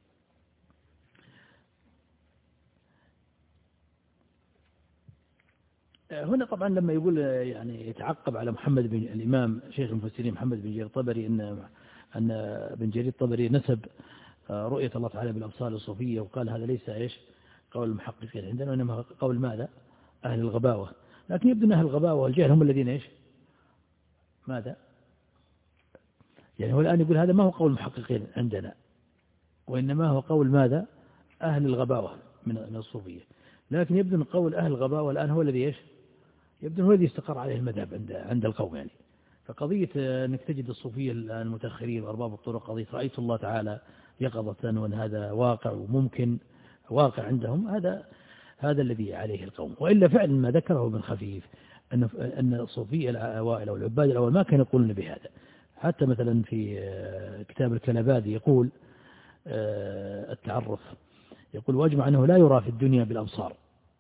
هنا طبعا لما يقول يعني يتعقب على محمد بن الإمام شيخ المفسرين محمد بن جرير الطبري أن أن بن جرير الطبري نسب رؤية الله تعالى بالأبصار الصوفية، وقال هذا ليس إيش قول المحققين عندنا، وإنما قول ماذا؟ أهل الغباوة. لكن يبدو أن أهل الغباوة والجهل هم الذين إيش ماذا؟ يعني هو الآن يقول هذا ما هو قول المحققين عندنا، وإنما هو قول ماذا؟ أهل الغباوة من الصوفية. لكن يبدو أن قول أهل الغباوة الآن هو الذي إيش يبدو هو الذي استقر عليه المذهب عند عند القوم. يعني فقضية أنك تجد الصوفية الآن المتأخرين وأرباب الطرق قضية رأيت الله تعالى يقظة وأن هذا واقع وممكن واقع عندهم، هذا هذا الذي عليه القوم. وإلا فعلا ما ذكره ابن خفيف أن أن الصوفية الأوائل أو العباد الأول ما كانوا يقولون بهذا. حتى مثلا في كتاب الكلبادي يقول التعرف، يقول واجمع أنه لا يرى في الدنيا بالأبصار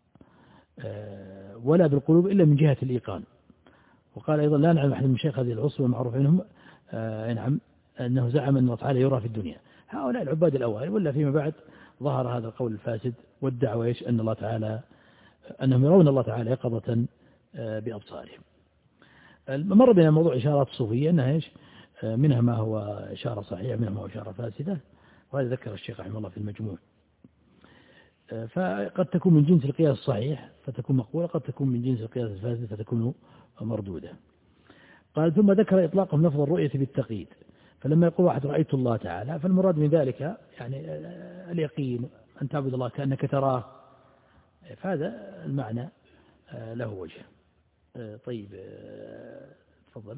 ولا بالقلوب إلا من جهة الإيقان. وقال أيضا لا نعلم أحد من شيخ هذه العصر المعروف عنهم نعم أنه زعم أن الله تعالى يرى في الدنيا. هؤلاء العباد الأوائل، ولا فيما بعد ظهر هذا القول الفاسد والدعوة إيش أن الله تعالى أنهم يرون الله تعالى يقظة بأبصارهم. مر بنا موضوع إشارات الصوفية أنها إيش منها ما هو إشارة صحيحة منها ما هو إشارة فاسدة، وهذا ذكر الشيخ رحمه الله في المجموع. فقد تكون من جنس القياس الصحيح فتكون مقبولة، قد تكون من جنس القياس الفاسد فتكون مردودة. قال ثم ذكر إطلاقهم لفظ الرؤية بالتقييد، فلما يقول واحد رأيت الله تعالى فالمراد من ذلك يعني اليقين أن تعبد الله كأنك تراه، فهذا المعنى له وجه. طيب تفضل.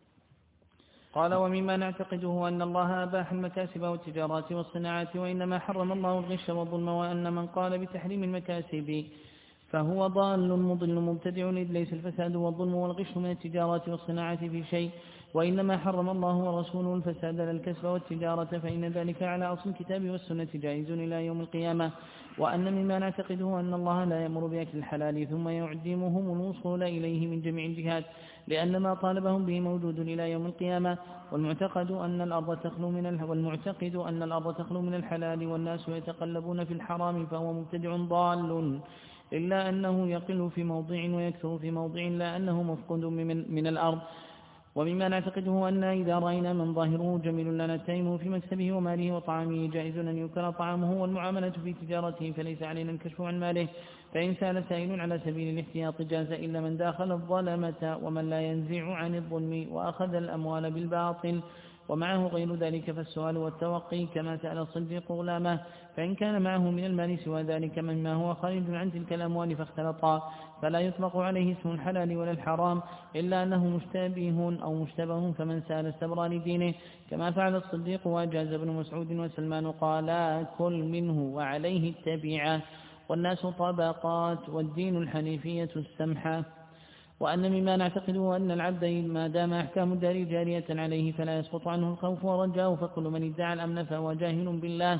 قال ومما نعتقده أن الله أباح المكاسب والتجارات والصناعات، وإنما حرم الله الغش والظلم، وأن من قال بتحريم المكاسب فهو ضال مضل مبتدع، إذ ليس الفساد والظلم والغش من التجارات والصناعة في شيء، وإنما حرم الله ورسوله الفساد للكسب والتجارة، فإن ذلك على أصل الكتاب والسنة جائز إلى يوم القيامة. وأن مما نعتقده أن الله لا يأمر بأكل الحلال ثم يعدمهم الوصول إليه من جميع الجهات، لأن ما طالبهم به موجود إلى يوم القيامة. والمعتقد أن الأرض تخلو من والمعتقد أن الأرض تخلو من الحلال والناس يتقلبون في الحرام فهو مبتدع ضال، إلا أنه يقل في موضع ويكثر في موضع، لا أنه مفقود من, من الأرض. ومما نعتقده أن إذا رأينا من ظاهره جميل لا نتهمه في مكسبه وماله وطعامه، جائز أن يكر طعامه والمعاملة في تجارته، فليس علينا الكشف عن ماله. فإن سأل سائل على سبيل الاحتياط جاز، إلا من داخل الظلمة ومن لا ينزع عن الظلم وأخذ الأموال بالباطل ومعه غير ذلك، فالسؤال والتوقي كما سأل الصديق غلامه. فإن كان معه من المال سوى ذلك مما هو خارج عن تلك الأموال فاختلطا، فلا يطلق عليه اسم الحلال ولا الحرام، إلا أنه مشتبه أو مشتبه، فمن سأل استبرى لدينه كما فعل الصديق وأجاز ابن مسعود وسلمان قال كل منه وعليه التبعة، والناس طبقات والدين الحنيفية السمحة. وأن مما نعتقده أن العبد ما دام أحكام الدار جارية عليه فلا يسقط عنه الخوف والرجاء، فكل من ادعى الأمن فهو جاهل بالله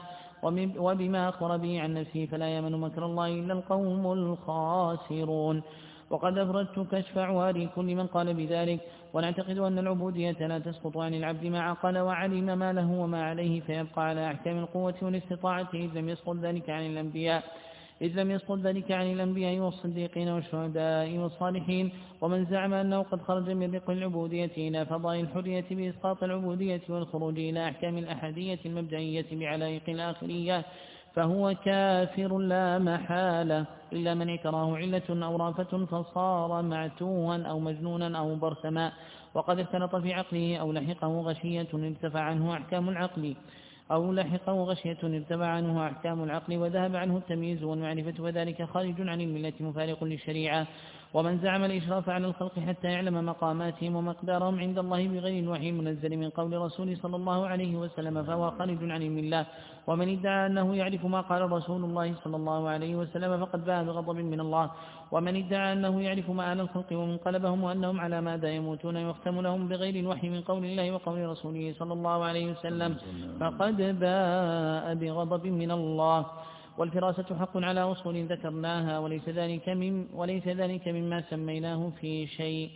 وبما أخبر به عن نفسه، فلا يمن مكر الله إلا القوم الخاسرون. وقد أفردت كشف عواري كل من قال بذلك. ونعتقد أن العبودية لا تسقط عن العبد ما عقل وعلم ما له وما عليه، فيبقى على أحكام القوة والاستطاعة، إذ لم يسقط ذلك عن الأنبياء إذ لم يسقط ذلك عن الأنبياء والصديقين والشهداء والصالحين. ومن زعم أنه قد خرج من رق العبودية إلى فضاء الحرية بإسقاط العبودية والخروج إلى أحكام الأحدية المبدئية بعلائق الآخرية فهو كافر لا محالة، إلا من اعتراه علة أو رافة فصار معتوها أو مجنونا أو برسما، وقد اختلط في عقله أو لحقه غشية ارتفع عنه أحكام العقل أو لحقه غشية ارتفع عنه أحكام العقل وذهب عنه التمييز والمعرفة، وذلك خارج عن الملة مفارق للشريعة. ومن زعم الإشراف على الخلق حتى يعلم مقاماتهم ومقدارهم عند الله بغير الوحي المنزل من قول رسول صلى الله عليه وسلم فهو خارج عن علم الله. ومن ادعى أنه يعرف ما قال رسول الله صلى الله عليه وسلم فقد باء بغضب من الله. ومن ادعى أنه يعرف مآل الخلق ومنقلبهم وأنهم على ماذا يموتون يختم لهم بغير الوحي من قول الله وقول رسوله صلى الله عليه وسلم فقد باء بغضب من الله. والفراسة حق على أصول ذكرناها وليس ذلك, من وليس ذلك مما سميناه في شيء.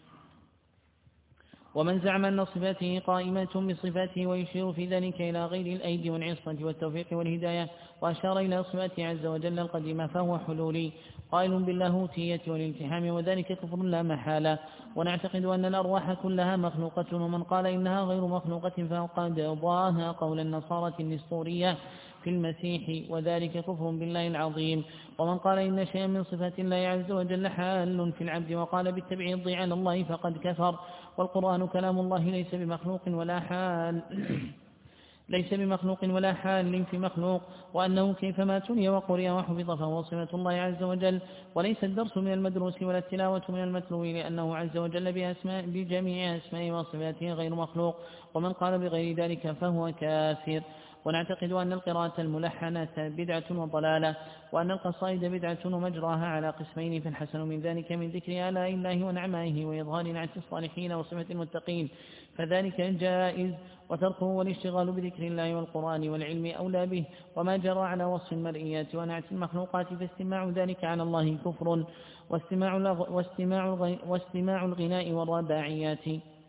ومن زعم أن صفاته قائمة بصفاته ويشير في ذلك إلى غير الأيدي والعصمة والتوفيق والهداية وأشار إلى صفاته عز وجل القديمة فهو حلولي قائل باللاهوتية والالتحام وذلك كفر لا محالة. ونعتقد أن الأرواح كلها مخلوقة ومن قال إنها غير مخلوقة فقد ضاها قول النصارى النسطورية في المسيح وذلك كفر بالله العظيم. ومن قال إن شيئا من صفات الله عز وجل حال في العبد وقال بالتبعيض على الله فقد كفر. والقرآن كلام الله ليس بمخلوق ولا حال ليس بمخلوق ولا حال في مخلوق وأنه كيفما تلي وقرئ وحفظ فهو صفة الله عز وجل وليس الدرس من المدروس ولا التلاوة من المتلو لأنه عز وجل بأسماء بجميع أسمائه وصفاته غير مخلوق. ومن قال بغير ذلك فهو كافر. ونعتقد أن القراءة الملحنة بدعة وضلالة وأن القصائد بدعة ومجراها على قسمين فالحسن من ذلك من ذكر آلاء الله ونعمائه وإظهار نعت الصالحين وصفة المتقين فذلك جائز وتركه والاشتغال بذكر الله والقرآن والعلم أولى به. وما جرى على وصف المرئيات ونعت المخلوقات فاستماع ذلك على الله كفر واستماع, واستماع, واستماع الغناء والرباعيات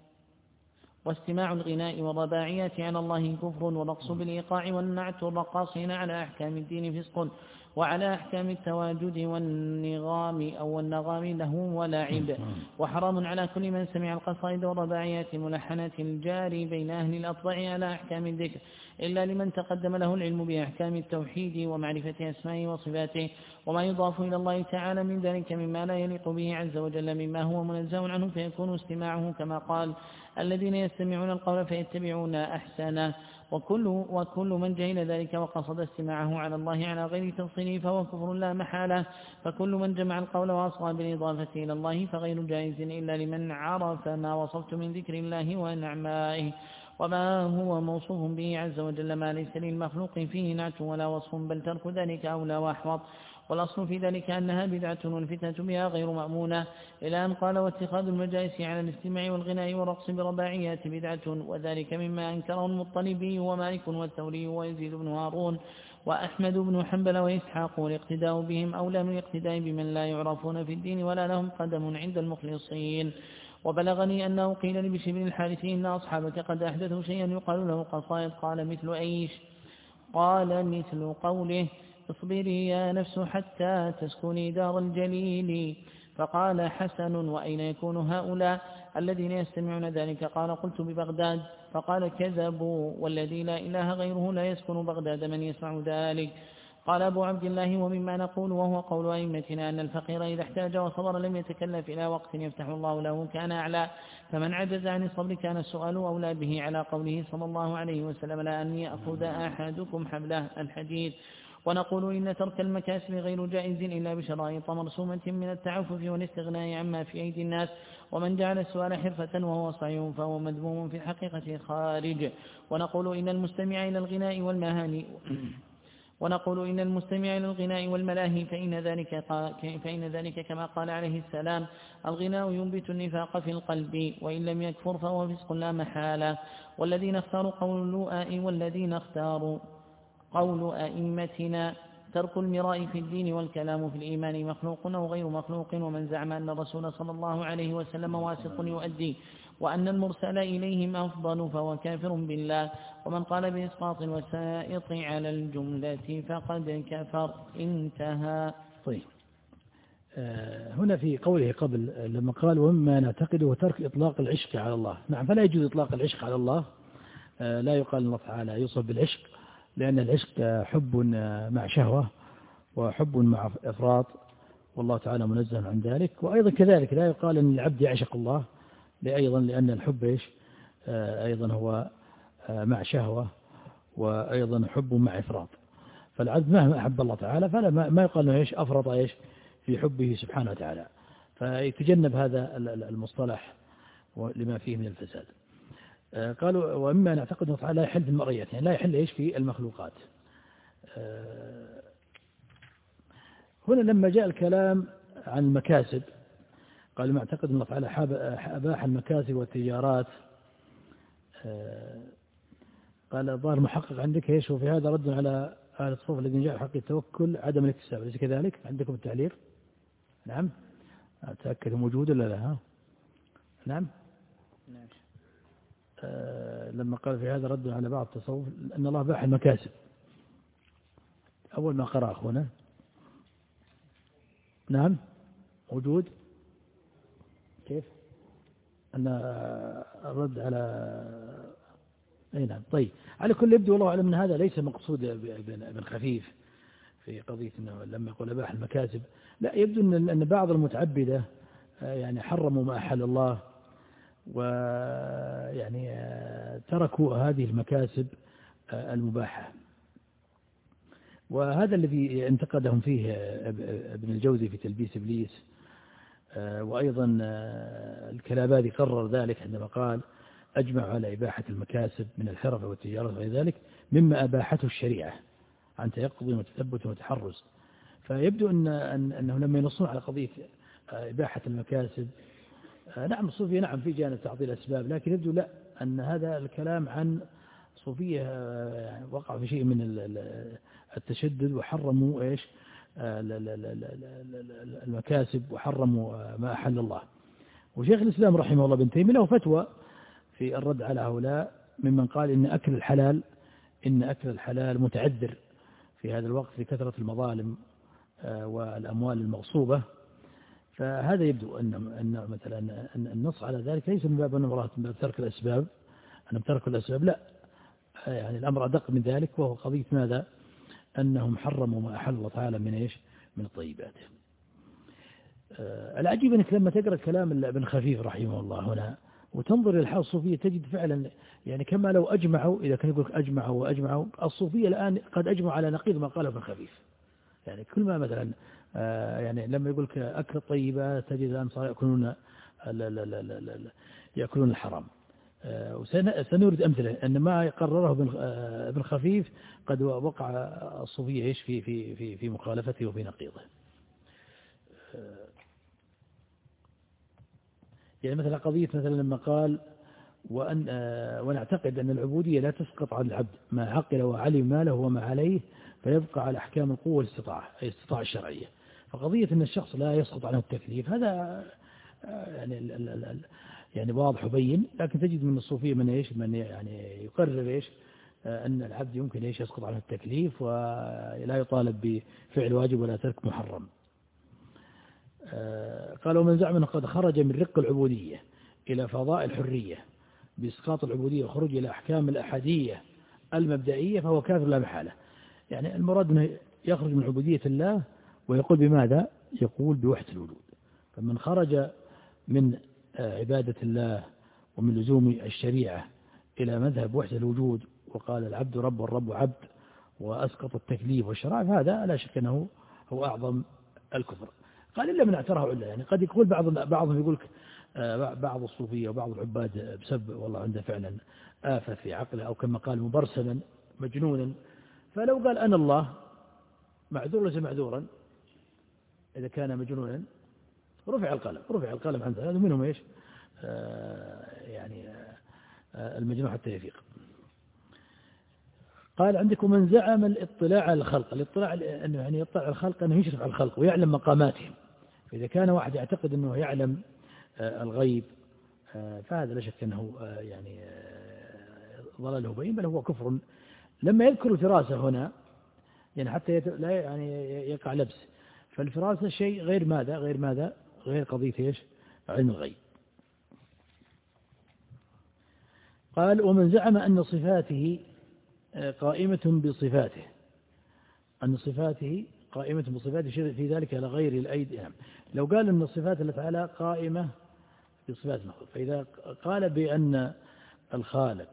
واستماع الغناء والرباعيات على الله كفر والرقص بالإيقاع والنعت الرقاصين على أحكام الدين فسق وعلى أحكام التواجد والنغام أو النغام له ولعب وحرام على كل من سمع القصائد والرباعيات الملحنة الجاري بين أهل الأطباع على أحكام الذكر إلا لمن تقدم له العلم بأحكام التوحيد ومعرفة أسمائه وصفاته وما يضاف إلى الله تعالى من ذلك مما لا يليق به عز وجل مما هو منزه عنه فيكون استماعه كما قال الذين يستمعون القول فيتبعون أحسنه. وكل, وكل من جهل ذلك وقصد استماعه على الله على غير تفصيله فهو كفر لا محالة. فكل من جمع القول وأصغى بالإضافة إلى الله فغير جائز إلا لمن عرف ما وصفت من ذكر الله ونعمائه وما هو موصوف به عز وجل ما ليس للمخلوق فيه نعت ولا وصف بل ترك ذلك أولى وأحوط. والأصل في ذلك أنها بدعة والفتنة بها غير مأمونة إلى أن قال واتخاذ المجالس على الاستماع والغناء والرقص برباعيات بدعة وذلك مما أنكره المطلبي ومالك والثوري ويزيد بن هارون وأحمد بن حنبل وإسحاق والاقتداء بهم أولى من الاقتداء بمن لا يعرفون في الدين ولا لهم قدم عند المخلصين. وبلغني أنه قيل لبشر بن الحارث إن أصحابك قد أحدثوا شيئا يقال له قصائد قال مثل أيش قال مثل قوله اصبري يا نفس حتى تسكني دار الجليل فقال حسن وأين يكون هؤلاء الذين يستمعون ذلك قال قلت ببغداد فقال كذبوا والذي لا إله غيره لا يسكن بغداد من يسمع ذلك. قال أبو عبد الله ومما نقول وهو قول أئمتنا أن الفقير إذا احتاج وصبر لم يتكلف إلى وقت يفتح الله له كان أعلى فمن عجز عن الصبر كان السؤال أولى به على قوله صلى الله عليه وسلم لا أن يأخذ أحدكم حبله الحديث. ونقول إن ترك المكاسب غير جائز إلا بشرائط مرسومة من التعفف والاستغناء عما في أيدي الناس ومن جعل السؤال حرفة وهو صحيح فهو مذموم في الحقيقة خارج. ونقول إن المستمع إلى الغناء والمهاني ونقول إن المستمع إلى الغناء والملاهي فإن ذلك, فإن ذلك كما قال عليه السلام الغناء ينبت النفاق في القلب وإن لم يكفر فهو فسق لا محالة. والذين اختاروا قول اللؤاء والذين اختاروا قول أئمتنا ترك المراء في الدين والكلام في الإيمان مخلوق أو غير مخلوق. ومن زعم أن الرسول صلى الله عليه وسلم واسق يؤدي وأن المرسل إليهم أفضل فهو كافر بالله. ومن قال بإسقاط الوسائط على الجملة فقد كفر. انتهى. طيب هنا في قوله قبل لما قال ومما نعتقده ترك إطلاق العشق على الله. نعم فلا يجوز إطلاق العشق على الله. لا يقال الله تعالى يوصف بالعشق لأن العشق حب مع شهوة وحب مع إفراط والله تعالى منزه عن ذلك. وأيضا كذلك لا يقال أن العبد يعشق الله أيضا لأن الحب إيش أيضا هو مع شهوة وأيضا حب مع إفراط. فالعبد مهما أحب الله تعالى فلا ما يقال أنه إيش أفرط إيش في حبه سبحانه وتعالى. فيتجنب هذا المصطلح لما فيه من الفساد. قالوا وإما نعتقد أنه تعالى لا يحل في المرئيات، يعني لا يحل إيش في المخلوقات. هنا لما جاء الكلام عن المكاسب قال ما اعتقد أنه تعالى أباح المكاسب والتجارات. قال الظاهر محقق عندك ايش، وفي هذا رد على أهل الصوف الذين جاء حق التوكل عدم الاكتساب، أليس كذلك عندكم التعليق؟ نعم أتأكد موجود ولا لا؟ ها؟ نعم آه لما قال في هذا رد على بعض التصوف أن الله باح المكاسب، أول ما قرأ أخونا. نعم موجود كيف أن الرد على أي نعم. طيب على كل يبدو والله أعلم أن هذا ليس مقصود ابن خفيف في قضية أنه لما يقول أباح المكاسب، لا يبدو أن أن بعض المتعبدة يعني حرموا ما أحل الله ويعني تركوا هذه المكاسب المباحة، وهذا الذي انتقدهم فيه ابن الجوزي في تلبيس إبليس. وأيضا الكلابادي قرر ذلك عندما قال أجمع على إباحة المكاسب من الحرف والتجارة وغير ذلك مما أباحته الشريعة عن تيقظ وتثبت وتحرز. فيبدو أن أنه لما ينصون على قضية إباحة المكاسب، نعم الصوفية نعم في جانب تعطيل الأسباب، لكن يبدو لا أن هذا الكلام عن صوفية وقع في شيء من التشدد وحرموا إيش المكاسب وحرموا ما أحل الله. وشيخ الإسلام رحمه الله بن تيمية له فتوى في الرد على هؤلاء ممن قال إن أكل الحلال إن أكل الحلال متعذر في هذا الوقت لكثرة المظالم والأموال المغصوبة. فهذا يبدو أن أن مثلا أن النص على ذلك ليس من باب أن مرات من باب ترك الأسباب أنهم تركوا الأسباب، لا يعني الأمر أدق من ذلك، وهو قضية ماذا؟ أنهم حرموا ما أحل الله تعالى من إيش؟ من الطيبات. العجيب أنك لما تقرأ كلام ابن خفيف رحمه الله هنا وتنظر إلى الحالة الصوفية تجد فعلا يعني كما لو أجمعوا، إذا كان يقول أجمعوا وأجمعوا الصوفية الآن قد أجمعوا على نقيض ما قاله ابن خفيف. يعني كل ما مثلا يعني لما يقول لك أكل الطيبات تجد الآن صار يأكلون لا لا لا لا لا لا يأكلون الحرام. وسنورد أمثلة أن ما قرره ابن خفيف قد وقع الصوفية إيش في في في في مخالفته وفي نقيضه. يعني مثلا قضية مثلا لما قال وأن ونعتقد أن العبودية لا تسقط عن العبد ما عقل وعلم ما له وما عليه فيبقى على أحكام القوة والاستطاعة أي الاستطاعة الشرعية. فقضية أن الشخص لا يسقط عنه التكليف هذا يعني يعني واضح وبين، لكن تجد من الصوفية من إيش من يعني يقرر إيش أن العبد يمكن إيش يسقط عنه التكليف ولا يطالب بفعل واجب ولا ترك محرم. قال ومن زعم أنه قد خرج من رق العبودية إلى فضاء الحرية بإسقاط العبودية وخروج إلى أحكام الأحدية المبدئية فهو كافر لا محالة. يعني المراد أنه يخرج من عبودية الله ويقول بماذا؟ يقول بوحدة الوجود. فمن خرج من عبادة الله ومن لزوم الشريعة إلى مذهب وحدة الوجود وقال العبد رب والرب عبد وأسقط التكليف والشرائع هذا لا شك أنه هو أعظم الكفر. قال إلا من اعتراه علا، يعني قد يقول بعض بعضهم يقول بعض الصوفية وبعض العباد بسبب والله عنده فعلا آفة في عقله أو كما قال مبرسما مجنونا، فلو قال أنا الله معذور ليس معذورا إذا كان مجنونا رفع القلم رفع القلم عن هذا منهم إيش آه يعني آه المجنون حتى يفيق. قال عندكم من زعم الاطلاع على الخلق، الاطلاع أنه يعني يطلع على الخلق أنه يشرف على الخلق ويعلم مقاماتهم. فإذا كان واحد يعتقد أنه يعلم آه الغيب آه فهذا لا شك أنه آه يعني آه ضلاله بين، بل هو كفر. لما يذكر الفراسة هنا يعني حتى لا يعني يقع لبس، فالفراسة شيء غير ماذا غير ماذا غير قضية إيش علم الغيب. قال ومن زعم أن صفاته قائمة بصفاته أن صفاته قائمة بصفاته في ذلك على غير الأيدي. يعني لو قال أن الصفات الله تعالى قائمة بصفات المخلوق، فإذا قال بأن الخالق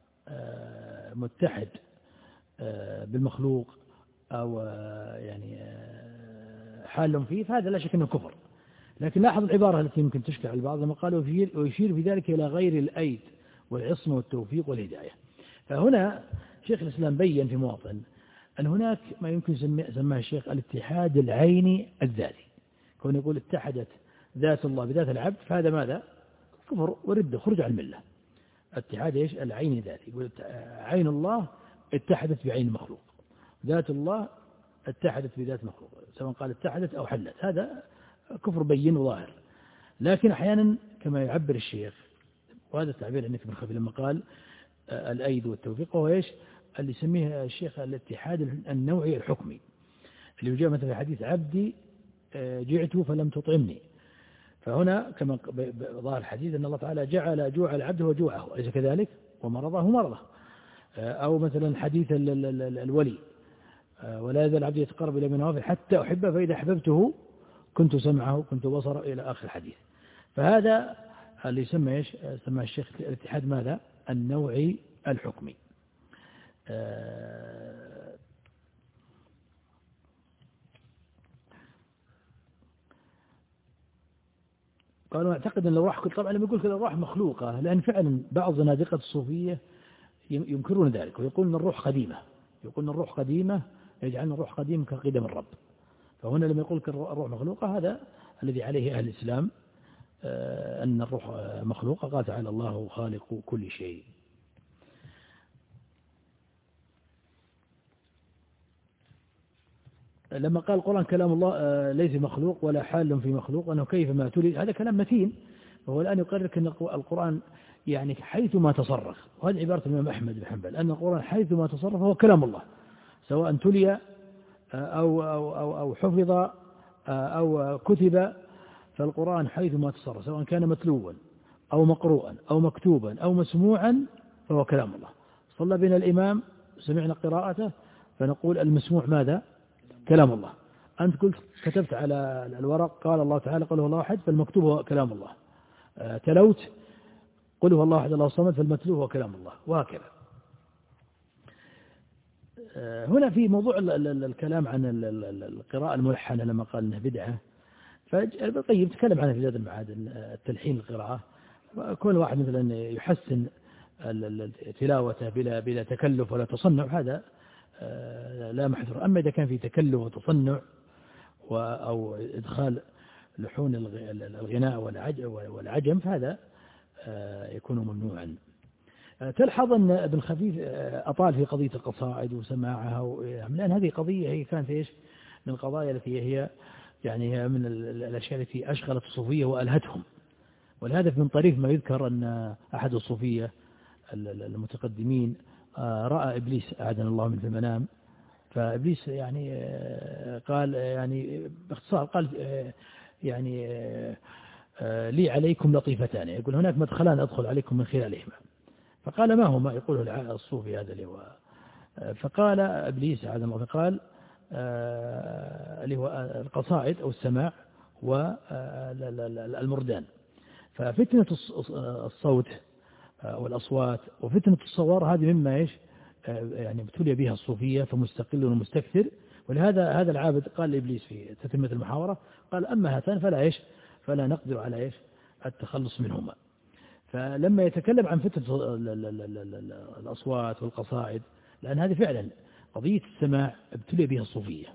متحد بالمخلوق أو يعني حال فيه فهذا لا شك أنه كفر. لكن لاحظ العبارة التي يمكن تشكل على البعض لما قال ويشير في ذلك إلى غير الأيد والعصمة والتوفيق والهداية. فهنا شيخ الإسلام بيّن في مواطن أن هناك ما يمكن سماه الشيخ الاتحاد العيني الذاتي، كون يقول اتحدت ذات الله بذات العبد، فهذا ماذا؟ كفر ورد، خرج عن الملة. اتحاد إيش؟ العيني ذاتي، يقول عين الله اتحدت بعين المخلوق، ذات الله اتحدت بذات مخلوق، سواء قال اتحدت أو حلت، هذا كفر بين وظاهر. لكن أحيانا كما يعبر الشيخ، وهذا التعبير عندك ابن خفي لما قال الأيد والتوفيق، وهو إيش اللي يسميه الشيخ الاتحاد النوعي الحكمي، اللي جاء مثلا في حديث عبدي جعت فلم تطعمني. فهنا كما ظاهر الحديث أن الله تعالى جعل جوع العبد وجوعه، أليس كذلك؟ ومرضه مرضه. أو مثلا حديث الولي ولا يزال العبد يتقرب إلى بنوافل حتى أحبه فإذا أحببته كنت سمعه كنت بصره إلى آخر الحديث. فهذا اللي يسمى إيش؟ سمى الشيخ الاتحاد ماذا؟ النوعي الحكمي. قالوا أعتقد أن الروح، طبعا لما يقول كذا الروح مخلوقة، لأن فعلا بعض زنادقة الصوفية ينكرون ذلك ويقولون أن الروح قديمة، يقولون الروح قديمة، يجعلنا الروح قديم كقدم الرب. فهنا لما يقول الروح مخلوقة، هذا الذي عليه أهل الإسلام، أن الروح مخلوقة. قال تعالى الله خالق كل شيء. لما قال القرآن كلام الله ليس مخلوق ولا حال في مخلوق، أنه كيف ما تريد، هذا كلام متين. وهو الآن يقرر أن القرآن يعني حيث ما تصرف، وهذه عبارة الإمام أحمد بن حنبل، أن القرآن حيث ما تصرف هو كلام الله، سواء تلي أو, أو, أو, أو حفظ أو كتب، فالقرآن حيث ما تصرف سواء كان متلوا أو مقروءا أو مكتوبا أو مسموعا فهو كلام الله. صلى بنا الإمام سمعنا قراءته فنقول المسموع ماذا؟ كلام الله. أنت قلت كتبت على الورق قال الله تعالى قل هو الله أحد، فالمكتوب هو كلام الله. تلوت قل هو الله أحد الله الصمد، فالمتلو هو كلام الله، وهكذا. هنا في موضوع الكلام عن القراءة الملحنة لما قال إنها بدعة، فالقيم تكلم عنها في زاد المعاد، التلحين القراءة، كل واحد مثلا يحسن تلاوته بلا بلا تكلف ولا تصنع، هذا لا محذور. أما إذا كان في تكلف وتصنع أو إدخال لحون الغناء والعجم فهذا يكون ممنوعا. تلحظ أن ابن خفيف أطال في قضية القصائد وسماعها، لأن هذه قضية هي كانت إيش من القضايا التي هي يعني هي من الأشياء التي أشغلت الصوفية وألهتهم. ولهذا من طريف ما يذكر أن أحد الصوفية المتقدمين رأى إبليس أعاذنا الله من في المنام، فإبليس يعني قال يعني باختصار قال يعني لي عليكم لطيفتان، يقول هناك مدخلان أدخل عليكم من خلالهما. فقال ما هما؟ يقوله الصوفي هذا اللي هو، فقال إبليس أعاذنا الله، فقال اللي هو القصائد أو السماع والمردان. ففتنة الصوت والأصوات وفتنة الصور هذه مما إيش يعني ابتلي بها الصوفية، فمستقل ومستكثر. ولهذا هذا العابد قال لإبليس في تتمة المحاورة، قال أما هاتان فلا إيش فلا نقدر على إيش التخلص منهما. فلما يتكلم عن فتنة الأصوات والقصائد، لأن هذه فعلا قضية السماع ابتلي بها الصوفية.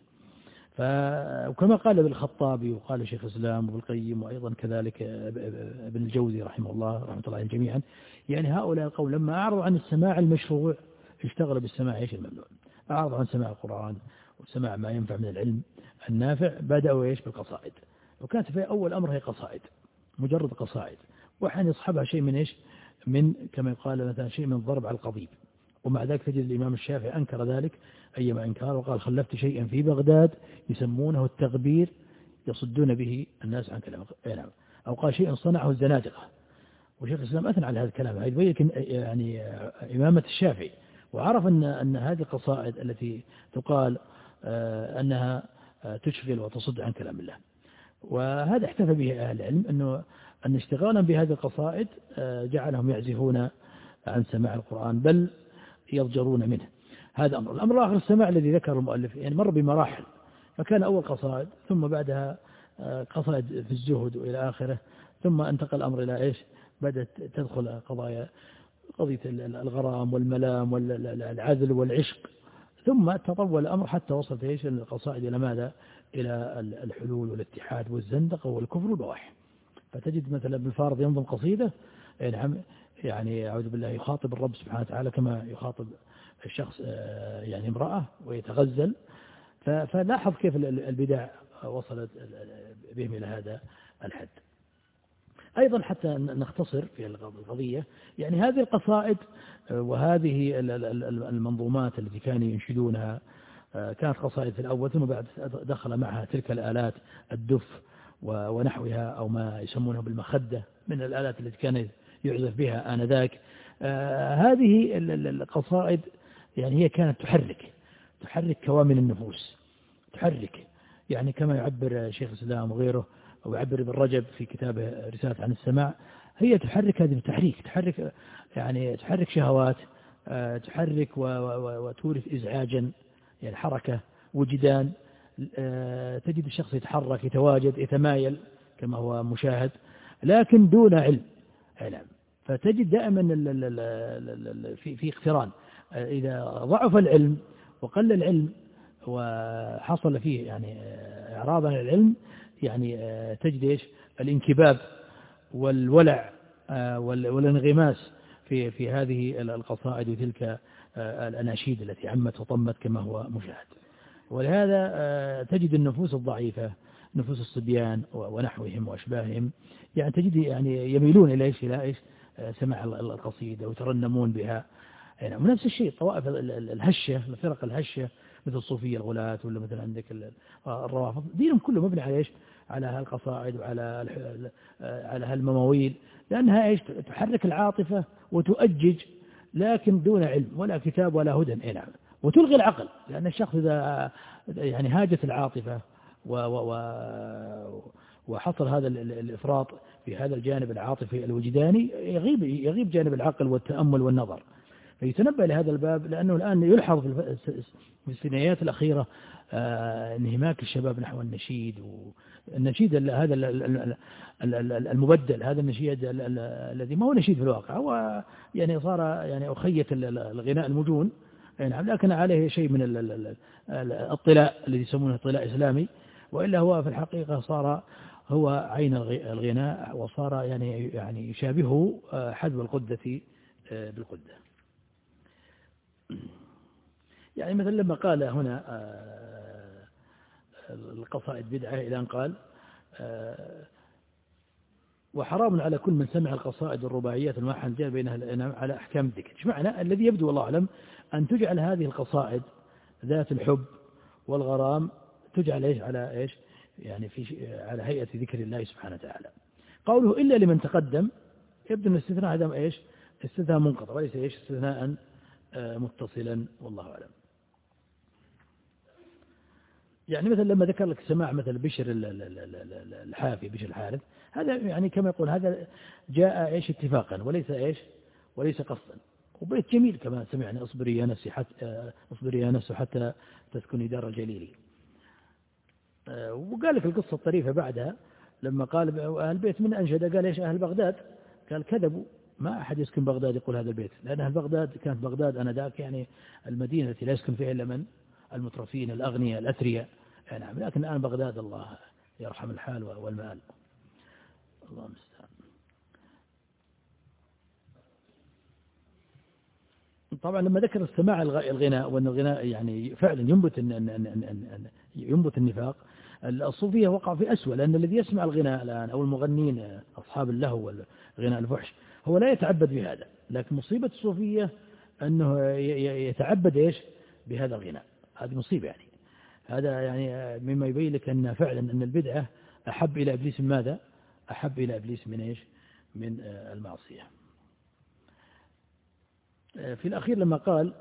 وكما قال ابن الخطابي وقال شيخ الإسلام وابن القيم وأيضا كذلك ابن الجوزي رحمه الله رحمة الله عليهم جميعا، يعني هؤلاء القوم لما أعرضوا عن السماع المشروع اشتغلوا بالسماع إيش الممنوع، أعرضوا عن سماع القرآن وسماع ما ينفع من العلم النافع، بدأوا إيش بالقصائد. وكانت في أول أمر هي قصائد، مجرد قصائد، وحين يصحبها شيء من إيش من كما يقال مثلا شيء من الضرب على القضيب. ومع ذلك تجد الإمام الشافعي أنكر ذلك أيما إنكار، وقال خلفت شيئا في بغداد يسمونه التغبير يصدون به الناس عن كلام، أو قال شيئا صنعه الزنادقة. وشيخ الإسلام أثنى على هذا الكلام، يبين يعني إمامة الشافعي، وعرف أن أن هذه القصائد التي تقال أنها تشغل وتصد عن كلام الله. وهذا احتفى به أهل العلم، أنه أن اشتغالا بهذه القصائد جعلهم يعزفون عن سماع القرآن بل يضجرون منه. هذا أمر. الأمر الآخر السماع الذي ذكر المؤلف، يعني مر بمراحل، فكان أول قصائد ثم بعدها قصائد في الزهد وإلى آخره. ثم انتقل الأمر إلى إيش؟ بدأت تدخل قضايا قضية الغرام والملام والعذل والعشق، ثم تطول الأمر حتى وصلت إيش القصائد إلى ماذا؟ إلى الحلول والاتحاد والزندقة والكفر والبواح. فتجد مثلا ابن الفارض ينظم قصيدة يعني أعوذ بالله يخاطب الرب سبحانه وتعالى كما يخاطب الشخص يعني امرأة ويتغزل. فلاحظ كيف البدع وصلت بهم إلى هذا الحد. أيضا حتى نختصر في القضية، يعني هذه القصائد وهذه المنظومات التي كانوا ينشدونها كانت قصائد في الأول، ثم بعد دخل معها تلك الآلات الدف ونحوها أو ما يسمونه بالمخدة من الآلات التي كان يعزف بها آنذاك. هذه القصائد يعني هي كانت تحرك تحرك كوامن النفوس، تحرك يعني كما يعبر شيخ الإسلام وغيره أو يعبر ابن رجب في كتابه رسالة عن السماع، هي تحرك هذه التحريك، تحرك يعني تحرك شهوات، تحرك وتورث إزعاجا يعني حركة وجدان. تجد الشخص يتحرك يتواجد يتمايل كما هو مشاهد لكن دون علم. فتجد دائما في في اقتران. إذا ضعف العلم وقل العلم وحصل فيه يعني إعراض عن العلم، يعني تجد إيش الانكباب والولع والانغماس في في هذه القصائد وتلك الأناشيد التي عمت وطمت كما هو مشاهد. ولهذا تجد النفوس الضعيفة، نفوس الصبيان ونحوهم وأشباههم، يعني تجد يعني يميلون إلى إيش إلى إيش سماع القصيدة ويترنمون بها. يعني ونفس الشيء طوائف الهشة، الفرق الهشة مثل الصوفية الغلاة ولا مثل عندك الروافض، دينهم كله مبني على إيش؟ على هالقصائد وعلى على هالمواويل، لأنها إيش تحرك العاطفة وتؤجج لكن دون علم ولا كتاب ولا هدى. إيه نعم. وتلغي العقل، لأن الشخص إذا يعني هاجت العاطفة و و وحصل هذا الإفراط في هذا الجانب العاطفي الوجداني يغيب يغيب جانب العقل والتأمل والنظر. فيتنبه لهذا الباب، لأنه الآن يلحظ في السنوات الأخيرة انهماك الشباب نحو النشيد، والنشيد هذا المبدل، هذا النشيد الذي ما هو نشيد في الواقع، هو يعني صار يعني أخية الغناء المجون، يعني لكن عليه شيء من الطلاء الذي يسمونه طلاء إسلامي، وإلا هو في الحقيقة صار هو عين الغناء، وصار يعني يعني يشابهه حذو القدة بالقدة. يعني مثلا لما قال هنا القصائد بدعة إلى أن قال وحرام على كل من سمع القصائد الرباعيات الماحن جاء بينها الأنام على أحكام الذكر. ايش معنى؟ الذي يبدو والله أعلم أن تجعل هذه القصائد ذات الحب والغرام تجعل إيش على إيش يعني في على هيئة ذكر الله سبحانه وتعالى. قوله إلا لمن تقدم يبدو أن الاستثناء هذا إيش استثناء منقطع وليس إيش استثناء متصلا، والله أعلم. يعني مثلا لما ذكر لك سماع مثل بشر الحافي بشر الحارث، هذا يعني كما يقول هذا جاء إيش اتفاقا وليس إيش وليس قصدا، وبيت جميل كما سمعنا اصبري يا نفسي حتى اصبري يا نفس حتى تسكني دار الجليل. وقال لك القصة الطريفة بعدها لما قال أهل البيت من أنشد، قال إيش أهل بغداد، قال كذبوا، ما أحد يسكن بغداد يقول هذا البيت، لأن أهل بغداد كانت بغداد أنا ذاك يعني المدينة التي لا يسكن فيها إلا من المترفين الأغنياء الأثرياء. نعم، لكن الآن بغداد الله يرحم الحال والمآل، الله المستعان. طبعا لما ذكر السماع الغناء وأن الغناء يعني فعلا ينبت ينبت النفاق، الصوفية وقع في أسوأ، لأن الذي يسمع الغناء الآن أو المغنين أصحاب اللهو والغناء الفحش هو لا يتعبد بهذا، لكن مصيبة الصوفية أنه يتعبد إيش بهذا الغناء، هذه مصيبة. يعني هذا يعني مما يبين لك أن فعلا أن البدعة أحب إلى إبليس من ماذا؟ أحب إلى إبليس من إيش؟ من المعصية. في الأخير لما قال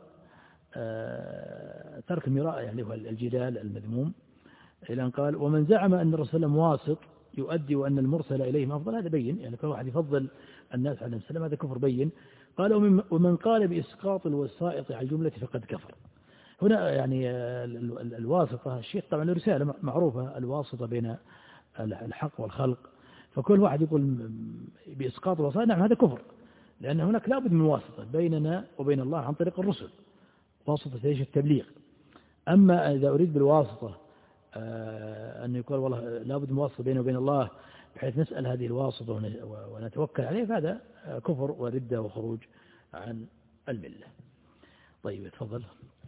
ترك المراء يعني هو الجدال المذموم، إلى أن قال ومن زعم أن الرسول واسط يؤدي وأن المرسل إليهم أفضل، هذا بين يعني كل واحد يفضل الناس عليه السلام، هذا كفر بين. قال ومن قال بإسقاط الوسائط على الجملة فقد كفر. هنا يعني الواسطة الشيخ طبعا رسالة معروفة، الواسطة بين الحق والخلق، فكل واحد يقول بإسقاط الوصايا، نعم هذا كفر، لأن هناك لابد من واسطة بيننا وبين الله عن طريق الرسل، واسطة ايش؟ التبليغ. أما إذا أريد بالواسطة أن يقول والله لابد من واسطة بيننا وبين الله بحيث نسأل هذه الواسطة ونتوكل عليه، فهذا كفر وردة وخروج عن الملة. طيب تفضل.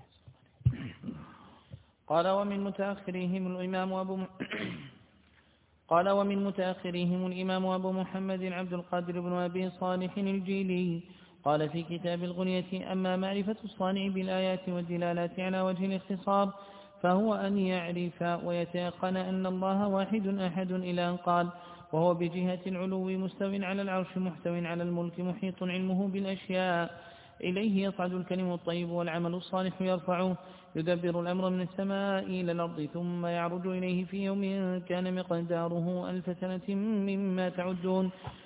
قال ومن متأخرهم الإمام أبو م... قال ومن متأخرهم الإمام أبو محمد عبد القادر بن أبي صالح الجيلي قال في كتاب الغنية: أما معرفة الصانع بالآيات والدلالات على وجه الاختصار فهو أن يعرف ويتيقن أن الله واحد أحد إلى أن قال: وهو بجهة العلو مستو على العرش محتو على الملك محيط علمه بالأشياء، إليه يصعد الكلم الطيب والعمل الصالح يرفعه، يدبر الأمر من السماء إلى الأرض ثم يعرج إليه في يوم كان مقداره ألف سنة مما تعدون.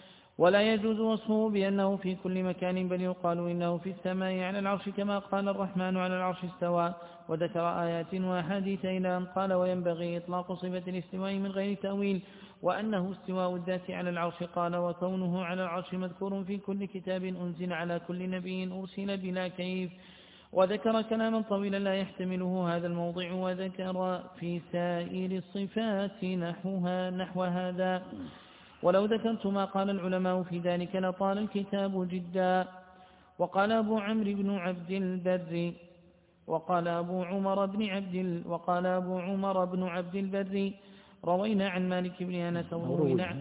ولا يجوز وصفه بأنه في كل مكان، بل يقال إنه في السماء على العرش كما قال الرحمن على العرش استوى، وذكر آيات وأحاديث إلى أن قال: وينبغي إطلاق صفة الاستواء من غير تأويل، وأنه استواء الذات على العرش. قال: وكونه على العرش مذكور في كل كتاب أنزل على كل نبي أرسل بلا كيف. وذكر كلاما طويلا لا يحتمله هذا الموضع، وذكر في سائر الصفات نحوها نحو هذا. ولو ذكرت ما قال العلماء في ذلك لطال الكتاب جدا. وقال أبو عمرو بن عبد البر وقال أبو عمر بن عبد وقال أبو عمر بن عبد البر: روينا عن مالك بن أنس وروينا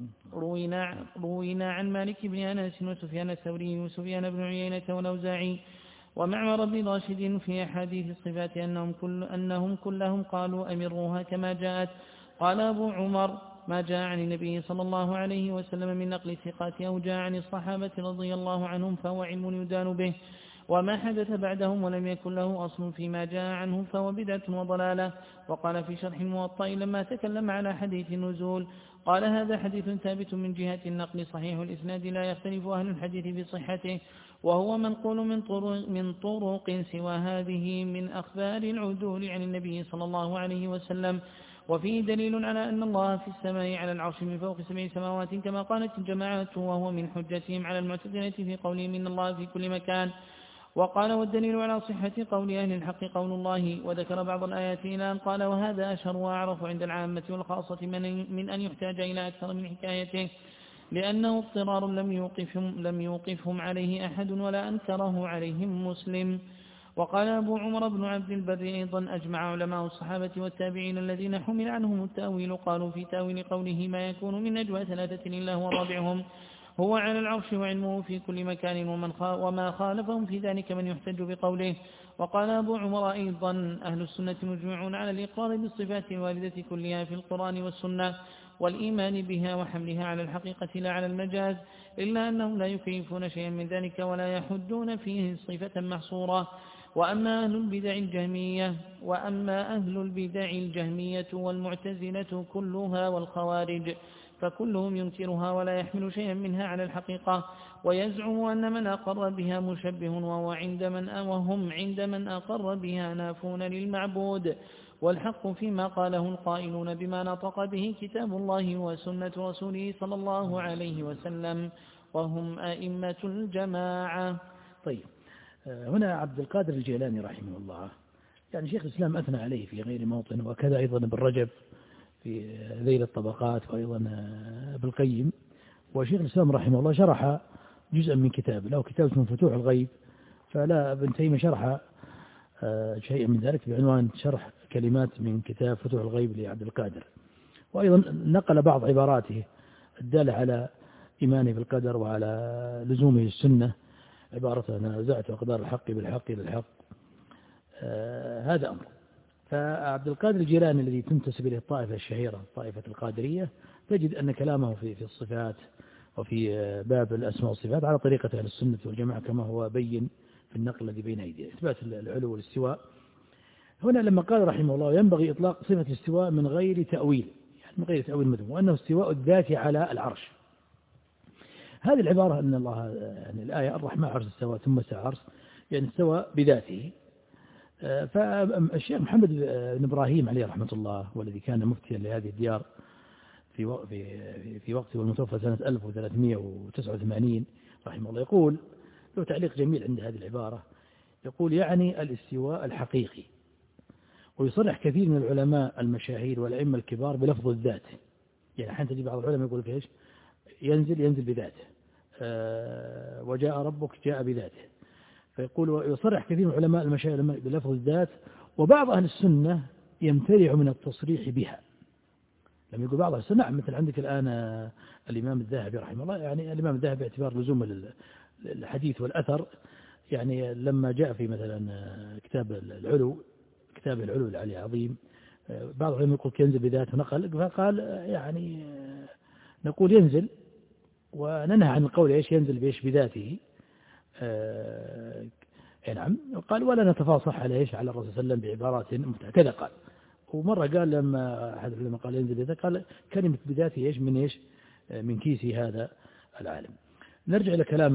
روينا روينا عن مالك بن أنس وسفيان الثوري وسفيان بن عيينة والأوزاعي ومعمر بن راشد في أحاديث الصفات أنهم, كل أنهم كلهم قالوا: أمروها كما جاءت. قال أبو عمر: ما جاء عن النبي صلى الله عليه وسلم من نقل ثقات أو جاء عن الصحابة رضي الله عنهم فهو علم يدان به، وما حدث بعدهم ولم يكن له أصل فيما جاء عنه فهو بدعة وضلالة. وقال في شرح الموطأ لما تكلم على حديث النزول: قال: هذا حديث ثابت من جهة النقل صحيح الإسناد لا يختلف أهل الحديث بصحته، وهو منقول من طرق, من طرق سوى هذه من أخبار العدول عن النبي صلى الله عليه وسلم. وفيه دليل على أن الله في السماء على العرش من فوق سبع سماوات كما قالت الجماعة، وهو من حجتهم على المعتزلة في قولهم إن الله في كل مكان. وقال: والدليل على صحة قول أهل الحق قول الله. وذكر بعض الآيات إلى أن قال: وهذا أشهر وأعرف عند العامة والخاصة من أن يحتاج إلى أكثر من حكايته، لأنه اضطرار لم يوقفهم, لم يوقفهم عليه أحد ولا أنكره عليهم مسلم. وقال أبو عمر بن عبد البر أيضا: أجمع علماء الصحابة والتابعين الذين حمل عنهم التأويل قالوا في تأويل قوله: ما يكون من نجوى ثلاثة إلا هو رابعهم هو على العرش وعلمه في كل مكان، ومن وما خالفهم في ذلك من يحتج بقوله. وقال أبو عمر أيضا: أهل السنة مجمعون على الإقرار بالصفات الواردة كلها في القرآن والسنة والإيمان بها وحملها على الحقيقة لا على المجاز، إلا أنهم لا يكيفون شيئا من ذلك ولا يحدون فيه صفة محصورة. وأما أهل البدع الجهمية وأما أهل البدع الجهمية والمعتزلة كلها والخوارج فكلهم ينكرها ولا يحمل شيئا منها على الحقيقة، ويزعم أن من أقر بها مشبه، وهو عند من وهم عند من أقر بها نافون للمعبود. والحق فيما قاله القائلون بما نطق به كتاب الله وسنة رسوله صلى الله عليه وسلم، وهم أئمة الجماعة. طيب، هنا عبد القادر الجيلاني رحمه الله، يعني شيخ الإسلام أثنى عليه في غير موطن، وكذا أيضا ابن رجب في ذيل الطبقات، وأيضا ابن القيم. وشيخ الإسلام رحمه الله شرح جزءا من كتاب له كتاب اسمه فتوح الغيب، فلا ابن تيمية شرح شيئا من ذلك بعنوان شرح كلمات من كتاب فتوح الغيب لعبد القادر. وأيضا نقل بعض عباراته الدالة على إيمانه بالقدر وعلى لزومه السنة، عبارة: نازعت أقدار الحق بالحق للحق. آه هذا أمر. فعبد القادر الجيلاني الذي تنتسب إليه الطائفة الشهيرة طائفة القادرية، تجد أن كلامه في في الصفات وفي باب الأسماء والصفات على طريقة أهل السنة والجماعة كما هو بين في النقل الذي بين أيدينا، إثبات العلو والاستواء. هنا لما قال رحمه الله: ينبغي إطلاق صفة الاستواء من غير تأويل، يعني من غير تأويل مذموم، وأنه استواء الذات على العرش. هذه العبارة أن الله، يعني الآية: الرحمن عرش استوى ثم استوى عرش، يعني استوى بذاته. فالشيخ محمد بن إبراهيم عليه رحمة الله، والذي كان مفتيا لهذه الديار، في في في وقته والمتوفى سنة ألف وثلاثمائة وتسعة وثمانين رحمه الله، يقول له تعليق جميل عند هذه العبارة، يقول يعني الاستواء الحقيقي. ويصرح كثير من العلماء المشاهير والأئمة الكبار بلفظ الذات، يعني حتى تجي بعض العلماء يقول ايش ينزل ينزل بذاته، أه وجاء ربك جاء بذاته. فيقول ويصرح كثير من العلماء المشاهير بلفظ الذات، وبعض أهل السنة يمتنع من التصريح بها. لما يقول بعض أهل السنة، مثل عندك الآن الإمام الذهبي رحمه الله، يعني الإمام الذهبي باعتبار لزوم الحديث والأثر، يعني لما جاء في مثلا كتاب العلو كتاب العلو العلي العظيم، بعض العلماء يقول ينزل بذاته نقل، فقال يعني نقول ينزل وننهى عن القول ايش ينزل بايش بذاته. آه نعم. قال ولا نتفاصح على ايش على الرسول صلى الله عليه وسلم بعبارات كذا قال. ومرة قال لما أحد العلماء قال ينزل بذاته، قال كلمة بذاته ايش من ايش من كيسي هذا العالم. نرجع إلى كلام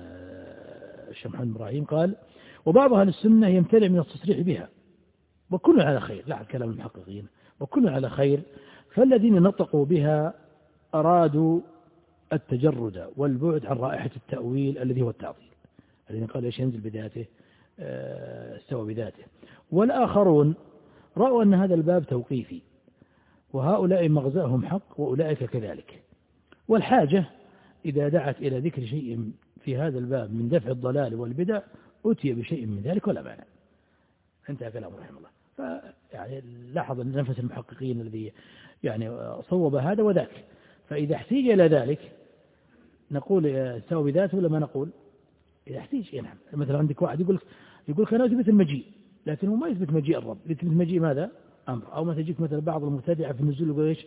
الشيخ محمد إبراهيم، قال وبعض أهل السنة يمتنع من التصريح بها، وكل على خير، لا كلام المحققين، وكل على خير. فالذين نطقوا بها أرادوا التجرد والبعد عن رائحة التأويل الذي هو التعطيل، الذين قالوا ايش ينزل بذاته استوى بذاته. والآخرون رأوا أن هذا الباب توقيفي، وهؤلاء مغزاهم حق وأولئك كذلك. والحاجة إذا دعت إلى ذكر شيء في هذا الباب من دفع الضلال والبدع أتي بشيء من ذلك ولا مانع. انتهى كلامه رحمه الله. فيعني لاحظ أن نفس المحققين الذي يعني صوب هذا وذاك. فإذا احتيج إلى ذلك نقول استوى بذاته ولا ما نقول؟ إذا احتيج نعم. مثلا عندك واحد يقول يقول أنا أثبت المجيء، لكن هو ما يثبت مجيء الرب، يثبت مجيء ماذا؟ أمر. أو ما تجيك مثلا بعض المبتدعة في النزول يقول إيش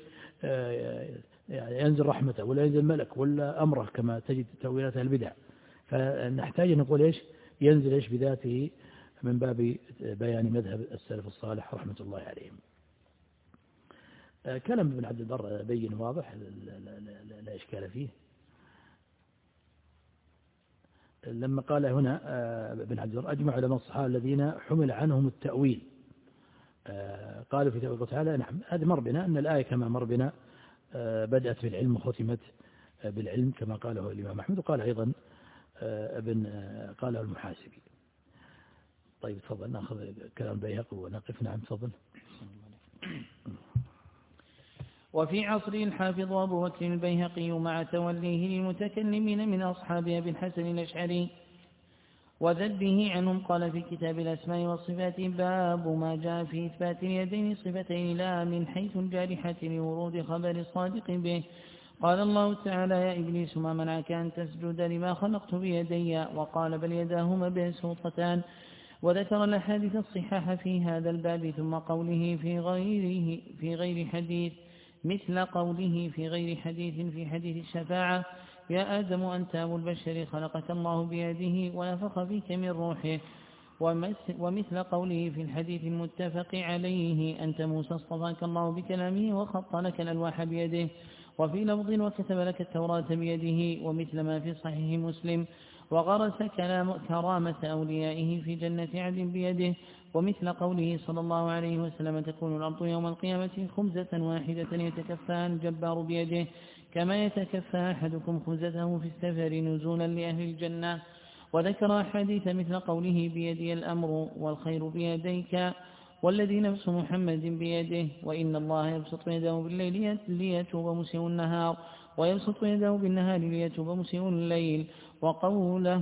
يعني ينزل رحمته ولا ينزل ملك ولا أمره كما تجد تأويلات البدع. فنحتاج أن نقول إيش ينزل إيش بذاته من باب بيان مذهب السلف الصالح رحمة الله عليهم. كلام ابن عبد البر بين واضح لا, لا, لا, لا إشكال فيه. لما قال هنا ابن عبد البر أجمع علماء الصحابة الذين حمل عنهم التأويل، قالوا في تأويل تعالى نعم هذا مر بنا أن الآية كما مر بنا بدأت بالعلم وختمت بالعلم كما قاله الإمام أحمد، وقال أيضا ابن قاله المحاسبي. طيب تفضل نأخذ كلام البيهقي ونقف. نعم تفضل. وفي عصر الحافظ أبو بكر البيهقي مع توليه للمتكلمين من أصحاب أبي الحسن الأشعري وذبه عنهم قال في كتاب الأسماء والصفات باب ما جاء في إثبات اليدين صفتين لا من حيث الجارحة لورود خبر الصادق به. قال الله تعالى يا إبليس ما منعك أن تسجد لما خلقت بيدي، وقال بل يداه مبسوطتان. وذكر الأحاديث الصحاح في هذا الباب ثم قوله في غيره في غير حديث مثل قوله في غير حديث في حديث الشفاعة يا آدم أنت أبو البشر خلقك الله بيده ونفخ فيك من روحه، ومثل قوله في الحديث المتفق عليه أنت موسى اصطفاك الله بكلامه وخط لك الألواح بيده، وفي لفظ وكتب لك التوراة بيده، ومثل ما في صحيح مسلم وغرس كلام كرامة أوليائه في جنة عدن بيده، ومثل قوله صلى الله عليه وسلم تكون الأرض يوم القيامة خبزة واحدة يتكفاها الجبار بيده كما يتكفى أحدكم خبزته في السفر نزولا لأهل الجنة. وذكر حديث مثل قوله بيدي الأمر والخير بيديك والذي نفس محمد بيده، وإن الله يبسط يده بالليل ليتوب مسيء النهار ويبسط يده بالنهار ليتوب مسيء الليل. وقوله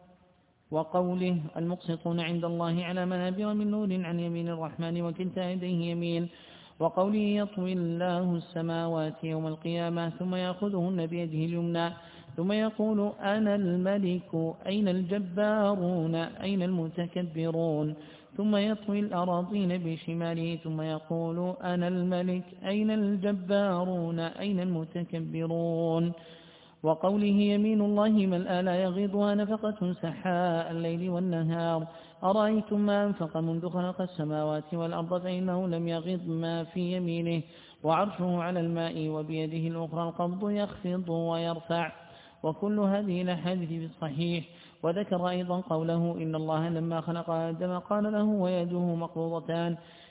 وقوله المقسطون عند الله على منابر من نور عن يمين الرحمن وكلتا يديه يمين. وقوله يطوي الله السماوات يوم القيامة ثم يأخذهن بيده اليمنى ثم يقول أنا الملك أين الجبارون أين المتكبرون، ثم يطوي الأراضين بشماله ثم يقول أنا الملك أين الجبارون أين المتكبرون. وقوله يمين الله ملأ لا يغيضها نفقة سحاء الليل والنهار أرأيتم ما أنفق منذ خلق السماوات والأرض فإنه لم يغض ما في يمينه وعرشه على الماء وبيده الأخرى القبض يخفض ويرفع. وكل هذه الأحاديث في الصحيح. وذكر أيضا قوله إن الله لما خلق آدم قال له ويده مقبوضتان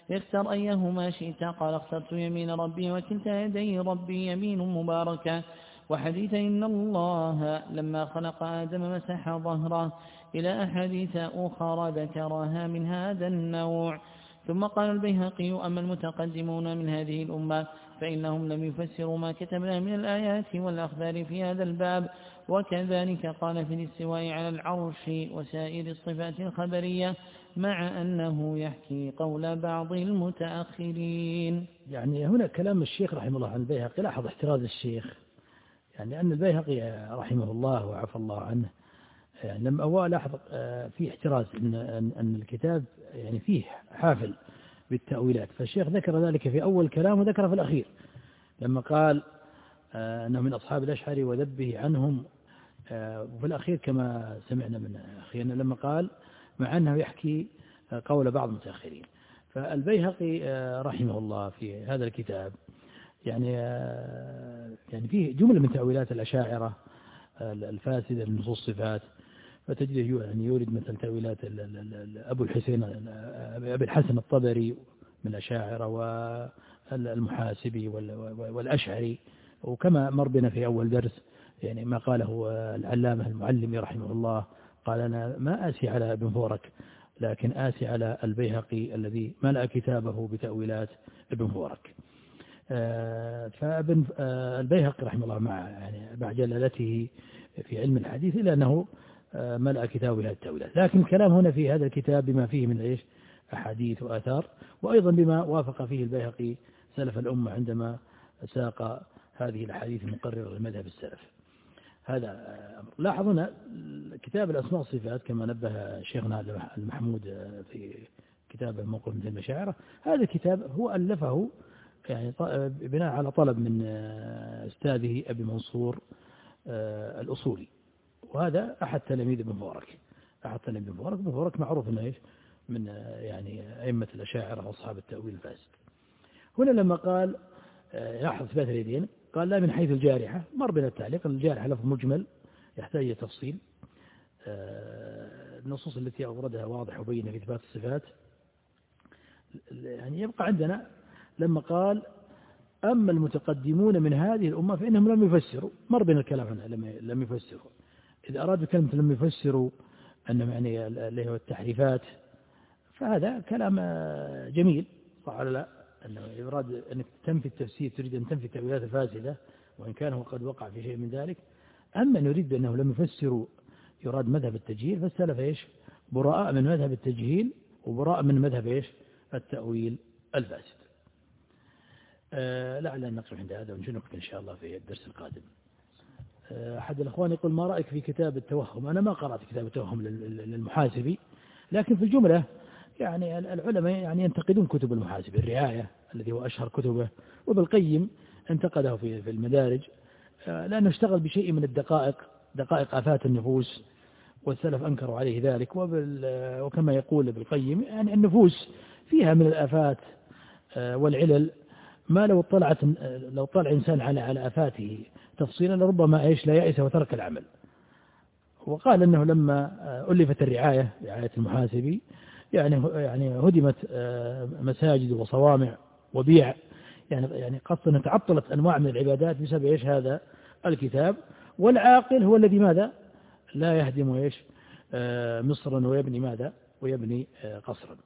اختر أيهما شئت. قال اخترت يمين ربي وكلتا يدي ربي يمين مباركة. وحديث إن الله لما خلق آدم مسح ظهره إلى أحاديث أخرى ذكرها من هذا النوع. ثم قال البيهقي أما المتقدمون من هذه الأمة فإنهم لم يفسروا ما كتبنا من الآيات والأخبار في هذا الباب. وكذلك قال في الاستواء على العرش وسائر الصفات الخبرية مع أنه يحكي قول بعض المتأخرين. يعني هنا كلام الشيخ رحمه الله عن البيهقي، لاحظ احتراز الشيخ، يعني أن البيهقي رحمه الله وعفى الله عنه يعني لما أول لاحظ فيه احتراز أن, أن الكتاب يعني فيه حافل بالتأويلات، فالشيخ ذكر ذلك في أول كلام وذكر في الأخير لما قال أنه من أصحاب الأشعري وذبه عنهم، وفي الأخير كما سمعنا من أخينا لما قال مع أنه يحكي قول بعض المتأخرين. فالبيهقي رحمه الله في هذا الكتاب يعني يعني فيه جملة من تأويلات الأشاعرة الفاسدة لنصوص الصفات، فتجده يعني يورد مثل تأويلات أبو الحسين أبي الحسن الطبري من الأشاعرة والمحاسبي والأشعري، وكما مر بنا في أول درس يعني ما قاله العلامة المعلمي رحمه الله قال أنا ما آسي على ابن فورك لكن آسي على البيهقي الذي ملأ كتابه بتأويلات ابن فورك. فابن البيهقي رحمه الله مع يعني مع جلالته في علم الحديث إلا أنه ملأ كتابه بهذه التأويلات، لكن الكلام هنا في هذا الكتاب بما فيه من إيش أحاديث وآثار، وأيضا بما وافق فيه البيهقي سلف الأمة عندما ساق هذه الأحاديث المقررة لمذهب السلف. هذا أمر. لاحظ هنا كتاب الأسماء والصفات كما نبه شيخنا المحمود في كتابه موقف مثل المشاعر، هذا الكتاب هو ألفه يعني بناء على طلب من أستاذه أبي منصور الأصولي، وهذا أحد تلاميذ ابن فورك أحد تلاميذ ابن فورك ابن فورك معروف إنه إيش من يعني أئمة الأشاعرة وأصحاب التأويل الفاسد. هنا لما قال لاحظ إثبات اليدين قال لا من حيث الجارحة، مر بنا التعليق الجارحة لفظ مجمل يحتاج إلى تفصيل. النصوص التي أوردها واضح وبينة في إثبات الصفات. يعني يبقى عندنا لما قال أما المتقدمون من هذه الأمة فإنهم لم يفسروا، مر بنا الكلام عنها لم يفسروا. إذا أرادوا كلمة لم يفسروا أنهم يعني اللي هو التحريفات فهذا كلام جميل صح ولا لا؟ أنه يراد أنك تنفي التفسير تريد أن تنفي التأويلات الفاسدة وإن كان هو قد وقع في شيء من ذلك. أما أن يريد بأنه لم يفسروا يراد مذهب التجهيل، فالسلف إيش براء من مذهب التجهيل وبراء من مذهب إيش التأويل الفاسد. أه لعل نقف عند هذا ونشنقف إن شاء الله في الدرس القادم. أه أحد الأخوان يقول ما رأيك في كتاب التوهم؟ أنا ما قرأت كتاب التوهم للمحاسبي، لكن في الجملة يعني العلماء يعني ينتقدون كتب المحاسبي، الرعاية الذي هو أشهر كتبه، وبالقيم انتقده في في المدارج لأنه اشتغل بشيء من الدقائق دقائق آفات النفوس، والسلف أنكروا عليه ذلك. وكما يقول بالقيم يعني النفوس فيها من الآفات والعلل ما لو طلعت لو طلع إنسان على على آفاته تفصيلا لربما إيش لا يأس وترك العمل. وقال أنه لما ألفت الرعاية رعاية المحاسبي يعني يعني هدمت مساجد وصوامع وبيع، يعني يعني قصدا تعطلت أنواع من العبادات بسبب إيش هذا الكتاب. والعاقل هو الذي ماذا لا يهدم إيش مصرا ويبني ماذا ويبني قصرا.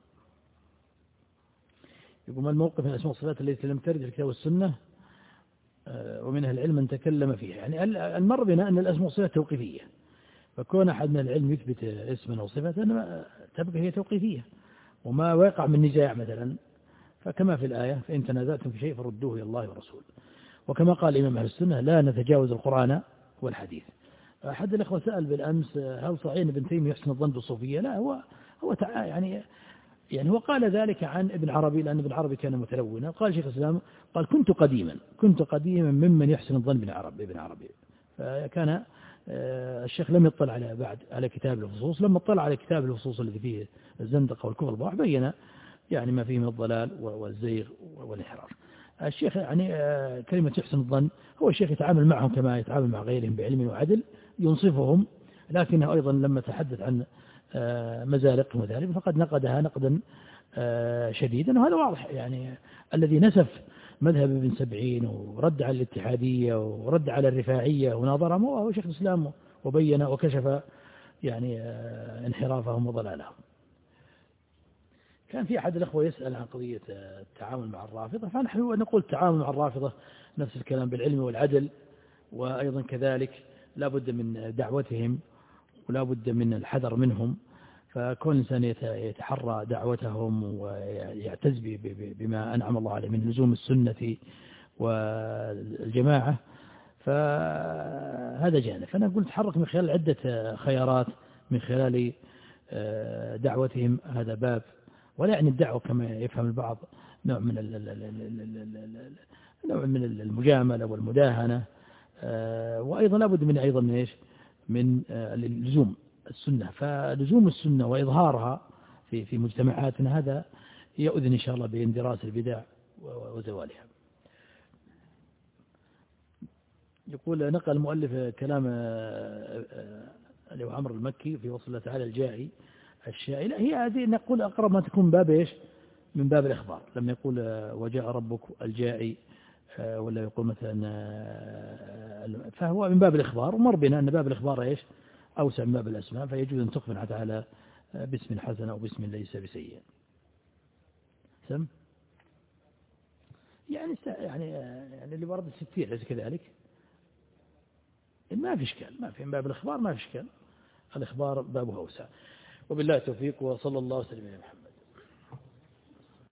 يقول ما الموقف من الأسماء والصفات التي لم ترد في الكتاب والسنة ومن أهل العلم من تكلم فيها؟ يعني المر بنا أن الأسماء والصفات توقيفية، فكون أحد من العلم يثبت اسما أو صفة تبقى هي توقيفية، وما وقع من نزاع مثلا فكما في الآية فإن تنازعتم في شيء فردوه إلى الله ورسوله. وكما قال الإمام أهل السنة لا نتجاوز القرآن والحديث. أحد الأخوة سأل بالأمس هل صحيح ابن تيمية يحسن الظن بالصوفية؟ لا، هو هو يعني يعني هو قال ذلك عن ابن عربي لأن ابن عربي كان متلونا. قال شيخ الإسلام قال كنت قديما كنت قديما ممن يحسن الظن بن عربي ابن عربي. فكان الشيخ لم يطلع على بعد على كتاب الفصوص، لما اطلع على كتاب الفصوص الذي فيه الزندقة والكفر البواح بين يعني ما فيه من الضلال والزيغ والانحراف. الشيخ يعني كلمة يحسن الظن هو الشيخ يتعامل معهم كما يتعامل مع غيرهم بعلم وعدل ينصفهم، لكنه أيضا لما تحدث عن مزالقهم وذلك فقد نقدها نقدا شديدا، وهذا واضح. يعني الذي نسف مذهب ابن سبعين ورد على الاتحادية ورد على الرفاعية وناظرهم هو شيخ الإسلام، وبين وكشف يعني انحرافهم وضلالهم. كان في أحد الأخوة يسأل عن قضية التعامل مع الرافضة، فنحن نقول التعامل مع الرافضة نفس الكلام بالعلم والعدل، وأيضا كذلك لا بد من دعوتهم ولا بد من الحذر منهم. فكون الإنسان يتحرى دعوتهم ويعتز بما أنعم الله عليه من لزوم السنة والجماعة، فهذا جانب. فأنا أقول تحرك من خلال عدة خيارات، من خلال دعوتهم، هذا باب. ولا يعني الدعوة كما يفهم البعض نوع من نوع من المجاملة والمداهنة، وأيضا لابد من أيضا من إيش من لزوم السنة. فلزوم السنة وإظهارها في في مجتمعاتنا هذا يؤذن إن شاء الله باندراس البدع وزوالها. يقول نقل المؤلف كلام أبو عمرو المكي في وصف الله تعالى الجائي الشائي. لا، هي هذه نقول أقرب ما تكون باب إيش من باب الإخبار، لما يقول وجاء ربك الجائي، ولا يقول مثلا، فهو من باب الإخبار. ومر بنا أن باب الإخبار إيش أوسع من باب الأسماء، فيجوز أن تخبر حتى على باسم حسن أو باسم ليس بسيء. سم يعني يعني يعني اللي ورد الستين ليس كذلك، ما في إشكال، ما في من باب الإخبار ما في إشكال، الإخبار بابه أوسع. وبالله التوفيق، وصلى الله وسلم على محمد.